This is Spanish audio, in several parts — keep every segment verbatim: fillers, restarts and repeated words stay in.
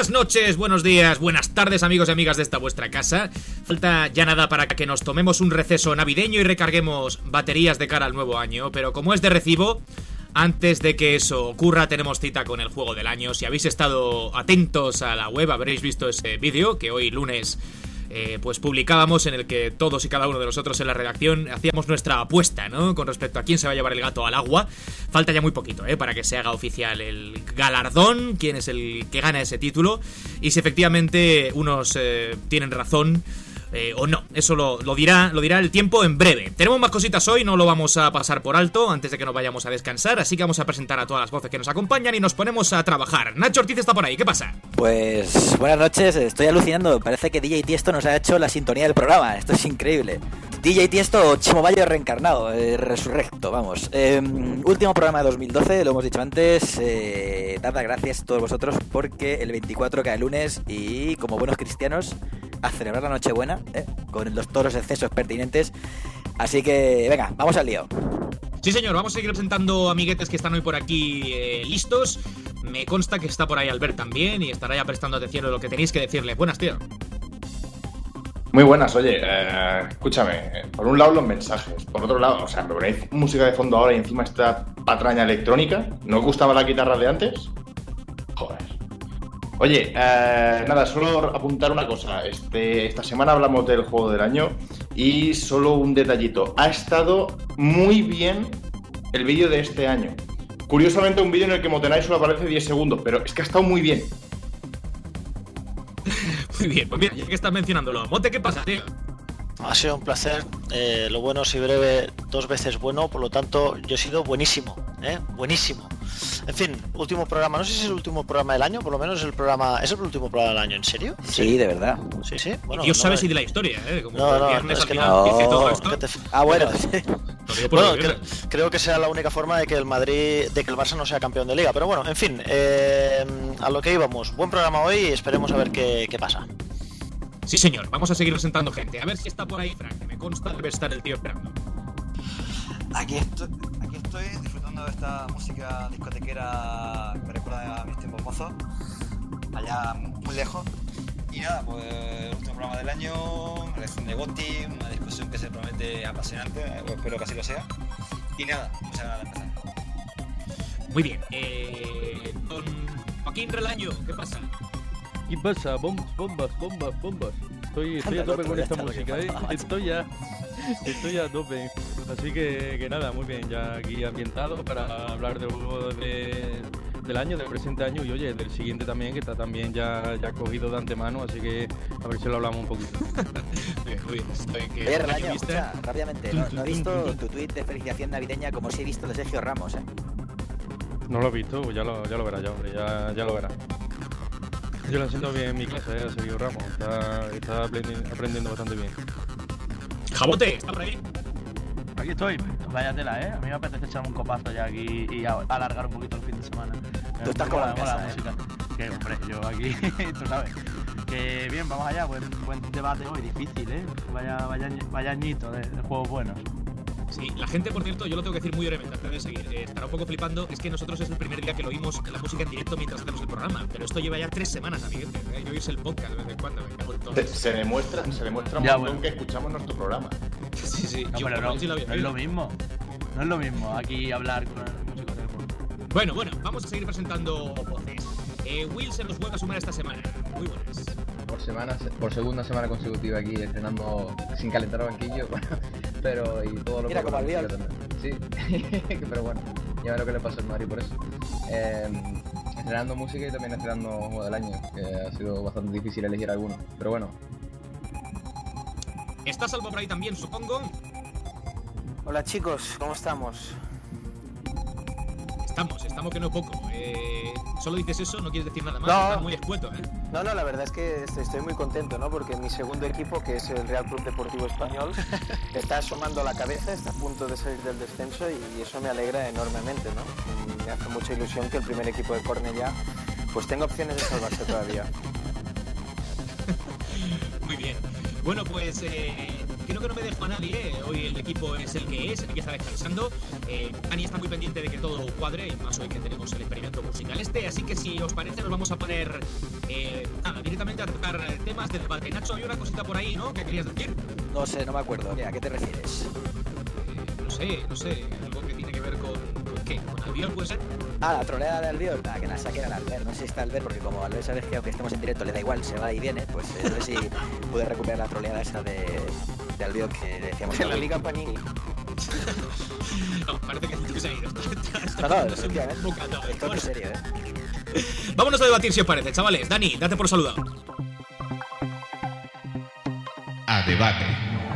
Buenas noches, buenos días, buenas tardes, amigos y amigas de esta vuestra casa. Falta ya nada para que nos tomemos un receso navideño y recarguemos baterías de cara al nuevo año, pero como es de recibo, antes de que eso ocurra tenemos cita con el juego del año. Si habéis estado atentos a la web habréis visto ese vídeo que hoy lunes eh, pues publicábamos, en el que todos y cada uno de nosotros en la redacción hacíamos nuestra apuesta, ¿no?, con respecto a quién se va a llevar el gato al agua. Falta ya muy poquito, ¿eh?, para que se haga oficial el galardón, quién es el que gana ese título, y si efectivamente unos eh, tienen razón Eh, o no, eso lo, lo dirá lo dirá el tiempo en breve. Tenemos más cositas hoy, no lo vamos a pasar por alto antes de que nos vayamos a descansar, así que vamos a presentar a todas las voces que nos acompañan y nos ponemos a trabajar. Nacho Ortiz está por ahí, ¿qué pasa? Pues buenas noches, estoy alucinando, parece que D J Tiesto nos ha hecho la sintonía del programa, esto es increíble. D J Tiesto o Chimo Bayo reencarnado, eh, resurrecto, vamos. Eh, último programa de dos mil doce, lo hemos dicho antes, eh, dad las gracias a todos vosotros porque el veinticuatro cae lunes y como buenos cristianos a celebrar la Nochebuena, ¿eh?, con los, todos los excesos pertinentes. Así que, venga, vamos al lío. Sí, señor, vamos a seguir presentando amiguetes que están hoy por aquí eh, listos. Me consta que está por ahí Albert también y estará ya prestando atención a lo que tenéis que decirle. Buenas, tío. Muy buenas, oye, eh, escúchame, por un lado los mensajes, por otro lado, o sea, me ponéis música de fondo ahora y encima esta patraña electrónica. ¿No os gustaba la guitarra de antes? Joder. Oye, eh, nada, solo apuntar una cosa. Este, esta semana hablamos del juego del año y solo un detallito. Ha estado muy bien el vídeo de este año. Curiosamente, un vídeo en el que Motenai solo aparece diez segundos, pero es que ha estado muy bien. Muy bien, pues mira, ya que estás mencionándolo, Mote, ¿qué pasa, tío? Ha sido un placer. Eh, lo bueno, si breve, dos veces bueno, por lo tanto, yo he sido buenísimo, ¿eh? Buenísimo. En fin, último programa, no sé si es el último programa del año, por lo menos es el programa, ¿es el último programa del año? ¿En serio? Sí, de verdad. Sí, sí. Bueno, y Dios no, sabe eh. si de la historia, ¿eh? Como no, no, viernes es al que final no. dice todo esto. Te... Ah, bueno. Bueno, cre- creo que sea la única forma de que el Madrid, de que el Barça no sea campeón de Liga, pero bueno, en fin, eh, a lo que íbamos. Buen programa hoy y esperemos a ver qué, qué pasa. Sí, señor, vamos a seguir presentando gente. A ver si está por ahí Frank, que me consta debe estar el tío esperando. Aquí estoy, aquí estoy disfrutando de esta música discotequera que me recuerda a mis tiempos mozos, allá muy lejos. Y nada, pues el último programa del año, la elección de Gotti, una discusión que se promete apasionante, espero que así lo sea. Y nada, muchas ganas de empezar. Muy bien, eh, don Joaquín Relaño, ¿qué pasa? ¿Qué pasa? Bombas, bombas, bombas, bombas. Estoy, estoy a tope con esta música, ¿eh? Estoy ya, estoy a tope. Así que, que nada, muy bien, ya aquí ambientado para hablar del juego de, del año, del presente año y oye, del siguiente también, que está también ya, ya cogido de antemano, así que a ver si lo hablamos un poquito. Bien, muy bien, estoy que Oye, Relaño, escucha, rápidamente, no, no he visto tu tuit de felicitación navideña como si he visto de Sergio Ramos, ¿eh? No lo he visto, pues ya lo, ya lo verás ya, hombre, ya, ya lo verás. Yo lo siento bien en mi clase, eh, Sergio Ramos, está, está aprendiendo, aprendiendo bastante bien. Jabote, ¿está por ahí? Aquí estoy, vaya tela, ¿eh? A mí me apetece echar un copazo ya aquí y a, alargar un poquito el fin de semana. Tú estás como en casa, la ¿eh? música. Que hombre, yo aquí, tú sabes. Que bien, vamos allá, buen, buen debate hoy, difícil, ¿eh? Vaya, vaya, vaya añito de, de juegos buenos. Sí, la gente, por cierto, yo lo tengo que decir muy brevemente antes de seguir, eh, estará un poco flipando, es que nosotros es el primer día que lo oímos la música en directo mientras hacemos el programa, pero esto lleva ya tres semanas, amiguetes, ¿eh? Hay que oírse el podcast de vez en cuando, me cago en todo. Se, se demuestra, se demuestra un Ya, montón bueno. que escuchamos nuestro programa. Sí, sí, No, yo pero por no, sí lo había no es oído. lo mismo. No es lo mismo aquí hablar con el músico del juego. Bueno, bueno, vamos a seguir presentando voces. Eh, Will se nos vuelve a sumar esta semana. Muy buenas. Por semana, por segunda semana consecutiva aquí entrenando sin calentar el banquillo, bueno, pero y todo lo Mira que como Albiol. Sí, pero bueno, ya ver lo que le pasó al Madrid por eso. Eh, estrenando música y también estrenando juego del año, que ha sido bastante difícil elegir alguno, pero bueno. ¿Está Salvo por ahí también, supongo? Hola chicos, ¿cómo estamos? Estamos, estamos que no poco. Eh, solo dices eso, no quieres decir nada más. No. Estás muy escueto, ¿eh? No, no, la verdad es que estoy muy contento, ¿no? Porque mi segundo equipo, que es el Real Club Deportivo Español, está asomando la cabeza, está a punto de salir del descenso y eso me alegra enormemente, ¿no? Me hace mucha ilusión que el primer equipo de Cornellá pues tenga opciones de salvarse todavía. Muy bien. Bueno, pues eh, creo que no me dejo a nadie, ¿eh? Hoy el equipo es el que es, el que está descansando. Eh, Ani está muy pendiente de que todo cuadre, y más hoy que tenemos el experimento musical este, así que si os parece nos vamos a poner eh, nada, directamente a tocar temas del debate. Nacho, hay una cosita por ahí, ¿no? ¿Qué querías decir? No sé, no me acuerdo. ¿A qué te refieres? Eh, no sé, no sé, algo que tiene que ver con, ¿con qué? ¿Con Albiol puede ser? Ah, la troleada de Albiol, ah, que la saquen al Albert. No sé si está Albert, porque como Albert sabes que aunque estemos en directo le da igual, se va y viene, pues eh, no sé si pude recuperar la troleada esa de, de Albiol que decíamos. En la Liga Panini. No, parece que se ha ido. No, no, efectivamente. Esto es serio, ¿eh? Vámonos a debatir si os parece, chavales. Dani, date por saludado. A debate.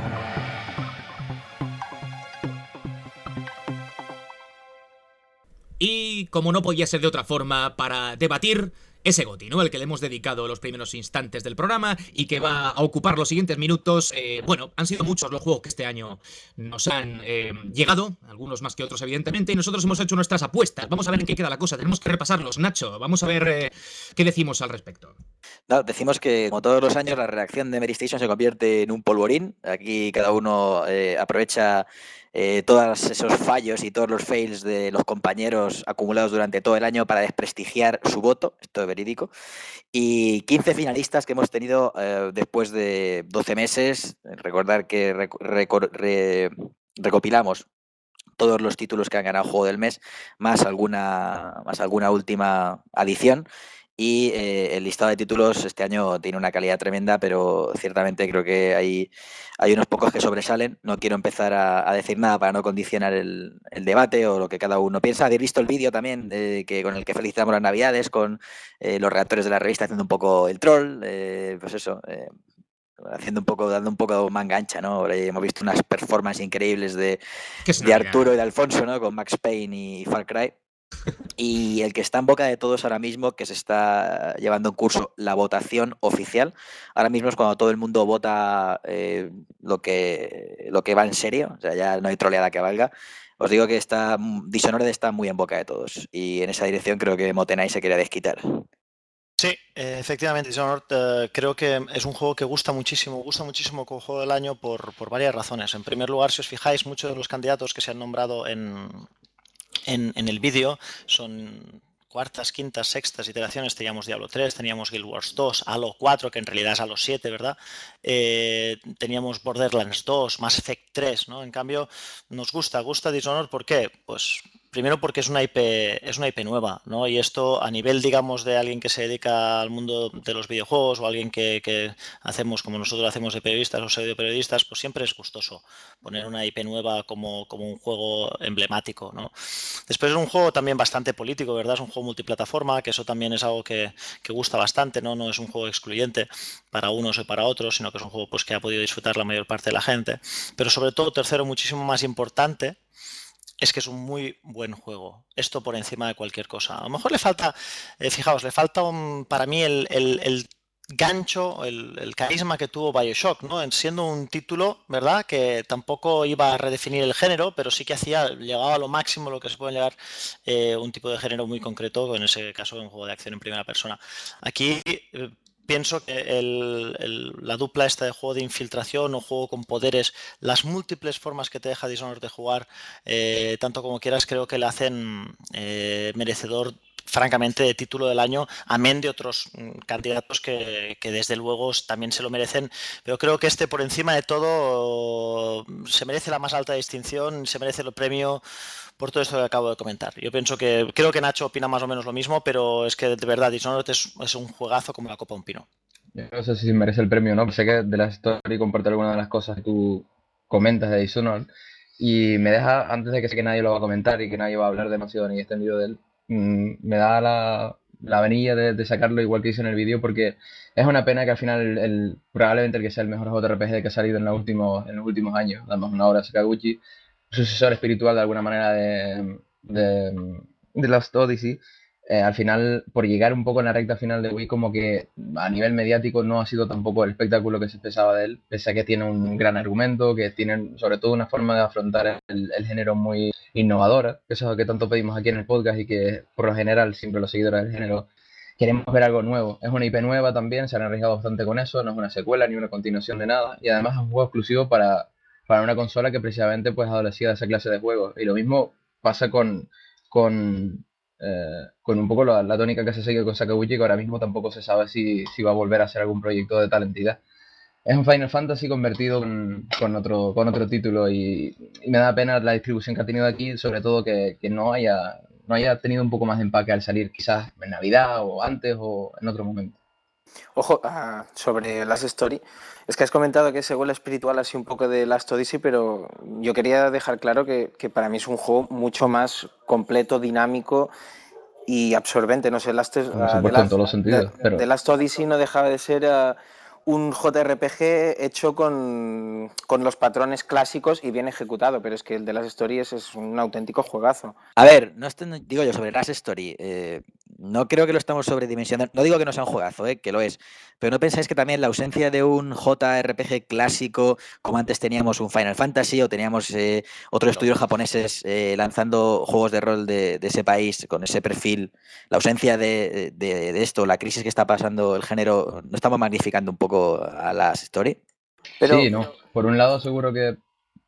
Y como no podía ser de otra forma, para debatir ese GOTY, ¿no? El que le hemos dedicado los primeros instantes del programa y que va a ocupar los siguientes minutos. Eh, bueno, han sido muchos los juegos que este año nos han eh, llegado, algunos más que otros evidentemente, y nosotros hemos hecho nuestras apuestas. Vamos a ver en qué queda la cosa, tenemos que repasarlos. Nacho, vamos a ver eh, qué decimos al respecto. No, decimos que como todos los años la reacción de Mary Station se convierte en un polvorín. Aquí cada uno eh, aprovecha eh, todos esos fallos y todos los fails de los compañeros acumulados durante todo el año para desprestigiar su voto. Esto es verídico. Y quince finalistas que hemos tenido eh, después de doce meses. Recordar que rec- recor- re- recopilamos todos los títulos que han ganado Juego del Mes, más alguna, más alguna última adición. Y eh, el listado de títulos este año tiene una calidad tremenda, pero ciertamente creo que hay, hay unos pocos que sobresalen. No quiero empezar a, a decir nada para no condicionar el, el debate o lo que cada uno piensa. Habéis visto el vídeo también eh, que con el que felicitamos las Navidades, con eh, los redactores de la revista haciendo un poco el troll, eh, pues eso, eh, haciendo un poco, dando un poco manga ancha, ¿no? Ahora hemos visto unas performances increíbles de, de Arturo y de Alfonso, ¿no? Con Max Payne y Far Cry. Y el que está en boca de todos ahora mismo, que se está llevando en curso la votación oficial, ahora mismo es cuando todo el mundo vota eh, lo que lo que va en serio, o sea, ya no hay troleada que valga. Os digo que está Dishonored está muy en boca de todos y en esa dirección creo que Motenai se quiere desquitar. Sí, eh, efectivamente, Dishonored eh, creo que es un juego que gusta muchísimo, gusta muchísimo como juego del año por, por varias razones. En primer lugar, si os fijáis, muchos de los candidatos que se han nombrado en En, en el vídeo son cuartas, quintas, sextas iteraciones. Teníamos Diablo tres, teníamos Guild Wars dos, Halo cuatro, que en realidad es Halo siete, ¿verdad? Eh, teníamos Borderlands dos, Mass Effect tres, ¿no? En cambio, nos gusta, gusta Dishonored, ¿por qué? Pues primero porque es una I P, es una I P nueva, ¿no? Y esto a nivel, digamos, de alguien que se dedica al mundo de los videojuegos o alguien que, que hacemos como nosotros hacemos de periodistas o pseudo periodistas, pues siempre es gustoso poner una I P nueva como, como un juego emblemático, ¿no? Después es un juego también bastante político, ¿verdad? Es un juego multiplataforma, que eso también es algo que, que gusta bastante, ¿no? No es un juego excluyente para unos o para otros, sino que es un juego pues, que ha podido disfrutar la mayor parte de la gente. Pero sobre todo, tercero, muchísimo más importante, es que es un muy buen juego. Esto por encima de cualquier cosa. A lo mejor le falta, eh, fijaos, le falta un, para mí el, el, el gancho, el, el carisma que tuvo BioShock, ¿no? En siendo un título, ¿verdad? Que tampoco iba a redefinir el género, pero sí que hacía, llegaba a lo máximo lo que se puede llegar eh, un tipo de género muy concreto, en ese caso un juego de acción en primera persona. Aquí eh, pienso que el, el, la dupla esta de juego de infiltración o juego con poderes, las múltiples formas que te deja Dishonored de jugar, eh, tanto como quieras, creo que le hacen eh, merecedor francamente de título del año, amén de otros candidatos que, que desde luego también se lo merecen, pero creo que este por encima de todo se merece la más alta distinción, se merece el premio por todo esto que acabo de comentar. Yo pienso que, creo que Nacho opina más o menos lo mismo, pero es que de verdad Dishonored es, es un juegazo como la copa de un pino. Yo no sé si merece el premio o no, sé que de la historia compartir algunas de las cosas que tú comentas de Dishonored y me deja, antes de que sé que nadie lo va a comentar y que nadie va a hablar demasiado ni extendido de él, me da la, la venilla de, de sacarlo igual que hice en el vídeo porque es una pena que al final el, el, probablemente el que sea el mejor J R P G que ha salido en los últimos, en los últimos años, damos una obra a Sakaguchi, sucesor espiritual de alguna manera de, de, de Lost Odyssey, eh, al final por llegar un poco en la recta final de Wii como que a nivel mediático no ha sido tampoco el espectáculo que se pensaba de él, pese a que tiene un gran argumento, que tiene sobre todo una forma de afrontar el, el género muy innovadora, que eso es lo que tanto pedimos aquí en el podcast y que por lo general siempre los seguidores del género queremos ver algo nuevo. Es una I P nueva también, se han arriesgado bastante con eso, no es una secuela ni una continuación de nada, y además es un juego exclusivo para, para una consola que precisamente pues adolecía de esa clase de juegos. Y lo mismo pasa con, con, eh, con un poco la, la tónica que se sigue con Sakaguchi, que ahora mismo tampoco se sabe si, si va a volver a hacer algún proyecto de tal entidad. Es un Final Fantasy convertido con, con, otro, con otro título y, y me da pena la distribución que ha tenido aquí, sobre todo que, que no haya no haya tenido un poco más de empaque al salir, quizás en Navidad o antes o en otro momento. Ojo, uh, sobre Last Story, es que has comentado que ese vuelo espiritual así un poco de Last Odyssey, pero yo quería dejar claro que, que para mí es un juego mucho más completo, dinámico y absorbente. No sé, Last, uh, Por supuesto, en todos los sentidos. The, pero... The Last Odyssey no dejaba de ser uh, un J R P G hecho con, con los patrones clásicos y bien ejecutado, pero es que el de Last Story es, es un auténtico juegazo. A ver, no estoy, digo yo sobre Last Story, eh, no creo que lo estamos sobredimensionando, no digo que no sea un juegazo, eh, que lo es, pero ¿no pensáis que también la ausencia de un J R P G clásico, como antes teníamos un Final Fantasy o teníamos eh, otros estudios japoneses eh, lanzando juegos de rol de, de ese país con ese perfil, la ausencia de, de, de esto, la crisis que está pasando el género, ¿no estamos magnificando un poco a Last Story? Pero... Sí, no, por un lado seguro que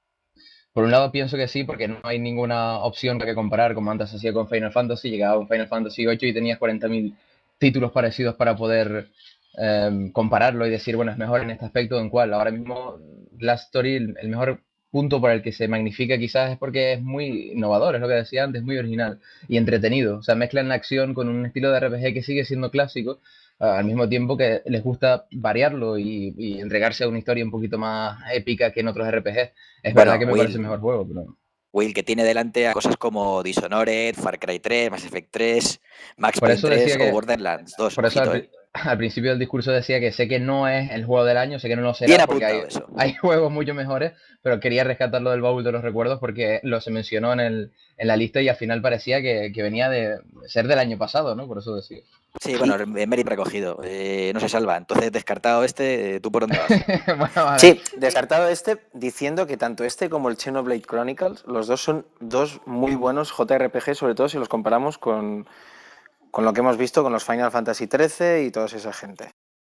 Por un lado pienso que sí, porque no hay ninguna opción para que comparar, como antes hacía con Final Fantasy, llegaba un Final Fantasy ocho y tenías cuarenta mil títulos parecidos para poder eh, compararlo y decir, bueno, es mejor en este aspecto o en cuál. Ahora mismo Last Story, el mejor punto por el que se magnifica quizás es porque es muy innovador, es lo que decía antes, muy original y entretenido. O sea, mezclan la acción con un estilo de R P G que sigue siendo clásico, al mismo tiempo que les gusta variarlo y, y entregarse a una historia un poquito más épica que en otros R P G. Es bueno, verdad que me Will, parece el mejor juego, pero... Will, que tiene delante a cosas como Dishonored, Far Cry tres, Mass Effect tres, Max Por Payne tres que, o Borderlands dos. Por ojito, eso al, eh. al principio del discurso decía que sé que no es el juego del año, sé que no lo será, Bien porque hay, eso. hay juegos mucho mejores, pero quería rescatarlo del baúl de los recuerdos porque lo se mencionó en, el, en la lista y al final parecía que, que venía de ser del año pasado, ¿no? Por eso decía. Sí, bueno, mérito recogido. Eh, no se salva. Entonces, descartado este, eh, ¿tú por dónde vas? bueno, vale. Sí, descartado este, diciendo que tanto este como el Xenoblade Chronicles, los dos son dos muy buenos J R P G, sobre todo si los comparamos con, con lo que hemos visto con los Final Fantasy trece y toda esa gente.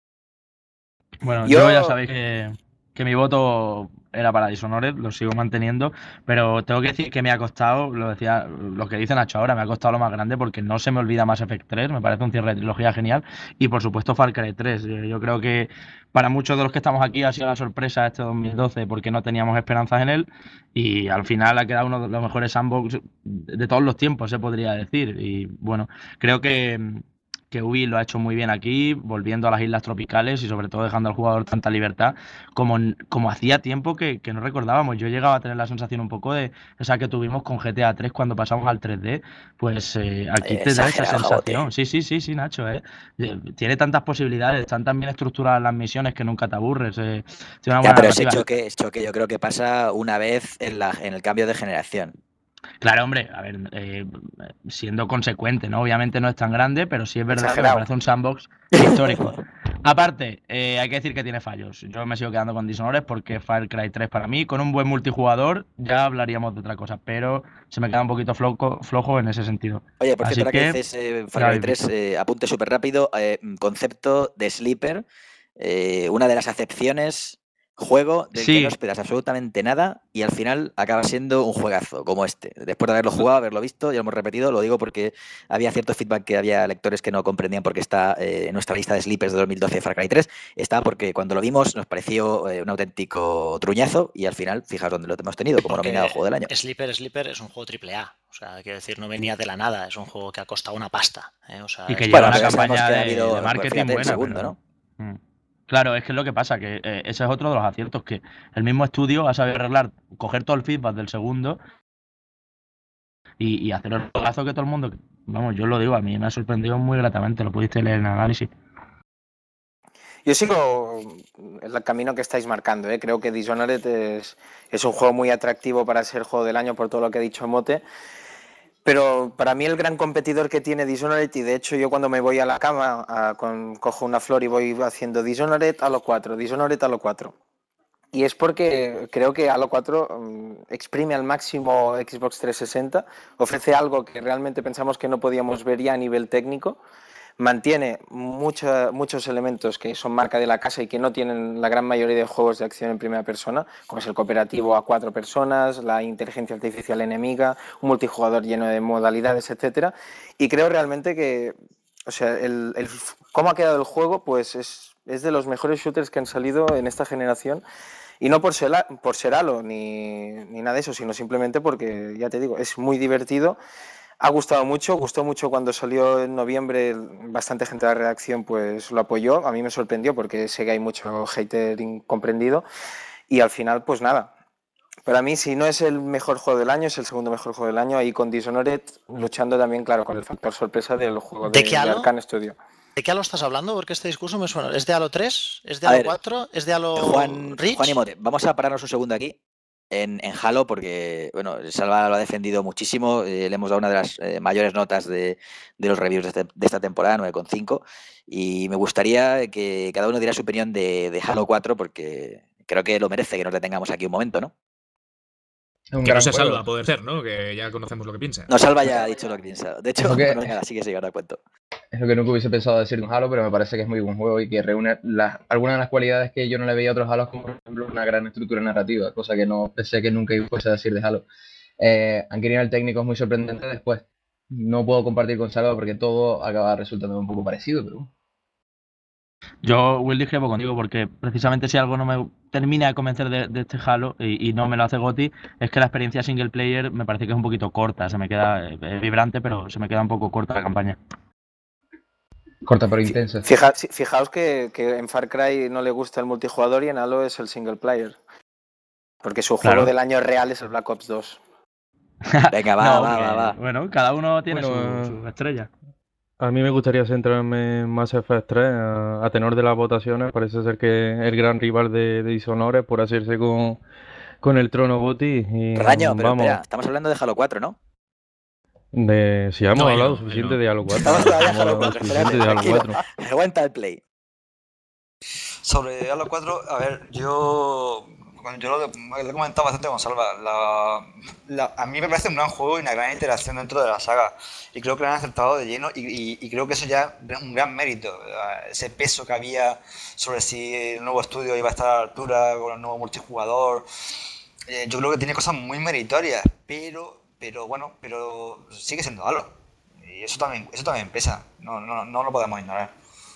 Bueno, yo, yo ya sabéis que, que mi voto era para Dishonored, lo sigo manteniendo, pero tengo que decir que me ha costado, lo decía, lo que dice Nacho ahora, me ha costado lo más grande porque no se me olvida Mass Effect tres, me parece un cierre de trilogía genial, y por supuesto Far Cry tres. Yo creo que para muchos de los que estamos aquí ha sido la sorpresa este dos mil doce porque no teníamos esperanzas en él, y al final ha quedado uno de los mejores sandbox de todos los tiempos, se podría decir, y bueno, creo que... que Ubi lo ha hecho muy bien aquí, volviendo a las islas tropicales y sobre todo dejando al jugador tanta libertad como, como hacía tiempo que, que no recordábamos. Yo llegaba a tener la sensación un poco de esa que tuvimos con G T A tres cuando pasamos al tres D, pues eh, aquí te da esa sensación. Sí, sí, sí, sí, Nacho, ¿eh? Tiene tantas posibilidades, están tan bien estructuradas las misiones que nunca te aburres. Eh. Tiene una ya, pero ese choque, ese choque yo creo que pasa una vez en, la, en el cambio de generación. Claro, hombre, a ver, eh, siendo consecuente, ¿no? Obviamente no es tan grande, pero sí es verdad que me parece un sandbox histórico. Aparte, eh, hay que decir que tiene fallos. Yo me sigo quedando con Dishonored porque Far Cry tres para mí, con un buen multijugador, ya hablaríamos de otra cosa, pero se me queda un poquito flojo, flojo en ese sentido. Oye, por cierto, ahora que dices eh, Far Cry tres, eh, apunte súper rápido, eh, concepto de Sleeper, eh, una de las acepciones... Juego del sí. que no esperas absolutamente nada y al final acaba siendo un juegazo como este. Después de haberlo jugado, haberlo visto, ya lo hemos repetido, lo digo porque había cierto feedback que había lectores que no comprendían porque está eh, en nuestra lista de sleepers de dos mil doce Far Cry tres. Está porque cuando lo vimos nos pareció eh, un auténtico truñazo y al final, fijaos dónde lo hemos tenido como nominado Juego del Año. Sleeper, Sleeper es un juego triple A. O sea, quiero decir, no venía de la nada, es un juego que ha costado una pasta. ¿eh? O sea, y que es... lleva bueno, una campaña que de, ha habido, de marketing fíjate, buena. segundo, pero... ¿no? Mm. Claro, es que es lo que pasa, que eh, ese es otro de los aciertos, que el mismo estudio ha sabido arreglar, coger todo el feedback del segundo y, y hacer el juegazo que todo el mundo, vamos, yo lo digo, a mí me ha sorprendido muy gratamente, lo pudiste leer en el análisis. Yo sigo el camino que estáis marcando, ¿eh? Creo que Dishonored es, es un juego muy atractivo para ser juego del año por todo lo que ha dicho Mote. Pero para mí el gran competidor que tiene Dishonored, y de hecho yo cuando me voy a la cama a, con, cojo una flor y voy haciendo Dishonored Halo cuatro, Dishonored Halo cuatro. Y es porque creo que Halo cuatro um, exprime al máximo Xbox trescientos sesenta, ofrece algo que realmente pensamos que no podíamos ver ya a nivel técnico, mantiene mucha, muchos elementos que son marca de la casa y que no tienen la gran mayoría de juegos de acción en primera persona, como es el cooperativo a cuatro personas, la inteligencia artificial enemiga, un multijugador lleno de modalidades, etcétera. Y creo realmente que, o sea, el, el, cómo ha quedado el juego, pues es, es de los mejores shooters que han salido en esta generación. Y no por ser, por ser Halo ni, ni nada de eso, sino simplemente porque, ya te digo, es muy divertido. Ha gustado mucho, gustó mucho cuando salió en noviembre, bastante gente de la redacción pues lo apoyó, a mí me sorprendió porque sé que hay mucho hater incomprendido y al final pues nada. Para mí si no es el mejor juego del año, es el segundo mejor juego del año, ahí con Dishonored luchando también, claro, con el factor sorpresa del juego de, ¿De, de Arkane Studio. ¿De qué Halo estás hablando? Porque este discurso me suena. ¿Es de Halo tres? ¿Es de Halo cuatro? ¿Es de Halo Juan, Reach? Juan y Mote, vamos a pararnos un segundo aquí. En, en Halo, porque bueno, Salva lo ha defendido muchísimo, eh, le hemos dado una de las eh, mayores notas de, de los reviews de, este, de esta temporada, nueve coma cinco, y me gustaría que cada uno diera su opinión de, de Halo cuatro, porque creo que lo merece que nos detengamos aquí un momento, ¿no? Un que no se Salva, a poder ser, ¿no? Que ya conocemos lo que piensa. No, Salva ya ha dicho lo que piensa. De hecho, que... bueno, venga, sí que sí, ahora cuento. Es lo que nunca hubiese pensado decir de un Halo, pero me parece que es muy buen juego y que reúne las, algunas de las cualidades que yo no le veía a otros Halos, como por ejemplo una gran estructura narrativa, cosa que no pensé que nunca fuese a decir de Halo. Eh, aunque a nivel técnico es muy sorprendente, después no puedo compartir con Salva porque todo acaba resultando un poco parecido, pero... Yo, Will, discrepo contigo porque precisamente si algo no me termina de convencer de, de este Halo y, y no me lo hace Gotti, es que la experiencia single player me parece que es un poquito corta, se me queda eh, vibrante, pero se me queda un poco corta la campaña. Corta pero intensa. Fija, fijaos que, que en Far Cry no le gusta el multijugador y en Halo es el single player. Porque su juego claro. del año real es el Black Ops dos. Venga, va, no, va, va, va. Bueno, cada uno tiene bueno, su, su estrella. A mí me gustaría centrarme en Mass Effect tres. A, a tenor de las votaciones, parece ser que el gran rival de, de Dishonored por hacerse con, con el trono Gotti. Y Raño, pero vamos. Espera, estamos hablando de Halo cuatro, ¿no? De, si hemos no, hablado no, suficiente no. de Halo cuatro. Estamos todavía de Halo cuatro. Espérate, de Halo cuatro. Aguanta el play. Sobre Halo cuatro, a ver, yo, yo lo, lo he comentado bastante con Salva. La, la, a mí me parece un gran juego y una gran interacción dentro de la saga. Y creo que lo han acertado de lleno y, y, y creo que eso ya es un gran mérito. Ese peso que había sobre si el nuevo estudio iba a estar a la altura con el nuevo multijugador. Eh, yo creo que tiene cosas muy meritorias, pero... Pero bueno, pero sigue siendo Halo. Y eso también, eso también pesa. No, no, no lo podemos ignorar.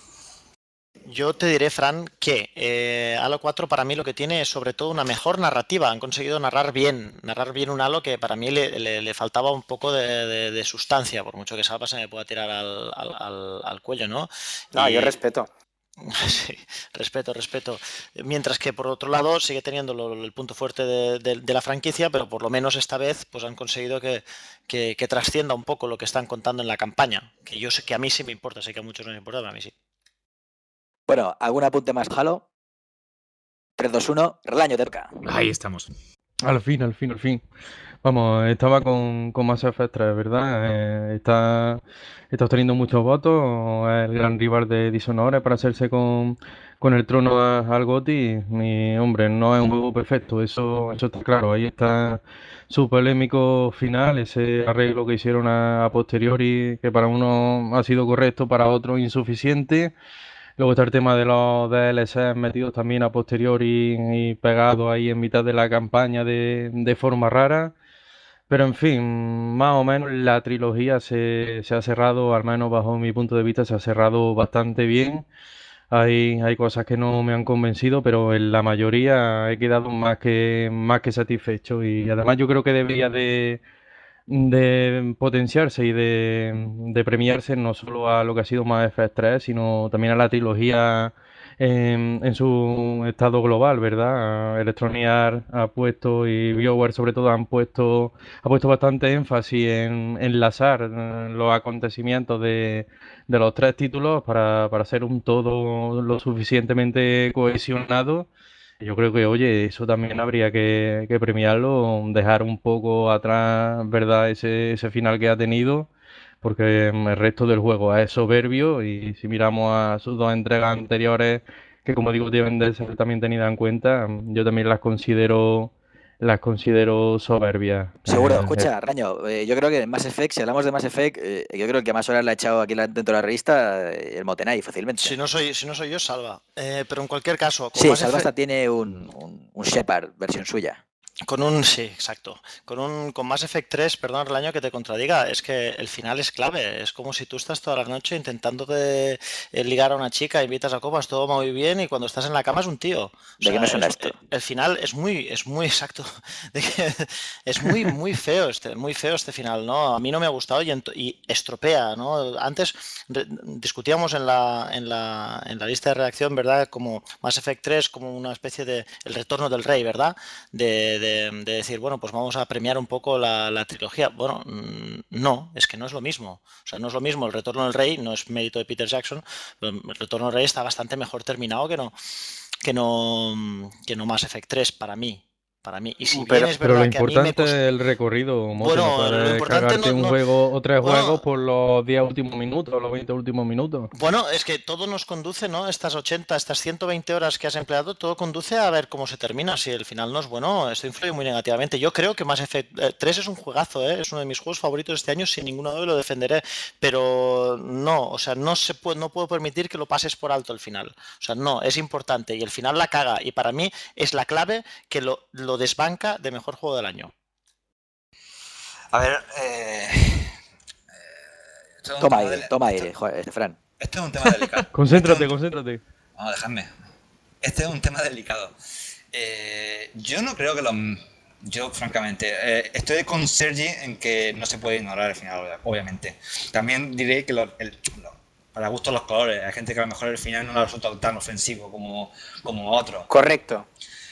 Yo te diré, Fran, que eh, Halo cuatro para mí lo que tiene es sobre todo una mejor narrativa. Han conseguido narrar bien, narrar bien un Halo que para mí le, le, le faltaba un poco de, de, de sustancia, por mucho que Salva se me pueda tirar al, al, al, al cuello, ¿no? No, y... yo respeto. Sí, respeto, respeto. Mientras que por otro lado sigue teniendo lo, el punto fuerte de, de, de la franquicia, pero por lo menos esta vez pues han conseguido que, que, que trascienda un poco lo que están contando en la campaña. Que yo sé que a mí sí me importa, sé que a muchos no les importa, pero a mí sí. Bueno, ¿algún apunte más, Halo? tres, dos, uno, Relaño Terca. Ahí estamos. Al fin, al fin, al fin. Vamos, estaba con, con Mass Effect tres, ¿verdad? Eh, está, está obteniendo muchos votos, es el gran rival de Dishonored para hacerse con, con el trono al Gotti. Y, hombre, no es un juego perfecto, eso, eso está claro. Ahí está su polémico final, ese arreglo que hicieron a, a posteriori, que para uno ha sido correcto, para otro insuficiente. Luego está el tema de los D L C metidos también a posteriori y pegados ahí en mitad de la campaña de, de forma rara. Pero en fin, más o menos la trilogía se, se ha cerrado, al menos bajo mi punto de vista, se ha cerrado bastante bien. Hay, hay cosas que no me han convencido, pero en la mayoría he quedado más que, más que satisfecho. Y además yo creo que debería de... de potenciarse y de, de premiarse no solo a lo que ha sido Mass Effect tres, sino también a la trilogía en, en su estado global, ¿verdad? Electronic Arts ha puesto, y BioWare sobre todo, han puesto, ha puesto bastante énfasis en enlazar los acontecimientos de, de los tres títulos para, para hacer un todo lo suficientemente cohesionado. Yo creo que, oye, eso también habría que, que premiarlo, dejar un poco atrás, ¿verdad?, ese, ese final que ha tenido, porque el resto del juego es soberbio y si miramos a sus dos entregas anteriores, que como digo, deben de ser también tenidas en cuenta, yo también las considero las considero soberbias. Seguro, Eh, escucha, Raño, eh, yo creo que en Mass Effect, si hablamos de Mass Effect, eh, yo creo que el que más horas le ha echado aquí la- dentro de la revista, eh, el Motenai, fácilmente. Si no soy, si no soy yo, Salva. Eh, pero en cualquier caso, con Sí, Mass Salva Effect- hasta tiene un, un, un Shepard, versión suya. Con un, sí, exacto. Con un, con Mass Effect tres, perdón el año que te contradiga, es que el final es clave. Es como si tú estás toda la noche intentando de, eh, ligar a una chica, invitas a copas, todo muy bien, y cuando estás en la cama es un tío. O ¿De qué sea, me suena es- esto? El final es muy, es muy exacto. De que es muy, muy feo este, muy feo este final, ¿no? A mí no me ha gustado y, ent- y estropea, ¿no? Antes re- discutíamos en la, en la, en la lista de redacción, ¿verdad? Como Mass Effect tres, como una especie de el retorno del rey, ¿verdad? De, de- de decir, bueno, pues vamos a premiar un poco la, la trilogía. Bueno, mm, no, es que no es lo mismo. O sea, no es lo mismo. El Retorno del Rey no es mérito de Peter Jackson, pero el Retorno del Rey está bastante mejor terminado que no, que no, que no Mass Effect tres para mí. Para mí. Y si bien Pero, es pero lo verdad que a mí me importante cos- es el recorrido, Mote. Bueno, No lo puedes importante cargarte no- un no- juego o tres bueno, juegos por los diez últimos minutos, los veinte últimos minutos. Bueno, es que todo nos conduce, ¿no? Estas ochenta, estas ciento veinte horas que has empleado, todo conduce a ver cómo se termina. Si el final no es bueno, esto influye muy negativamente. Yo creo que Mass Effect eh, tres es un juegazo, ¿eh? Es uno de mis juegos favoritos de este año, sin ninguna duda lo defenderé. Pero no, o sea, no se puede, no puedo permitir que lo pases por alto el final. O sea, no, es importante y el final la caga. Y para mí es la clave que lo, lo desbanca de mejor juego del año. A ver, eh, esto es un Toma tema aire, deli- toma esto- aire, joder, Fran. Esto es un tema delicado. Concéntrate, Esto es un- concéntrate. Vamos a dejarme. Este es un tema delicado. Eh, yo no creo que los... Yo, francamente, eh, estoy con Sergi en que no se puede ignorar el final, obviamente. También diré que los- el- lo- para gustos los colores. Hay gente que a lo mejor el final no le resulta tan ofensivo como, como otro. Correcto.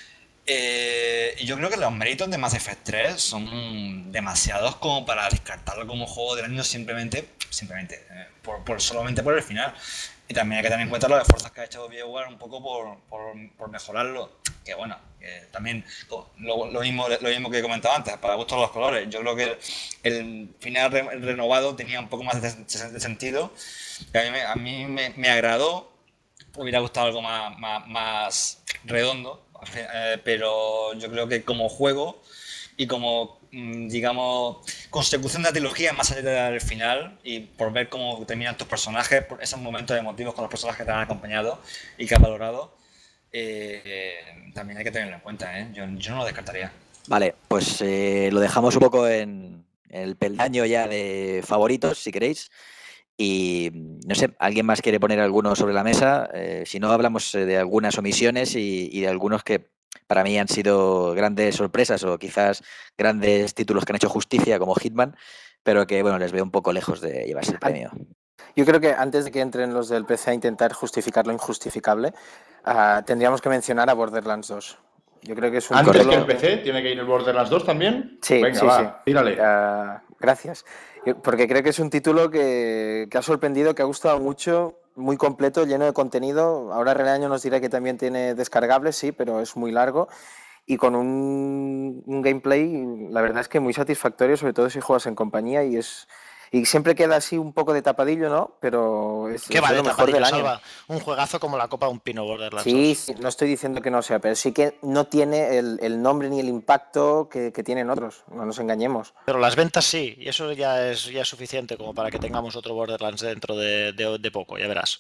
Eh, y yo creo que los méritos de Mass Effect tres son demasiados como para descartarlo como juego del año simplemente, simplemente eh, por, por- solamente por el final. Y también hay que tener en cuenta los esfuerzos que ha hecho BioWare un poco por, por, por mejorarlo. Que bueno, que también co- lo, lo mismo, lo mismo que he comentado antes, para gustos los colores. Yo creo que el, el final re- renovado tenía un poco más de, de sentido. Que a mí, me, a mí me, me agradó. Me hubiera gustado algo más, más, más redondo, eh, pero yo creo que como juego y como, mm, digamos, consecución de la trilogía más allá del final y por ver cómo terminan tus personajes, por esos momentos emotivos con los personajes que te han acompañado y que has valorado, eh, eh, también hay que tenerlo en cuenta, ¿eh? Yo, yo no lo descartaría. Vale, pues eh, lo dejamos un poco en el peldaño ya de favoritos, si queréis. Y no sé, ¿alguien más quiere poner alguno sobre la mesa? Eh, si no, hablamos eh, de algunas omisiones y, y de algunos que para mí han sido grandes sorpresas o quizás grandes títulos que han hecho justicia, como Hitman, pero que bueno, les veo un poco lejos de llevarse el premio. Yo creo que antes de que entren los del P C a intentar justificar lo injustificable, uh, tendríamos que mencionar a Borderlands dos. Yo creo que es un Antes título... que el P C, ¿tiene que ir el Borderlands dos también? Sí, Venga, sí, va, sí. tírale. Uh, gracias. Yo- Porque creo que es un título que, que ha sorprendido, que ha gustado mucho, muy completo, lleno de contenido. Ahora Relaño nos dirá que también tiene descargables, sí, pero es muy largo. Y con un, un gameplay, la verdad es que muy satisfactorio, sobre todo si juegas en compañía y es... Y siempre queda así un poco de tapadillo, ¿no? Pero es, ¿Qué es vale, lo mejor del año. Salva? Un juegazo como la Copa de un Pino Borderlands Sí, dos. sí, no estoy diciendo que no sea, pero sí que no tiene el, el nombre ni el impacto que, que tienen otros, no nos engañemos. Pero las ventas sí, y eso ya es, ya es suficiente como para que tengamos otro Borderlands dentro de, de, de poco, ya verás.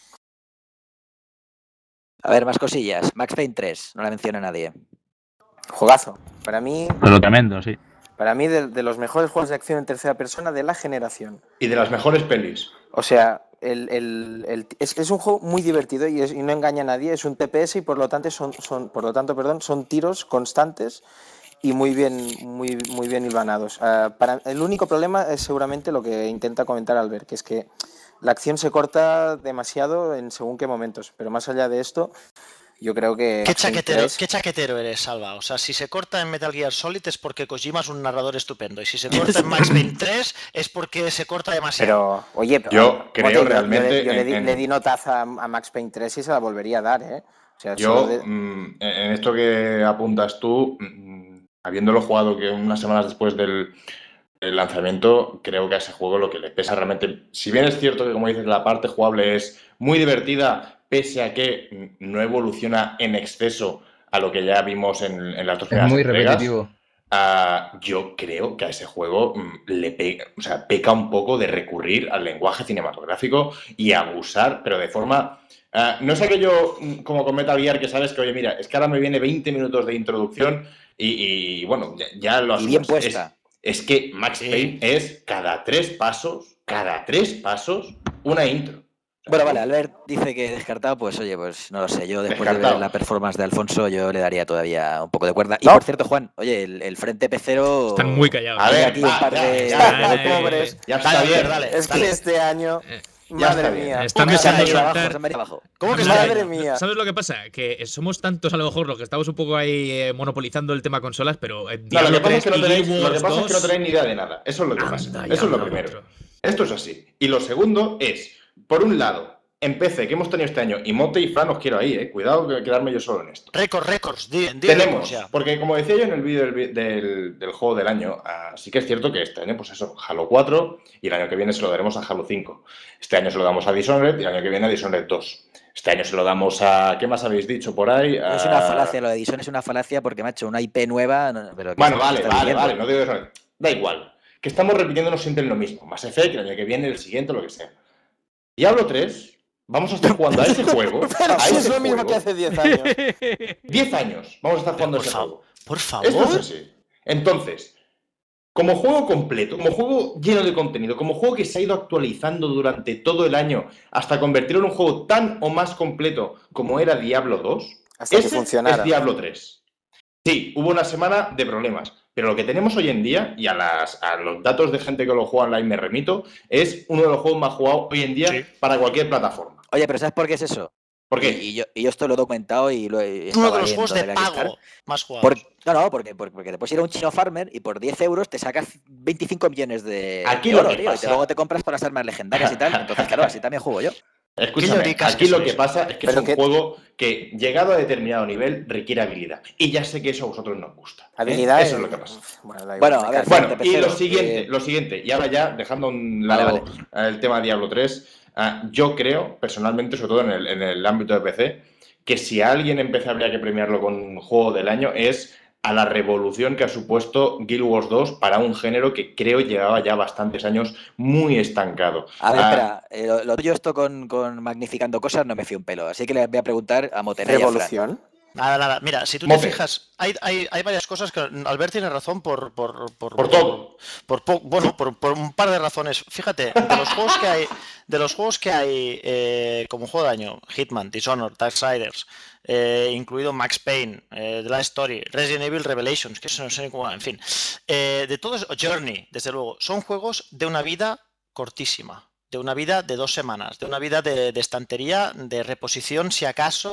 A ver, más cosillas. Max Payne tres, no la menciona nadie. Juegazo. Para mí, Pero tremendo, sí. para mí de, de los mejores juegos de acción en tercera persona de la generación. Y de las mejores pelis. O sea, el, el, el, es, es un juego muy divertido y, es, y no engaña a nadie. Es un T P S y por lo tanto son, son, por lo tanto, perdón, son tiros constantes y muy bien, muy, muy bien hilvanados. Uh, para, el único problema es seguramente lo que intenta comentar Albert, que es que la acción se corta demasiado en según qué momentos. Pero más allá de esto, yo creo que... ¿Qué chaquetero, tres... ¿Qué chaquetero eres, Salva? O sea, si se corta en Metal Gear Solid es porque Kojima es un narrador estupendo. Y si se corta en Max Payne tres es porque se corta demasiado. Pero, oye, pero, Yo creo yo, realmente Yo, le, yo en- le, di, en- le di notaza a, a Max Payne tres y se la volvería a dar, ¿eh? O sea, Yo, solo de- mm, en esto que apuntas tú, mm, habiéndolo jugado que unas semanas después del, del lanzamiento, creo que a ese juego lo que le pesa realmente, si bien es cierto que, como dices, la parte jugable es muy divertida, pese a que mm, no evoluciona en exceso a lo que ya vimos en, en las dos Es primeras muy entregas, repetitivo. uh, yo creo que a ese juego mm, le pe o sea, peca un poco de recurrir al lenguaje cinematográfico y abusar, pero de forma... Uh, no es aquello mm, como con Metal Gear que sabes que, oye, mira, es que ahora me viene veinte minutos de introducción y, y bueno, ya, ya lo asumes. Y bien puesta. Es, es que Max Payne es cada tres pasos, cada tres pasos, una intro. Bueno, vale, Albert dice que descartado, pues oye, pues no lo sé, yo después descartado. de ver la performance de Alfonso yo le daría todavía un poco de cuerda. Y no. Por cierto, Juan, oye, el, el frente pecero... Están muy callados. A ver, aquí va, un par ya, de, ya, ya, de ya, pobres. Ya está dale, bien, dale. Es que este año... Eh. Madre mía. Están deseando soltar. Abajo. ¿Cómo que madre mía? ¿Sabes lo que pasa? Que somos tantos a lo mejor los que estamos un poco ahí eh, monopolizando el tema consolas, pero eh, no, lo que pasa, es que no, tenéis, lo que pasa es que no tenéis ni idea de nada. Eso es lo que Anda, pasa. Eso es lo primero. Otro. Esto es así. Y lo segundo es, por un lado, en P C que hemos tenido este año, y Mote y Fran os quiero ahí, eh. Cuidado que quedarme yo solo en esto. Récords, récords. Tenemos, ya. Porque como decía yo en el vídeo del, del, del juego del año, uh, sí que es cierto que este año, pues eso, Halo cuatro, y el año que viene se lo daremos a Halo cinco. Este año se lo damos a Dishonored, y el año que viene a Dishonored dos. Este año se lo damos a... ¿Qué más habéis dicho por ahí? A... Es una falacia, lo de Dishonored es una falacia porque me ha hecho una I P nueva... Pero bueno, vale, vale, viviendo. vale, no digo Dishonored. Da igual. Que estamos repitiéndonos siempre lo mismo. Mass Effect, el año que viene, el siguiente, lo que sea. Diablo tres... Vamos a estar jugando a ese juego. Pero si es lo mismo juego. que hace diez años. diez años vamos a estar jugando a ese favor, juego. Por favor. Esto es así. Entonces, como juego completo, como juego lleno de contenido, como juego que se ha ido actualizando durante todo el año hasta convertirlo en un juego tan o más completo como era Diablo dos, hasta ese que funcionara. Es Diablo tres. Sí, hubo una semana de problemas. Pero lo que tenemos hoy en día, y a, las, a los datos de gente que lo juega online me remito, es uno de los juegos más jugados hoy en día sí. para cualquier plataforma. Oye, pero ¿sabes por qué es eso? ¿Por qué? Y, y, yo, y yo esto lo he documentado y lo he... Uno de los juegos de pago más jugados. Por, no, no, porque, porque, porque te puedes ir a un chino farmer y por diez euros te sacas veinticinco millones de, Aquí de lo oro, que tío, pasa... y luego te compras para las armas legendarias y tal. Entonces, claro, así también juego yo. Escúchame, aquí lo que pasa es que es un que... juego que, llegado a determinado nivel, requiere habilidad. Y ya sé que eso a vosotros nos gusta. Habilidad ¿eh? Eso es... es lo que pasa. Bueno, bueno a ver, bueno y lo siguiente, eh... lo siguiente, y ahora ya, dejando a un lado vale, vale. el tema de Diablo tres, uh, yo creo, personalmente, sobre todo en el, en el ámbito de P C, que si a alguien en P C habría que premiarlo con juego del año es a la revolución que ha supuesto Guild Wars dos para un género que creo llevaba ya bastantes años muy estancado. A ver, ah, espera, eh, lo, lo tuyo esto con, con magnificando cosas no me fío un pelo, así que le voy a preguntar a Motenay. ¿Revolución? Nada, nada. Mira, si tú Mote. te fijas, hay, hay, hay varias cosas que Albert tiene razón por... Por, por, por todo. Por, por, bueno, por, por un par de razones. Fíjate, de los juegos que hay, de los juegos que hay eh, como juego de año, Hitman, Dishonored, Darksiders, eh, incluido Max Payne, eh, The Last Story, Resident Evil Revelations, que eso no sé ni cómo, en fin. Eh, de todos, Journey, desde luego, son juegos de una vida cortísima. De una vida de dos semanas, de una vida de, de estantería, de reposición, si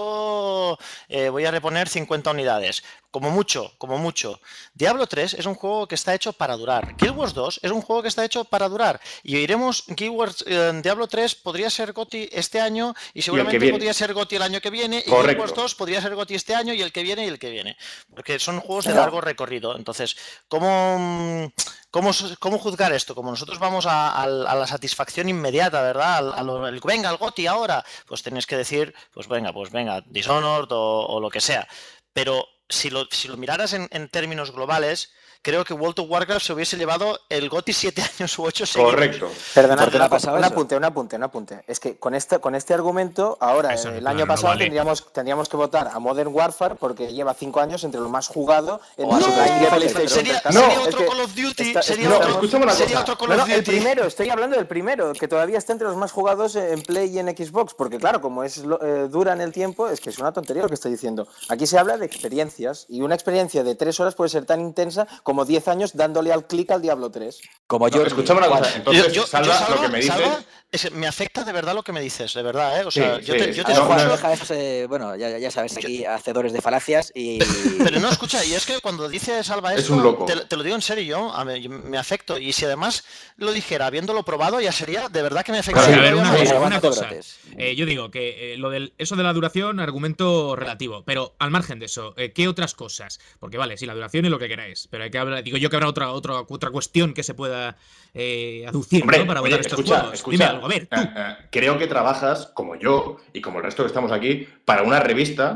acaso eh, voy a reponer cincuenta unidades. Como mucho, como mucho. Diablo tres es un juego que está hecho para durar. Guild Wars dos es un juego que está hecho para durar. Y oiremos Guild Wars, eh, Diablo tres podría ser GOTY este año y seguramente y podría ser GOTY el año que viene. Correcto. Y Guild Wars dos podría ser GOTY este año y el que viene y el que viene. Porque son juegos de largo recorrido. Entonces, ¿cómo... ¿Cómo, ¿Cómo juzgar esto? Como nosotros vamos a, a, a la satisfacción inmediata, ¿verdad? A, a lo, el, venga, el GOTY ahora. Pues tenéis que decir, pues venga, pues venga, Dishonored o, o lo que sea. Pero si lo, si lo miraras en, en términos globales, creo que World of Warcraft se hubiese llevado el GOTY siete años u ocho seguidos. Correcto. Perdona, un apunte, un apunte, un apunte. Es que con este, con este argumento, ahora, eso, el año no, pasado, no vale. tendríamos, tendríamos que votar a Modern Warfare porque lleva cinco años entre lo más jugado en no, la no, PlayStation. Sería, no, sería otro Call of Duty. Está, sería no, otro, sería otro Call of no, Duty. El primero, estoy hablando del primero, que todavía está entre los más jugados en Play y en Xbox. Porque claro, como es eh, dura en el tiempo, es que es una tontería lo que estoy diciendo. Aquí se habla de experiencias y una experiencia de tres horas puede ser tan intensa como diez años dando dándole al clic al Diablo tres. Como yo. No, escuchame una cosa. Entonces, yo, yo, Salva, yo salva, lo que me dices... Salva, es, me afecta de verdad lo que me dices, de verdad, ¿eh? O sea, sí, yo sí. te, yo te no, escucho... no, deja esos, eh, bueno, ya, ya sabes, aquí hacedores de falacias y... Pero no, escucha, y es que cuando dice Salva esto, es un loco. Te, te lo digo en serio, yo a mí, me afecto. Y si además lo dijera habiéndolo probado, ya sería de verdad que me afecta. Sí, a ver, una cosa, una cosa. Eh, yo digo que eh, lo del, eso de la duración, argumento relativo, pero al margen de eso, eh, ¿qué otras cosas? Porque vale, sí, la duración es lo que queráis, pero hay que hablar, digo yo que habrá otra, otra, otra cuestión que se pueda eh, aducir, Hombre, ¿no? Para oye, votar estos escucha, juegos. Escucha, Dime algo, a ver, tú. Uh, uh, creo que trabajas, como yo y como el resto que estamos aquí, para una revista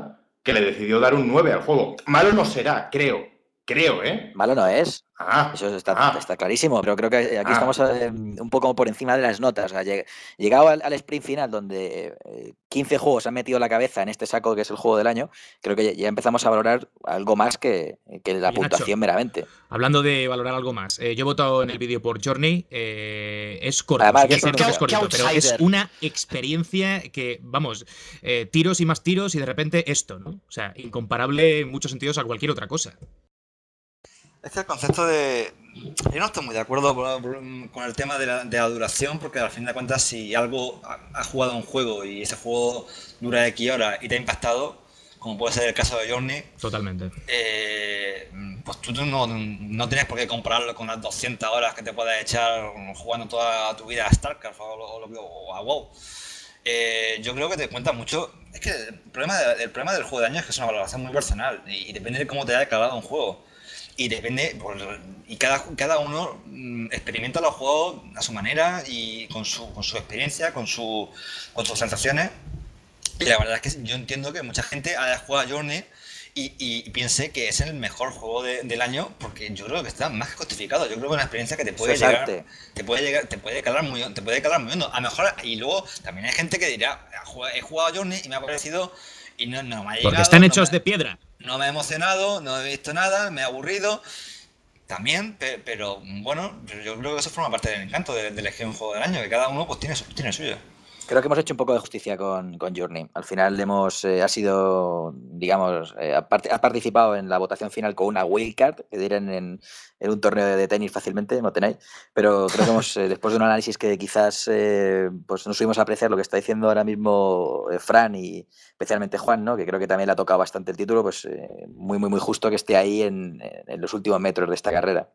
que le decidió dar un nueve al juego. Malo no será, creo. Creo, ¿eh? Malo no es. Ah, Eso está, ah, está clarísimo, pero creo que aquí ah. estamos eh, un poco por encima de las notas. O sea, lleg- llegado al, al sprint final, donde eh, quince juegos han metido la cabeza en este saco que es el juego del año, creo que ya, ya empezamos a valorar algo más que, que la Oye, puntuación Nacho, meramente. hablando de valorar algo más, eh, yo he votado en el vídeo por Journey. eh, es corto, Además, sí que qué es cierto que es corto. cortito, pero es una experiencia que, vamos, eh, tiros y más tiros y de repente esto, ¿no? O sea, incomparable en muchos sentidos a cualquier otra cosa. Es que el concepto de... Yo no estoy muy de acuerdo por- por- con el tema de la, de la duración, porque al fin de cuentas, si algo ha, ha jugado un juego y ese juego dura X horas y te ha impactado, como puede ser el caso de Journey, Totalmente. eh, pues tú, tú no, no tienes por qué compararlo con las doscientas horas que te puedes echar jugando toda tu vida a StarCraft o, lo- o lo que- o a WoW. Eh, yo creo que te cuenta mucho. Es que el problema, de- el problema del juego de año es que es una valoración muy personal y, y depende de cómo te haya declarado un juego. Y depende, pues, y cada, cada uno mm, experimenta los juegos a su manera y con su, con su experiencia, con, su, con sus sensaciones. Y la verdad es que yo entiendo que mucha gente haya jugado a Journey y, y piense que es el mejor juego de- del año, porque yo creo que está más que justificado. Yo creo que es una experiencia que te puede Eso es llegar, arte. te puede llegar, te puede calar muy, te puede calar muy hondo. A lo mejor, y luego también hay gente que dirá, he jugado a Journey y me ha parecido y no, no me ha llegado. Porque están no hechos me- de piedra. no me ha emocionado, no he visto nada, me ha aburrido. También, pe- pero bueno, pero yo creo que eso forma parte del encanto de, de elegir un juego del año, que cada uno pues tiene, su- tiene el suyo. Creo que hemos hecho un poco de justicia con, con Journey. Al final hemos, eh, ha sido, digamos, eh, ha, part- ha participado en la votación final con una wildcard, que dirán en, en un torneo de tenis fácilmente, no tenéis. Pero creo que hemos, eh, después de un análisis que quizás eh, pues no subimos a apreciar lo que está diciendo ahora mismo eh, Fran y especialmente Juan, ¿no? Que creo que también le ha tocado bastante el título, pues eh, muy, muy, muy justo que esté ahí en, en los últimos metros de esta carrera.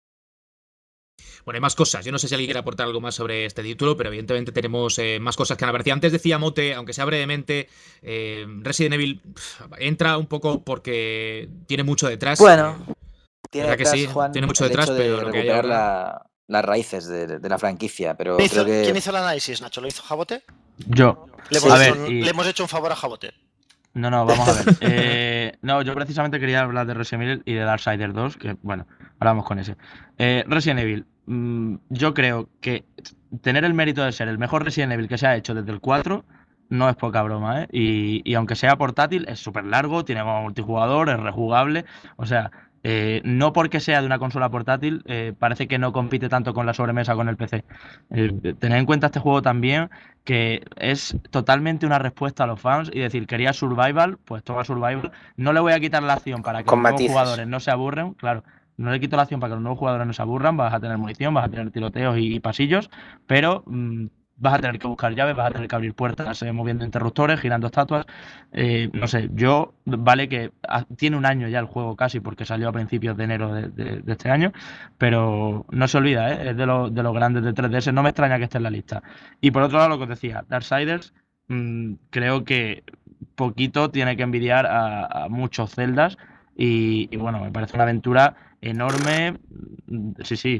Bueno, hay más cosas. Yo no sé si alguien quiere aportar algo más sobre este título, pero evidentemente tenemos eh, más cosas que han aparecido. Antes decía Mote, aunque sea brevemente, eh, Resident Evil pff, entra un poco porque tiene mucho detrás. Bueno, Eh, tiene ¿verdad que detrás, sí? Juan, Tiene mucho el detrás, hecho de pero lo que hay recuperar ahora... la- las raíces de, de la franquicia, pero ¿Quién creo hizo, que... quién hizo el análisis, Nacho? ¿Lo hizo Jabote? Yo. Le Sí, hemos, A hecho, ver, un- y- le hemos hecho un favor a Jabote. No, no, vamos a ver. Eh, no, yo precisamente quería hablar de Resident Evil y de Darksiders dos, que bueno, hablamos con ese. Eh, Resident Evil, mm, yo creo que tener el mérito de ser el mejor Resident Evil que se ha hecho desde el cuatro no es poca broma, ¿eh? Y, y aunque sea portátil, es súper largo, tiene modo multijugador, es rejugable, o sea, eh, no porque sea de una consola portátil, eh, parece que no compite tanto con la sobremesa con el P C. Eh, tened en cuenta este juego también que es totalmente una respuesta a los fans y decir, quería survival, pues toma survival. No le voy a quitar la acción para que Con los nuevos matices. jugadores no se aburren, claro. No le quito la acción para que los nuevos jugadores no se aburran, vas a tener munición, vas a tener tiroteos y, y pasillos, pero mm, vas a tener que buscar llaves, vas a tener que abrir puertas, eh, moviendo interruptores, girando estatuas. Eh, no sé, yo, vale que ah, tiene un año ya el juego casi, porque salió a principios de enero de, de- de este año, pero no se olvida, ¿eh? Es de, los de los grandes de tres D S, no me extraña que esté en la lista. Y por otro lado, lo que os decía, Darksiders, mm, creo que poquito tiene que envidiar a, a muchos Zeldas y, y bueno, me parece una aventura enorme. Mm, Sí, sí,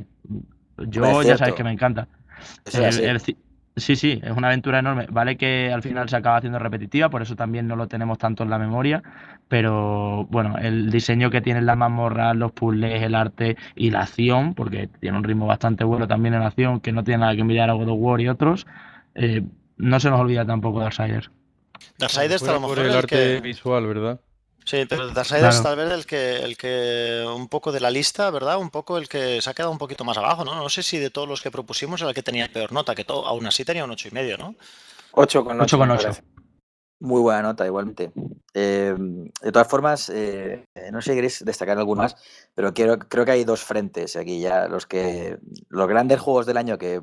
yo Hombre, es ya sabéis cierto. que me encanta. Eso es El- así. el ci- sí, sí, es una aventura enorme. Vale que al final se acaba haciendo repetitiva, por eso también no lo tenemos tanto en la memoria, pero bueno, el diseño que tienen las mazmorras, los puzzles, el arte y la acción, porque tiene un ritmo bastante bueno también en la acción, que no tiene nada que envidiar a God of War y otros, eh, no se nos olvida tampoco Darksiders. Darksiders a Fuera lo por mejor el el arte que... visual, ¿verdad? Sí, pero Darksiders Claro. tal vez el que, el que un poco de la lista, ¿verdad? Un poco el que se ha quedado un poquito más abajo, ¿no? No sé si de todos los que propusimos era el que tenía peor nota, que todo, aún así tenía un ocho y medio, ¿no? ocho con ocho ocho, con me ocho. parece. Muy buena nota, igualmente. Eh, de todas formas, eh, eh, no sé si queréis destacar algún más, pero quiero, creo que hay dos frentes aquí ya. Los que los grandes juegos del año que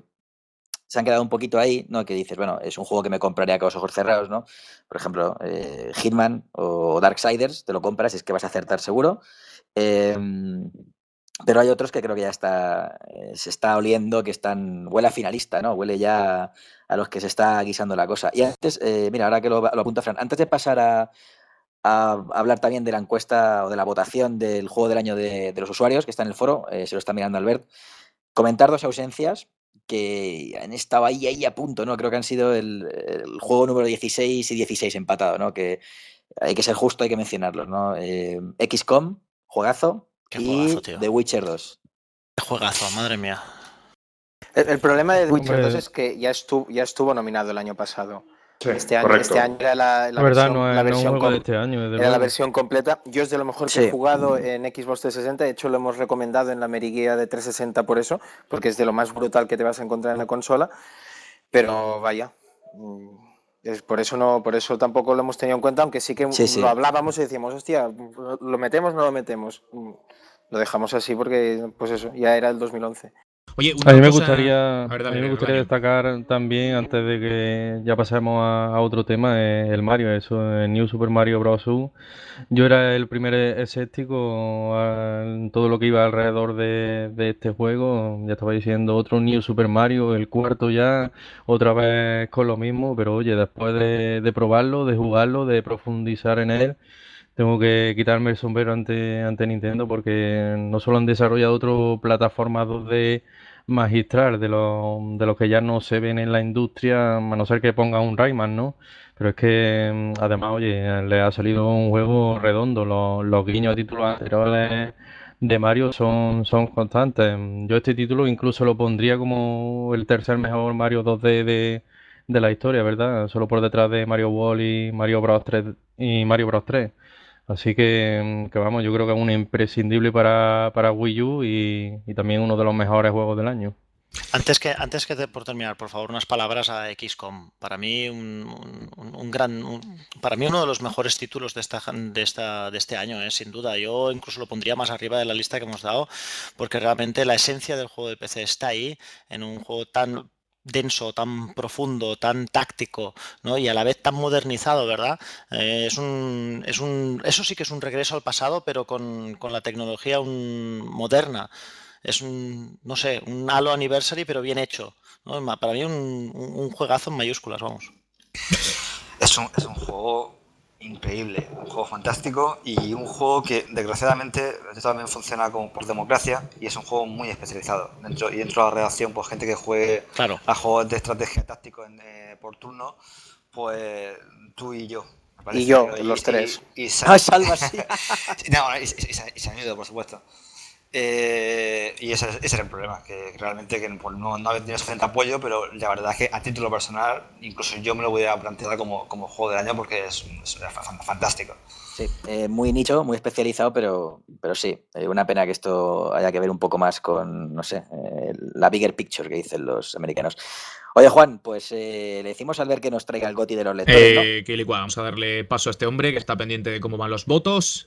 se han quedado un poquito ahí, ¿no? Que dices, bueno, es un juego que me compraría con los ojos cerrados, ¿no? Por ejemplo, eh, Hitman o Darksiders, te lo compras y es que vas a acertar seguro. Eh, pero hay otros que creo que ya está, eh, se está oliendo, que están, huele a finalista, ¿no? Huele ya a los que se está guisando la cosa. Y antes, eh, mira, ahora que lo, lo apunta Fran, antes de pasar a, a hablar también de la encuesta o de la votación del juego del año de, de los usuarios, que está en el foro, eh, se lo está mirando Albert, comentar dos ausencias que han estado ahí, ahí a punto, ¿no? Creo que han sido el, el juego número dieciséis y dieciséis empatado, ¿no? Que hay que ser justo, hay que mencionarlos, ¿no? Eh, X COM, juegazo, Qué y juegazo, tío. The Witcher dos. Qué juegazo, madre mía. El, el problema de The Witcher Hombre. dos es que ya estuvo, ya estuvo nominado el año pasado. Sí, Este año, correcto. este año era la, la La verdad, versión, no es, la no es un versión juego com- de este año, desde era la luego. versión completa. Yo es de lo mejor que Sí. he jugado en Xbox trescientos sesenta. De hecho, lo hemos recomendado en la Meriguía de trescientos sesenta por eso, porque es de lo más brutal que te vas a encontrar en la consola. Pero vaya, mm, es por eso no, por eso tampoco lo hemos tenido en cuenta, aunque sí que Sí, sí. lo hablábamos y decíamos, hostia, ¿lo metemos o no lo metemos? Mm, Lo dejamos así porque, pues eso, ya era el dos mil once. Oye, una A mí me cosa- gustaría, A ver, a dale, mí me dale, gustaría Dani. destacar también, antes de que ya pasemos a, a otro tema, eh, el Mario, eso, el New Super Mario Bros. U. Yo era el primer escéptico a- en todo lo que iba alrededor de, de este juego. Ya estaba diciendo otro New Super Mario, el cuarto ya, otra vez con lo mismo, pero oye, después de, de probarlo, de jugarlo, de profundizar en él, tengo que quitarme el sombrero ante, ante Nintendo porque no solo han desarrollado otro plataforma dos D magistral de lo, de lo que ya no se ven en la industria, a no ser que ponga un Rayman, ¿no? Pero es que mm, además, oye, le ha salido un juego redondo. Los, los guiños a títulos anteriores de Mario son, son constantes. Yo este título incluso lo pondría como el tercer mejor Mario dos D de, de la historia, ¿verdad? Solo por detrás de Mario World y Mario Bros. tres y Mario Bros. tres. Así que, que vamos, yo creo que es un imprescindible para, para Wii U y, y también uno de los mejores juegos del año. Antes que, antes que te- por terminar, por favor, unas palabras a X COM. Para mí, un, un- un gran, un- para mí uno de los mejores títulos de esta, de esta, de este año, eh, sin duda. Yo incluso lo pondría más arriba de la lista que hemos dado, porque realmente la esencia del juego de P C está ahí, en un juego tan denso, tan profundo, tan táctico, ¿no? Y a la vez tan modernizado, ¿verdad? Eh, es un, es un, eso sí que es un regreso al pasado, pero con, con la tecnología un- moderna. Es un, no sé, un Halo Anniversary, pero bien hecho, ¿no? Ma- Para mí un, un- un juegazo en mayúsculas, vamos. Es un, es un juego increíble, un juego fantástico y un juego que desgraciadamente esto también funciona como por democracia y es un juego muy especializado. Dentro, y dentro de la redacción, pues gente que juegue Claro. a juegos de estrategia táctico en, eh, por turno, pues tú y yo. me parece, Y yo, ¿no? los tres. Y, y, se- Ah, Salva, sí. no, y, y- y se, y se han ido, por supuesto. Eh, y ese, ese era el problema, que realmente que, pues, no, no había tenido suficiente apoyo, pero la verdad es que a título personal, incluso yo me lo voy a plantear como, como juego del año porque es, es fan- fantástico. Sí, eh, muy nicho, muy especializado, pero, pero sí, eh, una pena que esto haya que ver un poco más con, no sé, eh, la bigger picture que dicen los americanos. Oye, Juan, pues eh, le decimos al ver que nos traiga el GOTY de los lectores, ¿no? Eh, que igual, vamos a darle paso a este hombre que está pendiente de cómo van los votos.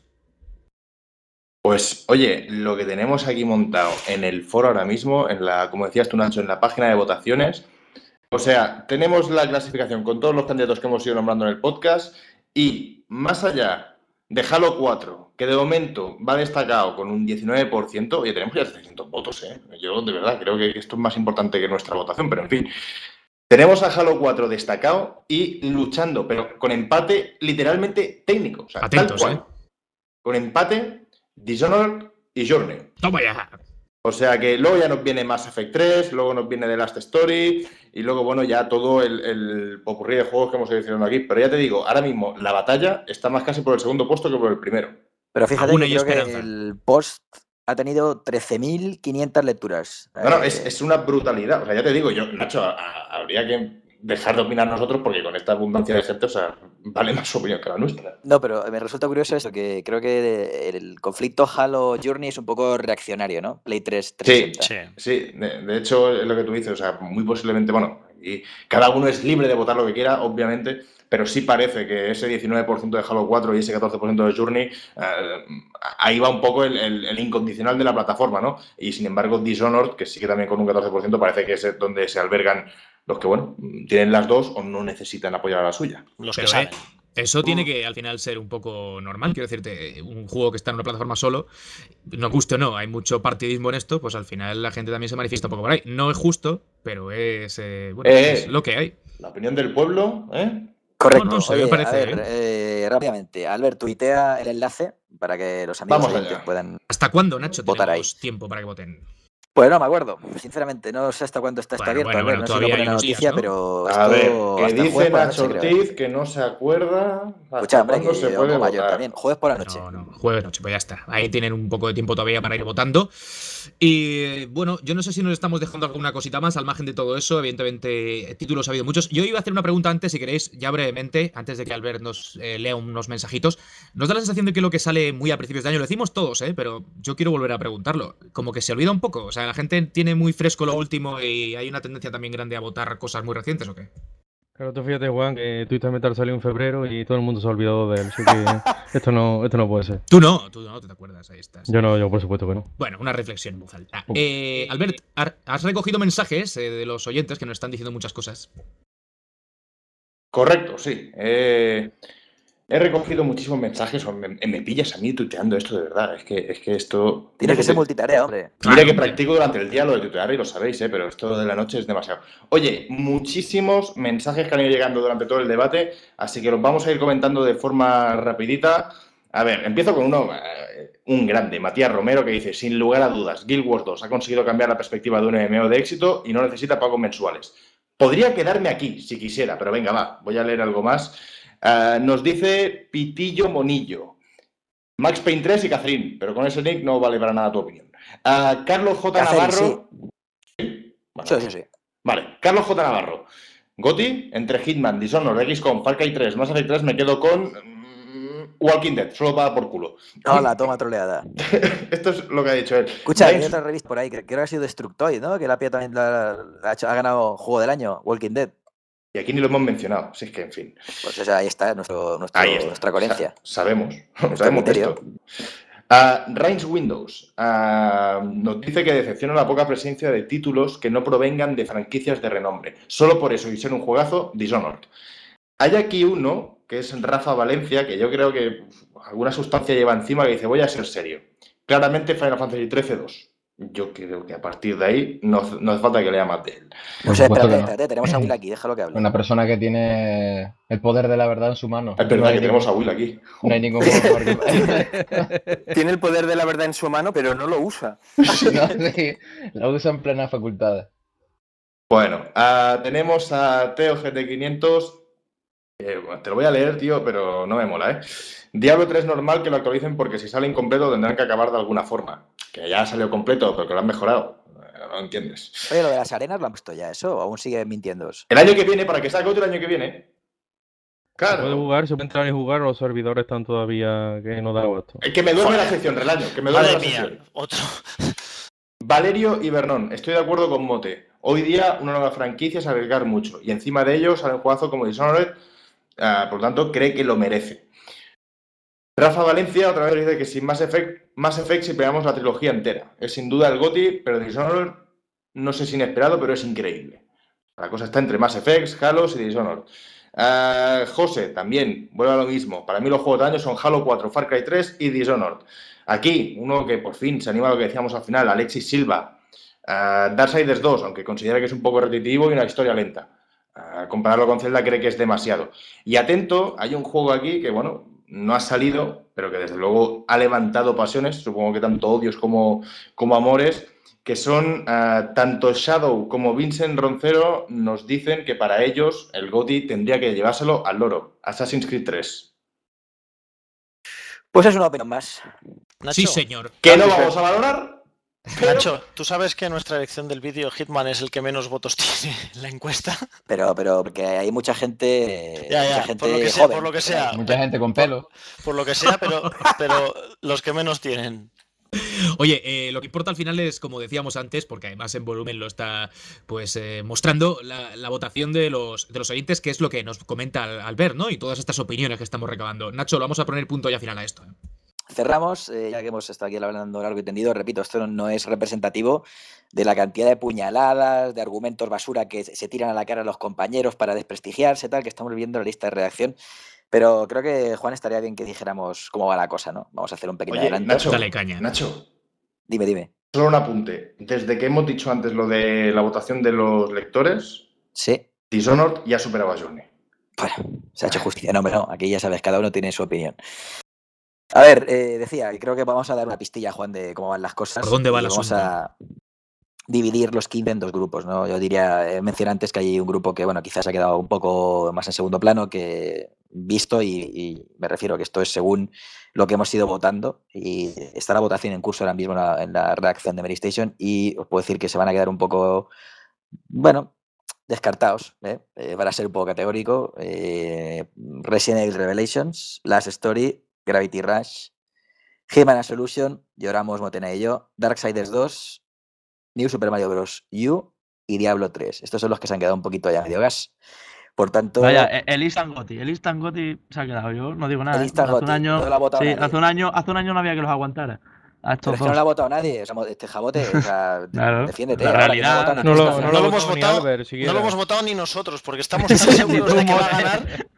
Pues oye, lo que tenemos aquí montado en el foro ahora mismo, en la, como decías tú, Nacho, en la página de votaciones, o sea, tenemos la clasificación con todos los candidatos que hemos ido nombrando en el podcast y más allá de Halo cuatro, que de momento va destacado con un diecinueve por ciento, oye, tenemos ya trescientos votos, ¿eh? Yo de verdad creo que esto es más importante que nuestra votación, pero en fin. Tenemos a Halo cuatro destacado y luchando, pero con empate literalmente técnico, o sea, Atentos, tal cual. ¿eh? Con empate, Dishonored y Journey. Toma ya. O sea que luego ya nos viene Mass Effect tres, luego nos viene The Last Story y luego, bueno, ya todo el, el popurrí de juegos que hemos seleccionado aquí. Pero ya te digo, ahora mismo la batalla está más casi por el segundo puesto que por el primero. Pero fíjate Aún que hay creo esperanza. que el post ha tenido trece mil quinientas lecturas. No, no, Eh, es, es una brutalidad. O sea, ya te digo, yo, Nacho, a- a- habría que dejar de opinar nosotros porque con esta abundancia de gente, o sea, vale más su opinión que la nuestra. No, pero me resulta curioso eso, que creo que el conflicto Halo Journey es un poco reaccionario, ¿no? Play tres Sí, trescientos sesenta. Sí. sí, de, de hecho es lo que tú dices, o sea, muy posiblemente, bueno, y cada uno es libre de votar lo que quiera, obviamente, pero sí parece que ese diecinueve por ciento de Halo cuatro y ese catorce por ciento de Journey, eh, ahí va un poco el, el- el incondicional de la plataforma, ¿no? Y sin embargo Dishonored, que sí que también con un catorce por ciento parece que es donde se albergan los que, bueno, tienen las dos o no necesitan apoyar a la suya. Los Pero, que saben. eh, eso tiene que al final ser un poco normal. Quiero decirte, un juego que está en una plataforma solo, no guste o no, hay mucho partidismo en esto, pues al final la gente también se manifiesta un poco por ahí. No es justo, pero es, eh, bueno, Eh, es lo que hay. La opinión del pueblo, ¿eh? Correcto. No, no sé, Oye, me parece, a ver, eh, rápidamente, Albert, tuitea el enlace para que los amigos Vamos oyentes allá. puedan... ¿Hasta cuándo, Nacho, Votar tenemos tiempo para que voten? Pues no me acuerdo, sinceramente, no sé hasta cuándo está esto Bueno, abierto, bueno, a ver, bueno, no sé si lo todavía pone en hay la unos noticia, días, ¿no? pero A esto ver, que hasta el dice jueves por la Nacho noche, creo. Ortiz que no se acuerda Escucha, hasta hombre, cuándo que se yo puede como mayor votar. también, jueves por la noche. No, no, jueves noche, pues ya está. Ahí tienen un poco de tiempo todavía para ir votando. Y bueno, yo no sé si nos estamos dejando alguna cosita más al margen de todo eso. Evidentemente, títulos ha habido muchos. Yo iba a hacer una pregunta antes, si queréis, ya brevemente, antes de que Albert nos eh, lea unos mensajitos. Nos da la sensación de que lo que sale muy a principios de año, lo decimos todos, ¿eh? Pero yo quiero volver a preguntarlo. Como que se olvida un poco. O sea, la gente tiene muy fresco lo último y hay una tendencia también grande a votar cosas muy recientes, ¿o qué? Claro, tú fíjate, Juan, que Twisted Metal salió en febrero y todo el mundo se ha olvidado de él. Así que esto no, esto no puede ser. Tú no, tú no te acuerdas, ahí estás. Yo no, yo por supuesto que no. Bueno, una reflexión en voz alta. Uh. Eh, Albert, has recogido mensajes eh, de los oyentes que nos están diciendo muchas cosas. Correcto, sí. Eh, he recogido muchísimos mensajes. Me, me pillas a mí tuiteando esto de verdad. Es que, es que esto... Tienes que ser multitarea, hombre. Mira que practico durante el día lo de tuitear y lo sabéis, ¿eh? Pero esto de la noche es demasiado. Oye, muchísimos mensajes que han ido llegando durante todo el debate, así que los vamos a ir comentando de forma rapidita. A ver, empiezo con uno, eh, un grande, Matías Romero, que dice: sin lugar a dudas, Guild Wars dos ha conseguido cambiar la perspectiva de un M M O de éxito y no necesita pagos mensuales. Podría quedarme aquí si quisiera, pero venga, va, voy a leer algo más. Uh, nos dice Pitillo Monillo. Max Payne tres y Catherine, pero con ese nick no vale para nada tu opinión. Uh, Carlos J. Catherine, Navarro. Sí. ¿Sí? Vale. Sí, sí, sí. Vale, Carlos J. Navarro. Goti, entre Hitman, Dishonored, X COM, Far Cry tres, Mass Effect tres, me quedo con mm, Walking Dead, solo para por culo. Hola, toma troleada. Esto es lo que ha dicho él. Escucha, James... hay otra revista por ahí, creo que ha sido Destructoid, ¿no? Que la P I A también la, la ha, hecho, ha ganado Juego del Año, Walking Dead. Y aquí ni lo hemos mencionado, si es que, en fin. Pues o sea, ahí está, nuestro, nuestro, ahí está. nuestra coherencia. O sea, sabemos, sabemos de esto. Uh, Reigns Windows uh, nos dice que decepciona la poca presencia de títulos que no provengan de franquicias de renombre. Solo por eso, y ser un juegazo, Dishonored. Hay aquí uno, que es Rafa Valencia, que yo creo que alguna sustancia lleva encima, que dice: voy a ser serio. Claramente Final Fantasy trece dos. Yo creo que a partir de ahí no, no hace falta que lea más de él. O sea, espérate, no. espérate, tenemos a Will aquí, déjalo que hable. Una persona que tiene el poder de la verdad en su mano. Es verdad no que ningún, tenemos a Will aquí. No hay ningún Tiene el poder de la verdad en su mano, pero no lo usa. No, sí, lo usa en plenas facultades. Bueno, uh, tenemos a Teo G T quinientos. Eh, bueno, te lo voy a leer, tío, pero no me mola, ¿eh? Diablo tres normal que lo actualicen porque si sale incompleto tendrán que acabar de alguna forma. Que ya salió completo, pero que lo han mejorado. No lo entiendes. Oye, lo de las arenas lo han puesto ya, ¿eso? ¿O aún sigue mintiendo? El año que viene, para que salga otro el año que viene. Claro. Se puede jugar, se puede entrar y jugar, los servidores están todavía que no da abasto. Que me duerme la sección, Relaño, que me duerme Madre la mía, sección. otro. Valerio y Bernón, estoy de acuerdo con Mote. Hoy día una nueva franquicia es arriesgar mucho. Y encima de ello sale un juegazo como Dishonored, uh, por lo tanto cree que lo merece. Rafa Valencia otra vez dice que sin Mass Effect, Mass Effect si pegamos la trilogía entera. Es sin duda el GOTY, pero Dishonored no sé si inesperado, pero es increíble. La cosa está entre Mass Effect, Halo y Dishonored. Uh, José, también, vuelve a lo mismo. Para mí los juegos de año son Halo cuatro, Far Cry tres y Dishonored. Aquí, uno que por fin se anima a lo que decíamos al final, Alexis Silva. Uh, Darksiders dos, aunque considera que es un poco repetitivo y una historia lenta. Uh, compararlo con Zelda cree que es demasiado. Y atento, hay un juego aquí que, bueno, no ha salido, pero que desde luego ha levantado pasiones, supongo que tanto odios como, como amores, que son uh, tanto Shadow como Vincent Roncero nos dicen que para ellos el GOTY tendría que llevárselo al loro, Assassin's Creed tres. Pues es una opinión más. Nacho, sí, señor. ¿Que no vamos a valorar? Pero... Nacho, ¿tú sabes que nuestra elección del vídeo Hitman es el que menos votos tiene en la encuesta? Pero, pero, porque hay mucha gente, ya, ya, mucha gente por lo que sea, joven. Por lo que sea. Mucha gente con pelo. Por, por lo que sea, pero, pero los que menos tienen. Oye, eh, lo que importa al final es, como decíamos antes, porque además en volumen lo está pues eh, mostrando, la, la votación de los, de los oyentes, que es lo que nos comenta Albert, ¿no? Y todas estas opiniones que estamos recabando. Nacho, lo vamos a poner punto ya final a esto, ¿eh? Cerramos, eh, ya que hemos estado aquí hablando largo y tendido, repito, esto no, no es representativo de la cantidad de puñaladas, de argumentos basura que se tiran a la cara a los compañeros para desprestigiarse, tal, que estamos viendo en la lista de redacción. Pero creo que, Juan, estaría bien que dijéramos cómo va la cosa, ¿no? Vamos a hacer un pequeño Oye, adelanto. Nacho, Dale caña. Nacho. Dime, dime. Solo un apunte. Desde que hemos dicho antes lo de la votación de los lectores, sí. Dishonored ya superaba a Journey. Bueno, se ha hecho justicia. No, pero no, aquí ya sabes, cada uno tiene su opinión. A ver, eh, decía, creo que vamos a dar una pistilla, Juan, de cómo van las cosas. ¿Por dónde va y el vamos asunto? a dividir los quince en dos grupos, ¿no? Yo diría, eh, mencioné antes que hay un grupo que, bueno, quizás ha quedado un poco más en segundo plano que visto y, y me refiero a que esto es según lo que hemos ido votando y está la votación en curso ahora mismo en la, en la redacción de Mary Station y os puedo decir que se van a quedar un poco, bueno, descartados, ¿eh? Eh, para ser un poco categórico. Eh, Resident Evil Revelations, Last Story, Gravity Rush, Hitman Absolution, lloramos Motena y yo, Darksiders dos, New Super Mario Bros. U y Diablo tres. Estos son los que se han quedado un poquito ya medio gas. Por tanto... Vaya, el Instant Gotti, el Instant Gotti se ha quedado, yo no digo nada. El Instant hace Gotti, un año, no lo ha votado sí, nadie. hace un año, hace un año no había que los aguantara. A estos Pero es que dos. no lo ha votado nadie, o sea, este jabote, o sea, Claro, defiéndete. la ahora que realidad, no, ha votado no ni lo- Cristo. no No lo lo hemos votó ni votado, Albert no siquiera. lo hemos votado ni nosotros, porque estamos tan seguros de que va a ganar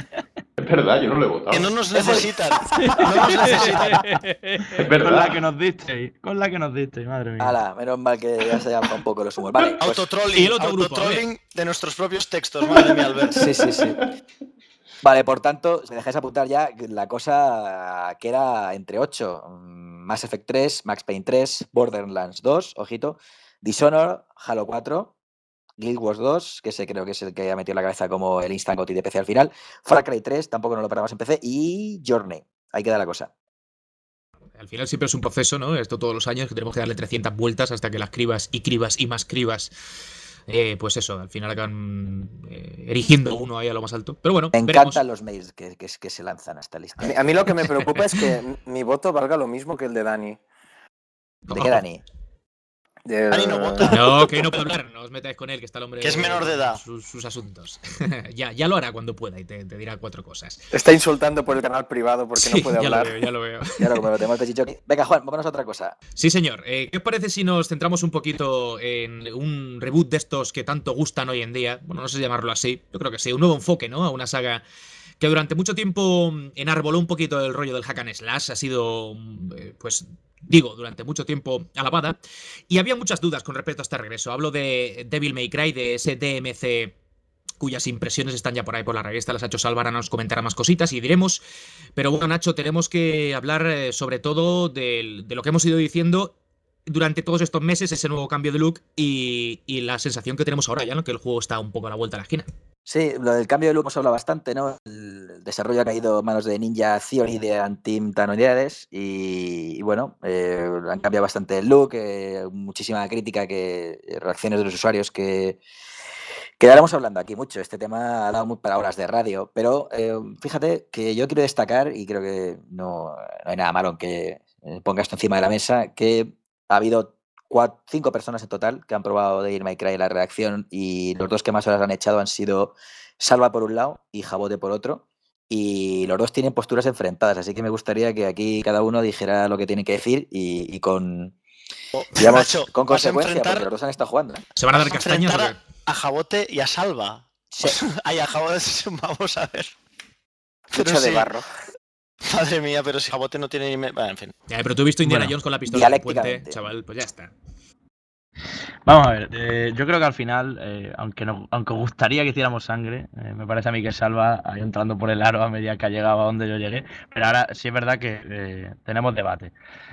Es verdad, yo no lo he votado. que no nos necesitan. No nos necesitan. Es verdad. Con la que nos disteis, con la que nos disteis, madre mía. Ala, menos mal que ya se llama un poco los humos. Vale, pues, Y Autotrolling, el otro grupo, autotrolling de nuestros propios textos, madre mía, Albert. sí, sí, sí. Vale, por tanto, si me dejáis apuntar ya, la cosa queda entre ocho. Mass Effect tres, Max Payne tres, Borderlands dos, ojito, Dishonored, Halo cuatro, Guild Wars dos, que ese creo que es el que ha metido en la cabeza como el Instant Gotti de P C al final, Far Cry tres, tampoco no lo paramos en P C, y Journey. Ahí queda la cosa. Al final siempre es un proceso, ¿no? Esto todos los años que tenemos que darle trescientas vueltas hasta que las cribas y cribas y más cribas, eh, pues eso, al final acaban eh, erigiendo uno ahí a lo más alto. Pero bueno, Me veremos. encantan los mails que, que, que se lanzan a esta lista. A mí, a mí lo que me preocupa es que mi voto valga lo mismo que el de Dani. ¿De qué, Dani? De- Dani no vota. No, que no puede hablar, no os metáis con él, que está el hombre... Que es menor de edad. Sus, sus asuntos. ya, ya lo hará cuando pueda y te, te dirá cuatro cosas. Está insultando por el canal privado porque Sí, no puede ya hablar. lo veo, ya lo veo. Ya lo, lo tenemos dicho aquí. Venga, Juan, vámonos a otra cosa. Sí, señor. Eh, ¿Qué os parece si nos centramos un poquito en un reboot de estos que tanto gustan hoy en día? Bueno, no sé llamarlo así. Yo creo que sí. Un nuevo enfoque, ¿no? A una saga que durante mucho tiempo enarboló un poquito el rollo del hack and slash. Ha sido, eh, pues, digo, durante mucho tiempo alabada. Y había muchas dudas con respecto a este regreso. Hablo de Devil May Cry, de ese D M C cuyas impresiones están ya por ahí por la revista, las ha hecho Salva, ahora nos comentará más cositas y diremos. Pero bueno, Nacho, tenemos que hablar eh, sobre todo de, de lo que hemos ido diciendo durante todos estos meses, ese nuevo cambio de look y, y la sensación que tenemos ahora ya, ¿no? Que el juego está un poco a la vuelta de la esquina. Sí, lo del cambio de look hemos hablado bastante, ¿no? El desarrollo ha caído en manos de Ninja Theory de Antim Unidades y, y bueno, eh, han cambiado bastante el look, eh, muchísima crítica, que reacciones de los usuarios que quedaremos hablando aquí mucho. Este tema ha dado muy para horas de radio, pero eh, fíjate que yo quiero destacar, y creo que no, no hay nada malo en que ponga esto encima de la mesa, que ha habido cuatro, cinco personas en total que han probado Devil May Cry en la redacción y los dos que más horas han echado han sido Salva por un lado y Jabote por otro. Y los dos tienen posturas enfrentadas, así que me gustaría que aquí cada uno dijera lo que tiene que decir y, y con, digamos, Nacho, con vas a consecuencia, enfrentar- porque los dos han estado jugando, ¿eh? ¿Se van a dar Vamos a castañas o enfrentar qué? a, a Jabote y a Salva. Sí. Ay, a Jabote, vamos a ver. Pero Lucha de sí. barro. Madre mía, pero si Jabote no tiene ni... me- Bueno, en fin. Ya, pero tú has visto Indiana Bueno, Jones con la pistola en el puente, dialécticamente. chaval, pues ya está. Vamos a ver, eh, yo creo que al final, eh, aunque no, aunque gustaría que hiciéramos sangre, eh, me parece a mí que Salva ha ido entrando por el aro a medida que ha llegado a donde yo llegué, pero ahora sí es verdad que eh, tenemos debate.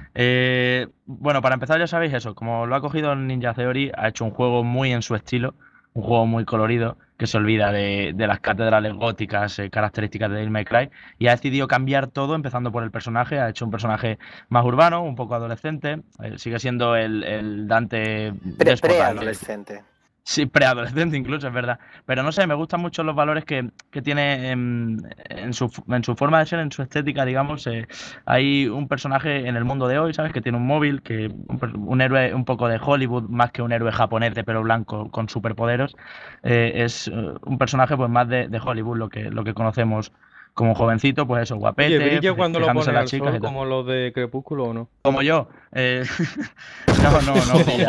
Eh, bueno, para empezar ya sabéis eso, como lo ha cogido Ninja Theory, ha hecho un juego muy en su estilo, un juego muy colorido, que se olvida de, de las catedrales góticas, eh, características de Devil May Cry, y ha decidido cambiar todo, empezando por el personaje. Ha hecho un personaje más urbano, un poco adolescente, eh, sigue siendo el, el Dante Pre- déspota, el- Preadolescente. Sí, preadolescente incluso, es verdad. Pero no sé, me gustan mucho los valores que, que tiene en, en su, en su forma de ser, en su estética, digamos. Eh, hay un personaje en el mundo de hoy, ¿sabes? Que tiene un móvil, que un, per- un héroe un poco de Hollywood, más que un héroe japonés de pelo blanco con superpoderes. Eh, es eh, un personaje pues más de, de Hollywood, lo que, lo que conocemos como jovencito, pues eso, guapete, Oye, ¿brilla fi- cuando lo fijándose pones en al las chicas y sol tal. como los de Crepúsculo o no? Como yo. Eh, no, no, no brilla.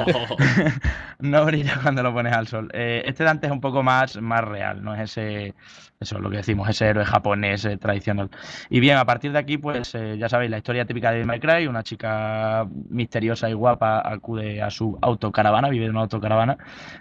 No brilla cuando lo pones al sol. Eh, este Dante es un poco más, más real, no es ese, eso es lo que decimos, ese héroe japonés eh, tradicional. Y bien, a partir de aquí, pues eh, ya sabéis, la historia típica de Devil May Cry, una chica misteriosa y guapa acude a su autocaravana, vive en una autocaravana,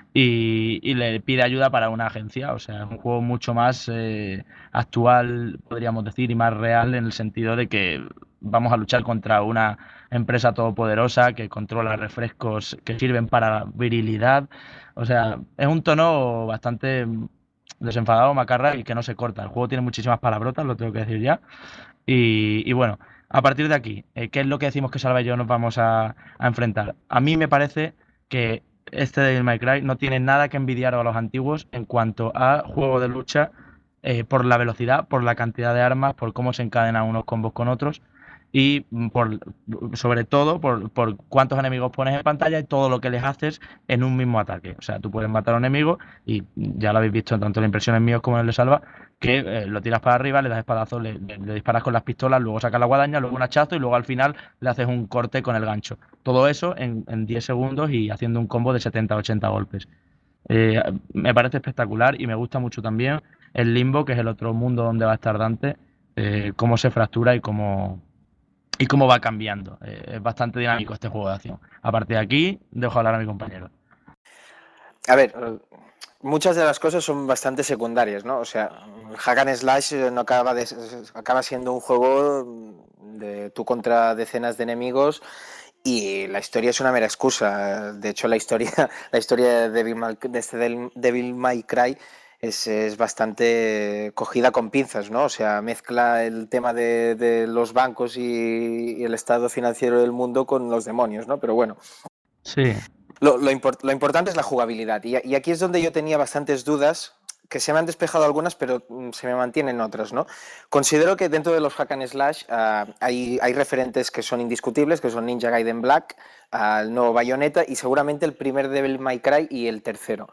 y, y le pide ayuda para una agencia. O sea, es un juego mucho más eh, actual, podríamos decir, y más real en el sentido de que vamos a luchar contra una empresa todopoderosa que controla refrescos que sirven para virilidad. O sea, es un tono bastante desenfadado, macarra y que no se corta. El juego tiene muchísimas palabrotas, lo tengo que decir ya. Y, y bueno, a partir de aquí, eh, ¿qué es lo que decimos que Salva y yo nos vamos a, a enfrentar? A mí me parece que este Devil May Cry no tiene nada que envidiar a los antiguos en cuanto a juego de lucha, eh, por la velocidad, por la cantidad de armas, por cómo se encadenan unos combos con otros y por, sobre todo por, por cuántos enemigos pones en pantalla y todo lo que les haces en un mismo ataque. O sea, tú puedes matar a un enemigo y ya lo habéis visto tanto en las impresiones mías como en el de Salva, que eh, lo tiras para arriba, le das espadazos, le, le, le disparas con las pistolas, luego sacas la guadaña, luego un hachazo y luego al final le haces un corte con el gancho. Todo eso en, en diez segundos y haciendo un combo de setenta a ochenta golpes. Eh, me parece espectacular y me gusta mucho también el Limbo, que es el otro mundo donde va a estar Dante, eh, cómo se fractura y cómo, y cómo va cambiando. Eh, es bastante dinámico este juego de acción. A partir de aquí, dejo hablar a mi compañero. A ver, muchas de las cosas son bastante secundarias, ¿no? O sea, Hack and Slash no acaba, de, acaba siendo un juego de tú contra decenas de enemigos y la historia es una mera excusa. De hecho, la historia, la historia de Devil May, de este Devil May Cry es, es bastante cogida con pinzas, ¿no? O sea, mezcla el tema de, de los bancos y, y el estado financiero del mundo con los demonios, ¿no? Pero bueno. Sí. Lo, lo, import, lo importante es la jugabilidad y, y aquí es donde yo tenía bastantes dudas, que se me han despejado algunas pero mm, se me mantienen otras, ¿no? Considero que dentro de los Hack and Slash uh, hay, hay referentes que son indiscutibles, que son Ninja Gaiden Black, uh, el nuevo Bayonetta y seguramente el primer Devil May Cry y el tercero.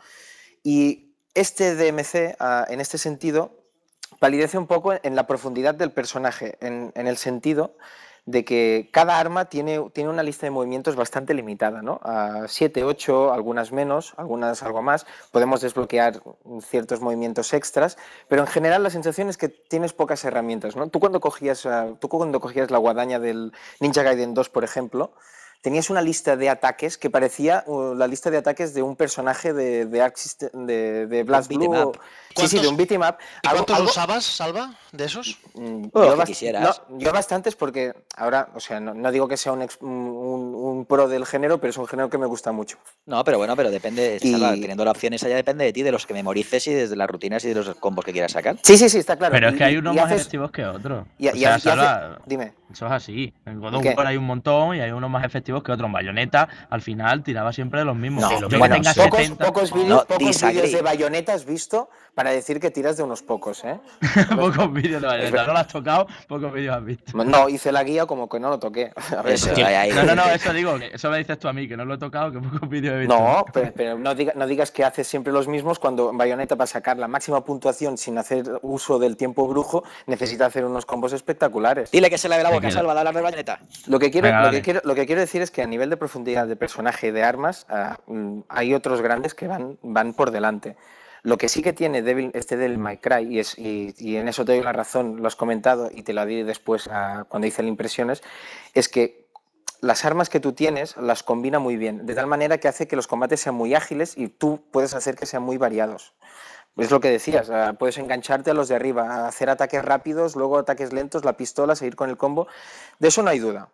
Y este D M C, uh, en este sentido, palidece un poco en la profundidad del personaje, en, en el sentido de que cada arma tiene, tiene una lista de movimientos bastante limitada, ¿no? A siete, ocho, algunas menos, algunas algo más. Podemos desbloquear ciertos movimientos extras, pero en general la sensación es que tienes pocas herramientas, ¿no? Tú cuando cogías, uh, tú cuando cogías la guadaña del Ninja Gaiden dos, por ejemplo, tenías una lista de ataques que parecía uh, la lista de ataques de un personaje de, de, Arc System, de, de Blast Blue. Sí, sí, de un beat'em up. ¿Y cuántos algo... usabas, Salva, de esos? Oh, yo, bast quisieras. No, yo bastantes porque ahora, o sea, no, no digo que sea un, ex, un, un pro del género, pero es un género que me gusta mucho. No, pero bueno, pero depende, y... Salva, teniendo la opción esa ya depende de ti, de los que memorices y desde las rutinas y de los combos que quieras sacar. Sí, sí, sí, está claro. Pero y, es que hay unos y más haces... efectivos que otros. Y, o sea, y, Salva, hace... Dime. Eso es así. En God of War hay un montón y hay unos más efectivos que otros. En Bayonetta, al final, tiraba siempre de los mismos. No, que bueno, tenga pocos, setenta... pocos vídeos no, pocos vídeos de Bayonetta has visto para decir que tiras de unos pocos, ¿eh? Pocos vídeos de Bayonetta. No lo has tocado, pocos vídeos has visto. No, hice la guía como que no lo toqué. A ver, eso, que... ahí, ahí. No, no, no, eso digo, que eso me dices tú a mí, que no lo he tocado, que pocos vídeos he visto. No, pero, pero no, diga, no digas que haces siempre los mismos cuando en Bayonetta para sacar la máxima puntuación sin hacer uso del tiempo brujo necesita hacer unos combos espectaculares. Dile que se lave la boca, Salva, de hablar de Bayonetta. Lo que quiero, Venga, lo, que quiero, lo que quiero decir es que a nivel de profundidad de personaje y de armas uh, hay otros grandes que van, van por delante. Lo que sí que tiene Devil, este Devil May Cry, y, es, y, y en eso te doy la razón, lo has comentado y te lo di después uh, cuando hice las impresiones, es que las armas que tú tienes las combina muy bien, de tal manera que hace que los combates sean muy ágiles y tú puedes hacer que sean muy variados. Es lo que decías, uh, puedes engancharte a los de arriba, hacer ataques rápidos, luego ataques lentos, la pistola, seguir con el combo, de eso no hay duda.